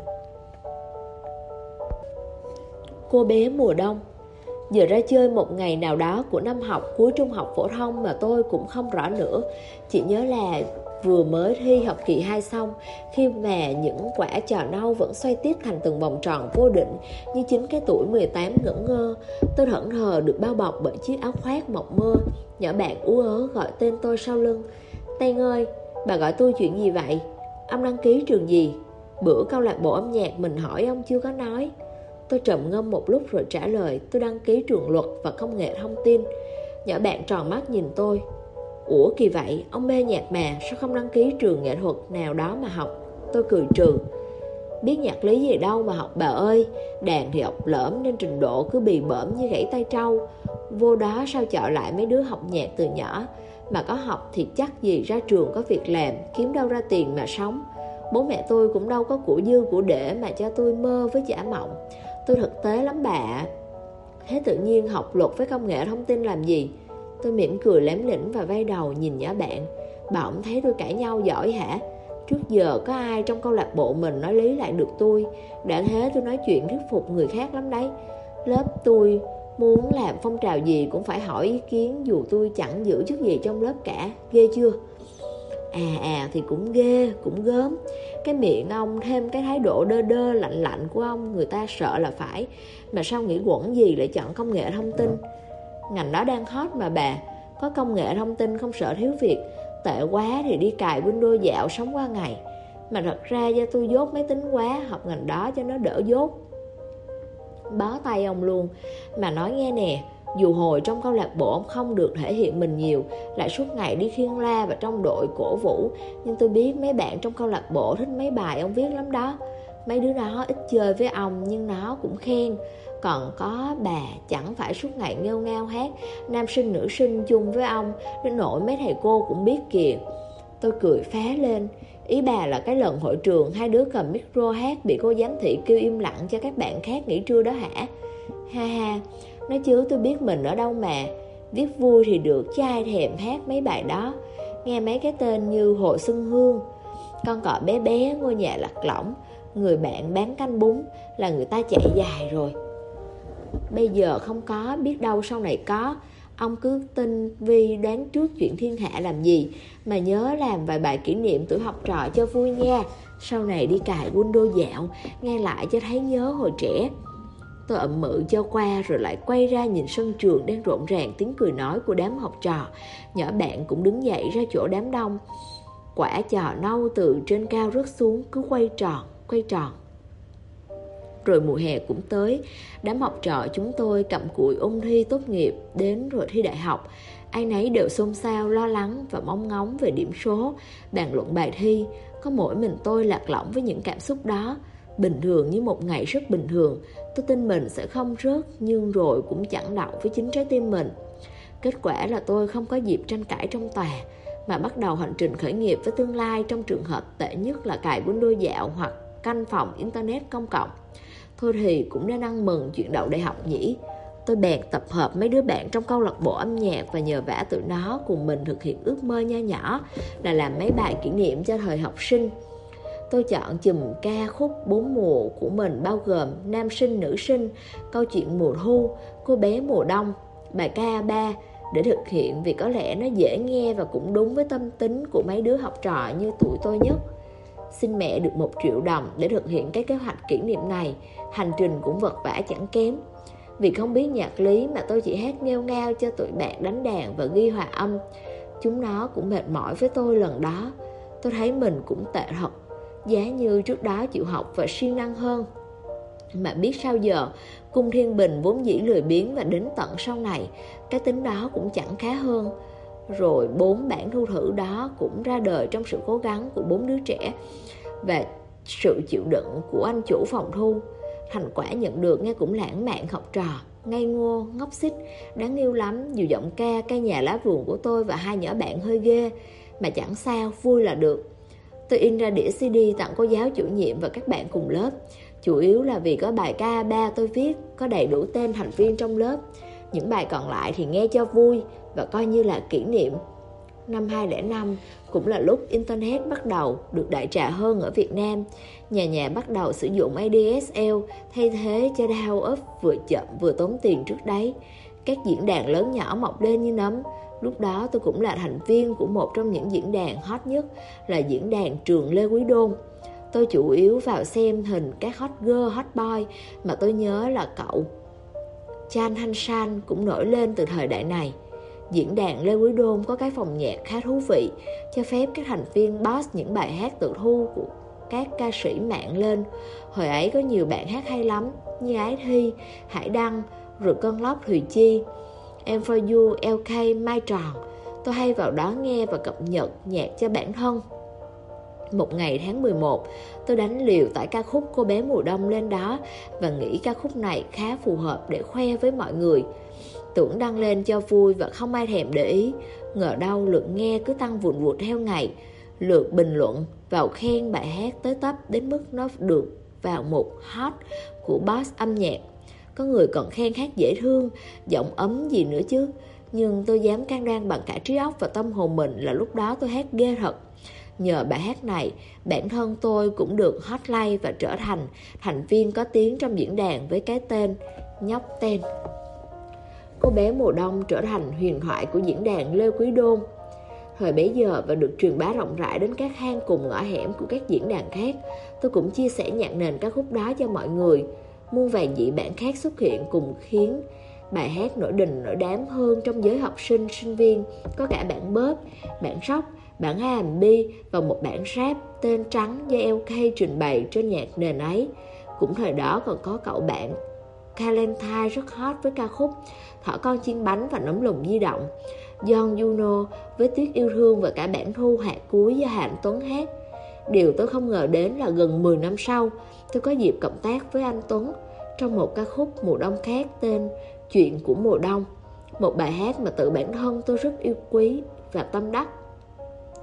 Cô bé mùa đông. Giờ ra chơi một ngày nào đó của năm học cuối trung học phổ thông mà tôi cũng không rõ nữa. Chỉ nhớ là vừa mới thi học kỳ 2 xong, khi mà những quả trò nâu vẫn xoay tiếp thành từng vòng tròn vô định như chính cái tuổi 18 ngẩn ngơ. Tôi thẫn thờ được bao bọc bởi chiếc áo khoác mộng mơ. Nhỏ bạn ú ớ gọi tên tôi sau lưng. Tang ơi, bà gọi tôi chuyện gì vậy? Ông đăng ký trường gì? Bữa câu lạc bộ âm nhạc mình hỏi ông chưa có nói. Tôi trầm ngâm một lúc rồi trả lời, tôi đăng ký trường luật và công nghệ thông tin. Nhỏ bạn tròn mắt nhìn tôi. Ủa kỳ vậy, ông mê nhạc mà, sao không đăng ký trường nghệ thuật nào đó mà học? Tôi cười trừ. Biết nhạc lý gì đâu mà học bà ơi. Đàn thì học lỡm nên trình độ cứ bì bợm như gãy tay trâu. Vô đó sao chọi lại mấy đứa học nhạc từ nhỏ. Mà có học thì chắc gì ra trường có việc làm, kiếm đâu ra tiền mà sống. Bố mẹ tôi cũng đâu có của dư của để mà cho tôi mơ với giả mộng. Tôi thực tế lắm bà ạ. Thế tự nhiên học luật với công nghệ thông tin làm gì? Tôi mỉm cười lém lĩnh và vay đầu nhìn nhỏ bạn. Bà ổng thấy tôi cãi nhau giỏi hả? Trước giờ có ai trong câu lạc bộ mình nói lý lại được tôi. Đã thế tôi nói chuyện thuyết phục người khác lắm đấy. Lớp tôi muốn làm phong trào gì cũng phải hỏi ý kiến, dù tôi chẳng giữ chức gì trong lớp cả. Ghê chưa? Thì cũng ghê, cũng gớm. Cái miệng ông thêm cái thái độ đơ đơ lạnh lạnh của ông, người ta sợ là phải. Mà sao nghĩ quẩn gì lại chọn công nghệ thông tin? Ngành đó đang hot mà bà. Có công nghệ thông tin không sợ thiếu việc. Tệ quá thì đi cài Windows dạo sống qua ngày. Mà thật ra do tôi dốt máy tính quá, học ngành đó cho nó đỡ dốt. Bó tay ông luôn. Mà nói nghe nè, dù hồi trong câu lạc bộ ông không được thể hiện mình nhiều, lại suốt ngày đi khiêng la và trong đội cổ vũ, nhưng tôi biết mấy bạn trong câu lạc bộ thích mấy bài ông viết lắm đó. Mấy đứa nó ít chơi với ông nhưng nó cũng khen. Còn có bà chẳng phải suốt ngày nghêu ngao hát nam sinh nữ sinh chung với ông, đến nỗi mấy thầy cô cũng biết kìa. Tôi cười phá lên. Ý bà là cái lần hội trường hai đứa cầm micro hát bị cô giám thị kêu im lặng cho các bạn khác nghỉ trưa đó hả? Ha ha, nói chứ tôi biết mình ở đâu mà. Viết vui thì được chứ ai thèm hát mấy bài đó. Nghe mấy cái tên như Hồ Xuân Hương, Con cọ bé bé, Ngôi nhà lạc lõng, Người bạn bán canh bún là người ta chạy dài rồi. Bây giờ không có, biết đâu sau này có. Ông cứ tinh vi đoán trước chuyện thiên hạ làm gì, mà nhớ làm vài bài kỷ niệm tuổi học trò cho vui nha. Sau này đi cài Windows dạo, nghe lại cho thấy nhớ hồi trẻ. Tôi ậm mự cho qua rồi lại quay ra nhìn sân trường đang rộn ràng tiếng cười nói của đám học trò. Nhỏ bạn cũng đứng dậy ra chỗ đám đông. Quả trò nâu từ trên cao rớt xuống cứ quay tròn. Rồi mùa hè cũng tới, đám học trò chúng tôi cặm cụi ôn thi tốt nghiệp, đến rồi thi đại học. Ai nấy đều xôn xao, lo lắng và mong ngóng về điểm số, bàn luận bài thi. Có mỗi mình tôi lạc lõng với những cảm xúc đó. Bình thường như một ngày rất bình thường, tôi tin mình sẽ không rớt, nhưng rồi cũng chẳng đậu với chính trái tim mình. Kết quả là tôi không có dịp tranh cãi trong tòa, mà bắt đầu hành trình khởi nghiệp với tương lai trong trường hợp tệ nhất là cài Windows dạo hoặc canh phòng Internet công cộng. Thôi thì cũng nên ăn mừng chuyện đậu đại học nhỉ. Tôi bèn tập hợp mấy đứa bạn trong câu lạc bộ âm nhạc và nhờ vả tụi nó cùng mình thực hiện ước mơ nho nhỏ là làm mấy bài kỷ niệm cho thời học sinh. Tôi chọn chùm ca khúc 4 mùa của mình bao gồm Nam sinh, Nữ sinh, Câu chuyện mùa thu, Cô bé mùa đông, bài ca 3 để thực hiện vì có lẽ nó dễ nghe và cũng đúng với tâm tính của mấy đứa học trò như tuổi tôi nhất. Xin mẹ được 1 triệu đồng để thực hiện cái kế hoạch kỷ niệm này. Hành trình cũng vật vã chẳng kém. Vì không biết nhạc lý mà tôi chỉ hát nghêu ngao cho tụi bạn đánh đàn và ghi hòa âm. Chúng nó cũng mệt mỏi với tôi lần đó. Tôi thấy mình cũng tệ thật. Giá như trước đó chịu học và siêng năng hơn. Mà biết sao giờ, Cung Thiên Bình vốn dĩ lười biếng và đến tận sau này, cái tính đó cũng chẳng khá hơn. Rồi 4 bản thu thử đó cũng ra đời trong sự cố gắng của 4 đứa trẻ và sự chịu đựng của anh chủ phòng thu. Thành quả nhận được nghe cũng lãng mạn học trò, ngây ngô, ngốc xích, đáng yêu lắm. Dù giọng ca, cây nhà lá vườn của tôi và 2 nhỏ bạn hơi ghê, mà chẳng sao, vui là được. Tôi in ra đĩa CD tặng cô giáo chủ nhiệm và các bạn cùng lớp. Chủ yếu là vì có bài ca 3 tôi viết có đầy đủ tên thành viên trong lớp. Những bài còn lại thì nghe cho vui và coi như là kỷ niệm. Năm 2005 cũng là lúc Internet bắt đầu được đại trà hơn ở Việt Nam. Nhà nhà bắt đầu sử dụng ADSL thay thế cho dial-up vừa chậm vừa tốn tiền trước đấy. Các diễn đàn lớn nhỏ mọc lên như nấm. Lúc đó tôi cũng là thành viên của một trong những diễn đàn hot nhất là diễn đàn trường Lê Quý Đôn. Tôi chủ yếu vào xem hình các hot girl, hot boy mà tôi nhớ là cậu Chan Han San cũng nổi lên từ thời đại này. Diễn đàn Lê Quý Đôn có cái phòng nhạc khá thú vị, cho phép các thành viên post những bài hát tự thu của các ca sĩ mạng lên. Hồi ấy có nhiều bạn hát hay lắm, như Ái Thi, Hải Đăng, rồi Cơn Lốc Thùy Chi, Em For You, LK, Mai Tròn. Tôi hay vào đó nghe và cập nhật nhạc cho bản thân. Một ngày tháng 11, tôi đánh liều tải ca khúc Cô bé mùa đông lên đó và nghĩ ca khúc này khá phù hợp để khoe với mọi người. Tưởng đăng lên cho vui và không ai thèm để ý. Ngờ đâu lượt nghe cứ tăng vụn vụt theo ngày. Lượt bình luận vào khen bài hát tới tấp đến mức nó được vào mục hot của boss âm nhạc. Có người còn khen hát dễ thương, giọng ấm gì nữa chứ. Nhưng tôi dám can đoan bằng cả trí óc và tâm hồn mình là lúc đó tôi hát ghê thật. Nhờ bài hát này, bản thân tôi cũng được hotline và trở thành thành viên có tiếng trong diễn đàn với cái tên Nhóc Tên. Cô bé mùa đông trở thành huyền thoại của diễn đàn Lê Quý Đôn thời bấy giờ và được truyền bá rộng rãi đến các hang cùng ngõ hẻm của các diễn đàn khác. Tôi cũng chia sẻ nhạc nền các khúc đó cho mọi người. Muôn vàn dị bản khác xuất hiện cùng khiến bài hát nổi đình nổi đám hơn trong giới học sinh, sinh viên. Có cả bản pop, bản rock, bản R&B và một bản rap tên Trắng do LK trình bày trên nhạc nền ấy. Cũng thời đó còn có cậu bạn Calentine rất hot với ca khúc Thỏ con chiên bánh và Nấm lùn di động, John Juno với Tuyết yêu thương và cả bản thu hạt cuối do Hạnh Tuấn hát. Điều tôi không ngờ đến là gần 10 năm sau, tôi có dịp cộng tác với anh Tuấn trong một ca khúc mùa đông khác tên Chuyện của mùa đông, một bài hát mà tự bản thân tôi rất yêu quý và tâm đắc.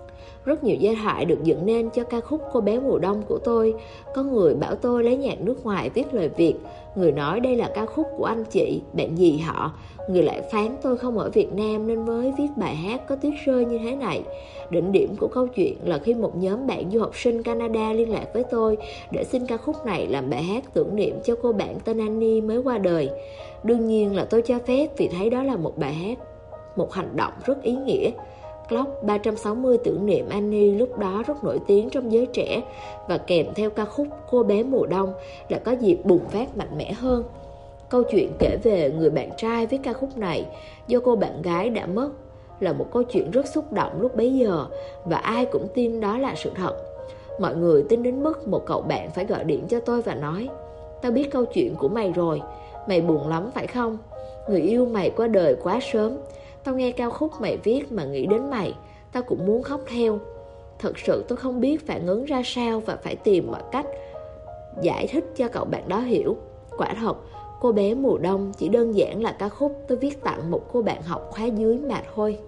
Rất nhiều giai thoại được dựng nên cho ca khúc Cô bé mùa đông của tôi. Có người bảo tôi lấy nhạc nước ngoài viết lời Việt, người nói đây là ca khúc của anh chị, bạn gì họ. Người lại phán tôi không ở Việt Nam nên mới viết bài hát có tuyết rơi như thế này. Đỉnh điểm của câu chuyện là khi một nhóm bạn du học sinh Canada liên lạc với tôi để xin ca khúc này làm bài hát tưởng niệm cho cô bạn tên Annie mới qua đời. Đương nhiên là tôi cho phép vì thấy đó là một bài hát, một hành động rất ý nghĩa. Clock 360 tưởng niệm Annie lúc đó rất nổi tiếng trong giới trẻ, và kèm theo ca khúc Cô bé mùa đông là có dịp bùng phát mạnh mẽ hơn. Câu chuyện kể về người bạn trai viết ca khúc này do cô bạn gái đã mất là một câu chuyện rất xúc động lúc bấy giờ, và ai cũng tin đó là sự thật. Mọi người tin đến mức một cậu bạn phải gọi điện cho tôi và nói: "Tao biết câu chuyện của mày rồi, mày buồn lắm phải không? Người yêu mày qua đời quá sớm. Tao nghe ca khúc mày viết mà nghĩ đến mày, tao cũng muốn khóc theo." Thật sự tôi không biết phản ứng ra sao và phải tìm mọi cách giải thích cho cậu bạn đó hiểu. Quả thật, Cô bé mùa đông chỉ đơn giản là ca khúc tôi viết tặng một cô bạn học khóa dưới mà thôi.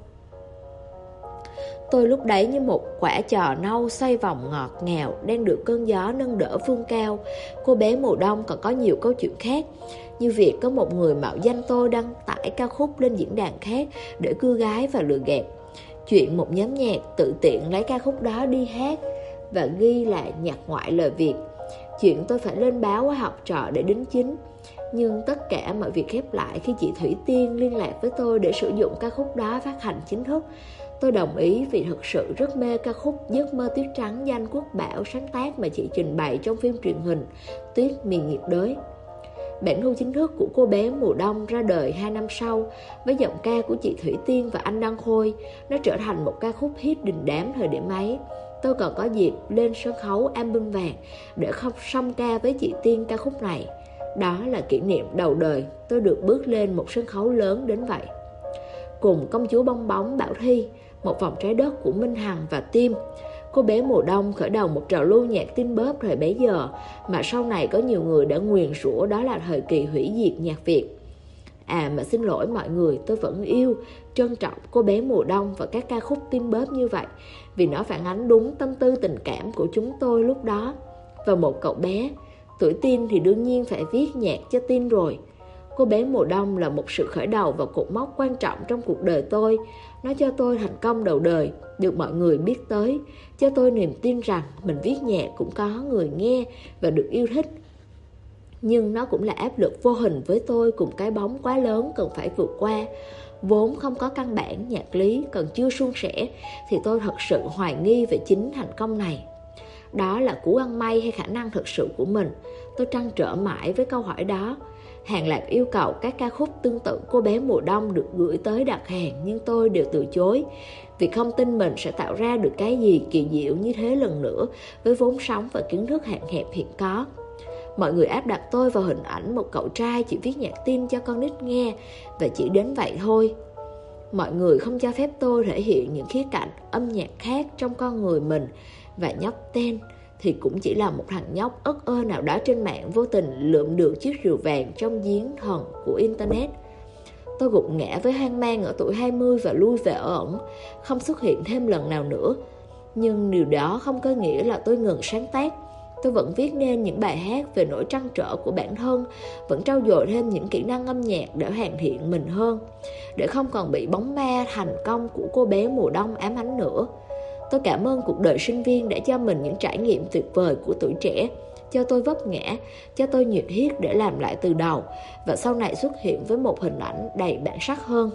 Tôi lúc đấy như một quả trò nâu xoay vòng ngọt ngào đang được cơn gió nâng đỡ vươn cao. Cô bé mùa đông còn có nhiều câu chuyện khác, như việc có một người mạo danh tôi đăng tải ca khúc lên diễn đàn khác để cưa gái và lừa gạt. Chuyện một nhóm nhạc tự tiện lấy ca khúc đó đi hát và ghi là nhạc ngoại lời Việt. Chuyện tôi phải lên báo với học trò để đính chính. Nhưng tất cả mọi việc khép lại khi chị Thủy Tiên liên lạc với tôi để sử dụng ca khúc đó phát hành chính thức. Tôi đồng ý vì thực sự rất mê ca khúc Giấc mơ tuyết trắng do anh Quốc Bảo sáng tác mà chị trình bày trong phim truyền hình Tuyết miền nhiệt đới. Bản thu chính thức của Cô bé mùa đông ra đời 2 năm sau với giọng ca của chị Thủy Tiên và anh Đăng Khôi. Nó trở thành một ca khúc hit đình đám thời điểm ấy. Tôi còn có dịp lên sân khấu album vàng để song ca với chị Tiên ca khúc này. Đó là kỷ niệm đầu đời tôi được bước lên một sân khấu lớn đến vậy. Cùng Công chúa bong bóng Bảo Thi, Một vòng trái đất của Minh Hằng và Tim, Cô bé mùa đông khởi đầu một trào lưu nhạc teen pop thời bấy giờ mà sau này có nhiều người đã nguyền rủa đó là thời kỳ hủy diệt nhạc Việt. Mà xin lỗi mọi người, tôi vẫn yêu, trân trọng Cô bé mùa đông và các ca khúc teen pop như vậy vì nó phản ánh đúng tâm tư tình cảm của chúng tôi lúc đó. Và một cậu bé, tuổi teen thì đương nhiên phải viết nhạc cho teen rồi. Cô bé mùa đông là một sự khởi đầu và cột mốc quan trọng trong cuộc đời tôi. Nó cho tôi thành công đầu đời, được mọi người biết tới, cho tôi niềm tin rằng mình viết nhạc cũng có người nghe và được yêu thích. Nhưng nó cũng là áp lực vô hình với tôi cùng cái bóng quá lớn cần phải vượt qua. Vốn không có căn bản nhạc lý, còn chưa suôn sẻ, thì tôi thật sự hoài nghi về chính thành công này. Đó là cú ăn may hay khả năng thực sự của mình? Tôi trăn trở mãi với câu hỏi đó. Hàng loạt yêu cầu các ca khúc tương tự Cô bé mùa đông được gửi tới đặt hàng, nhưng tôi đều từ chối vì không tin mình sẽ tạo ra được cái gì kỳ diệu như thế lần nữa với vốn sống và kiến thức hạn hẹp hiện có. Mọi người áp đặt tôi vào hình ảnh một cậu trai chỉ viết nhạc teen cho con nít nghe, và chỉ đến vậy thôi. Mọi người không cho phép tôi thể hiện những khía cạnh âm nhạc khác trong con người mình, và nhóc Ten thì cũng chỉ là một thằng nhóc ất ơ nào đó trên mạng vô tình lượm được chiếc rìu vàng trong giếng thần của Internet. Tôi gục ngã với hoang mang ở tuổi 20 và lui về ở ẩn, không xuất hiện thêm lần nào nữa. Nhưng điều đó không có nghĩa là tôi ngừng sáng tác. Tôi vẫn viết nên những bài hát về nỗi trăn trở của bản thân, vẫn trau dồi thêm những kỹ năng âm nhạc để hoàn thiện mình hơn, để không còn bị bóng ma thành công của Cô bé mùa đông ám ảnh nữa. Tôi cảm ơn cuộc đời sinh viên đã cho mình những trải nghiệm tuyệt vời của tuổi trẻ, cho tôi vấp ngã, cho tôi nhiệt huyết để làm lại từ đầu, và sau này xuất hiện với một hình ảnh đầy bản sắc hơn.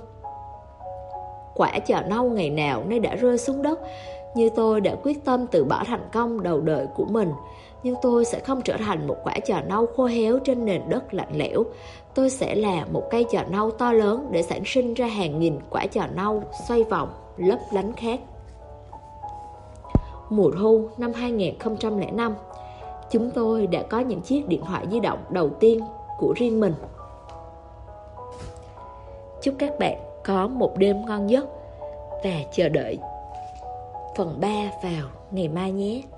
Quả trò nâu ngày nào nay đã rơi xuống đất, như tôi đã quyết tâm từ bỏ thành công đầu đời của mình. Nhưng tôi sẽ không trở thành một quả trò nâu khô héo trên nền đất lạnh lẽo. Tôi sẽ là một cây trò nâu to lớn để sản sinh ra hàng nghìn quả trò nâu xoay vòng, lấp lánh khác. Mùa thu năm 2005, chúng tôi đã có những chiếc điện thoại di động đầu tiên của riêng mình. Chúc các bạn có một đêm ngon giấc và chờ đợi phần 3 vào ngày mai nhé.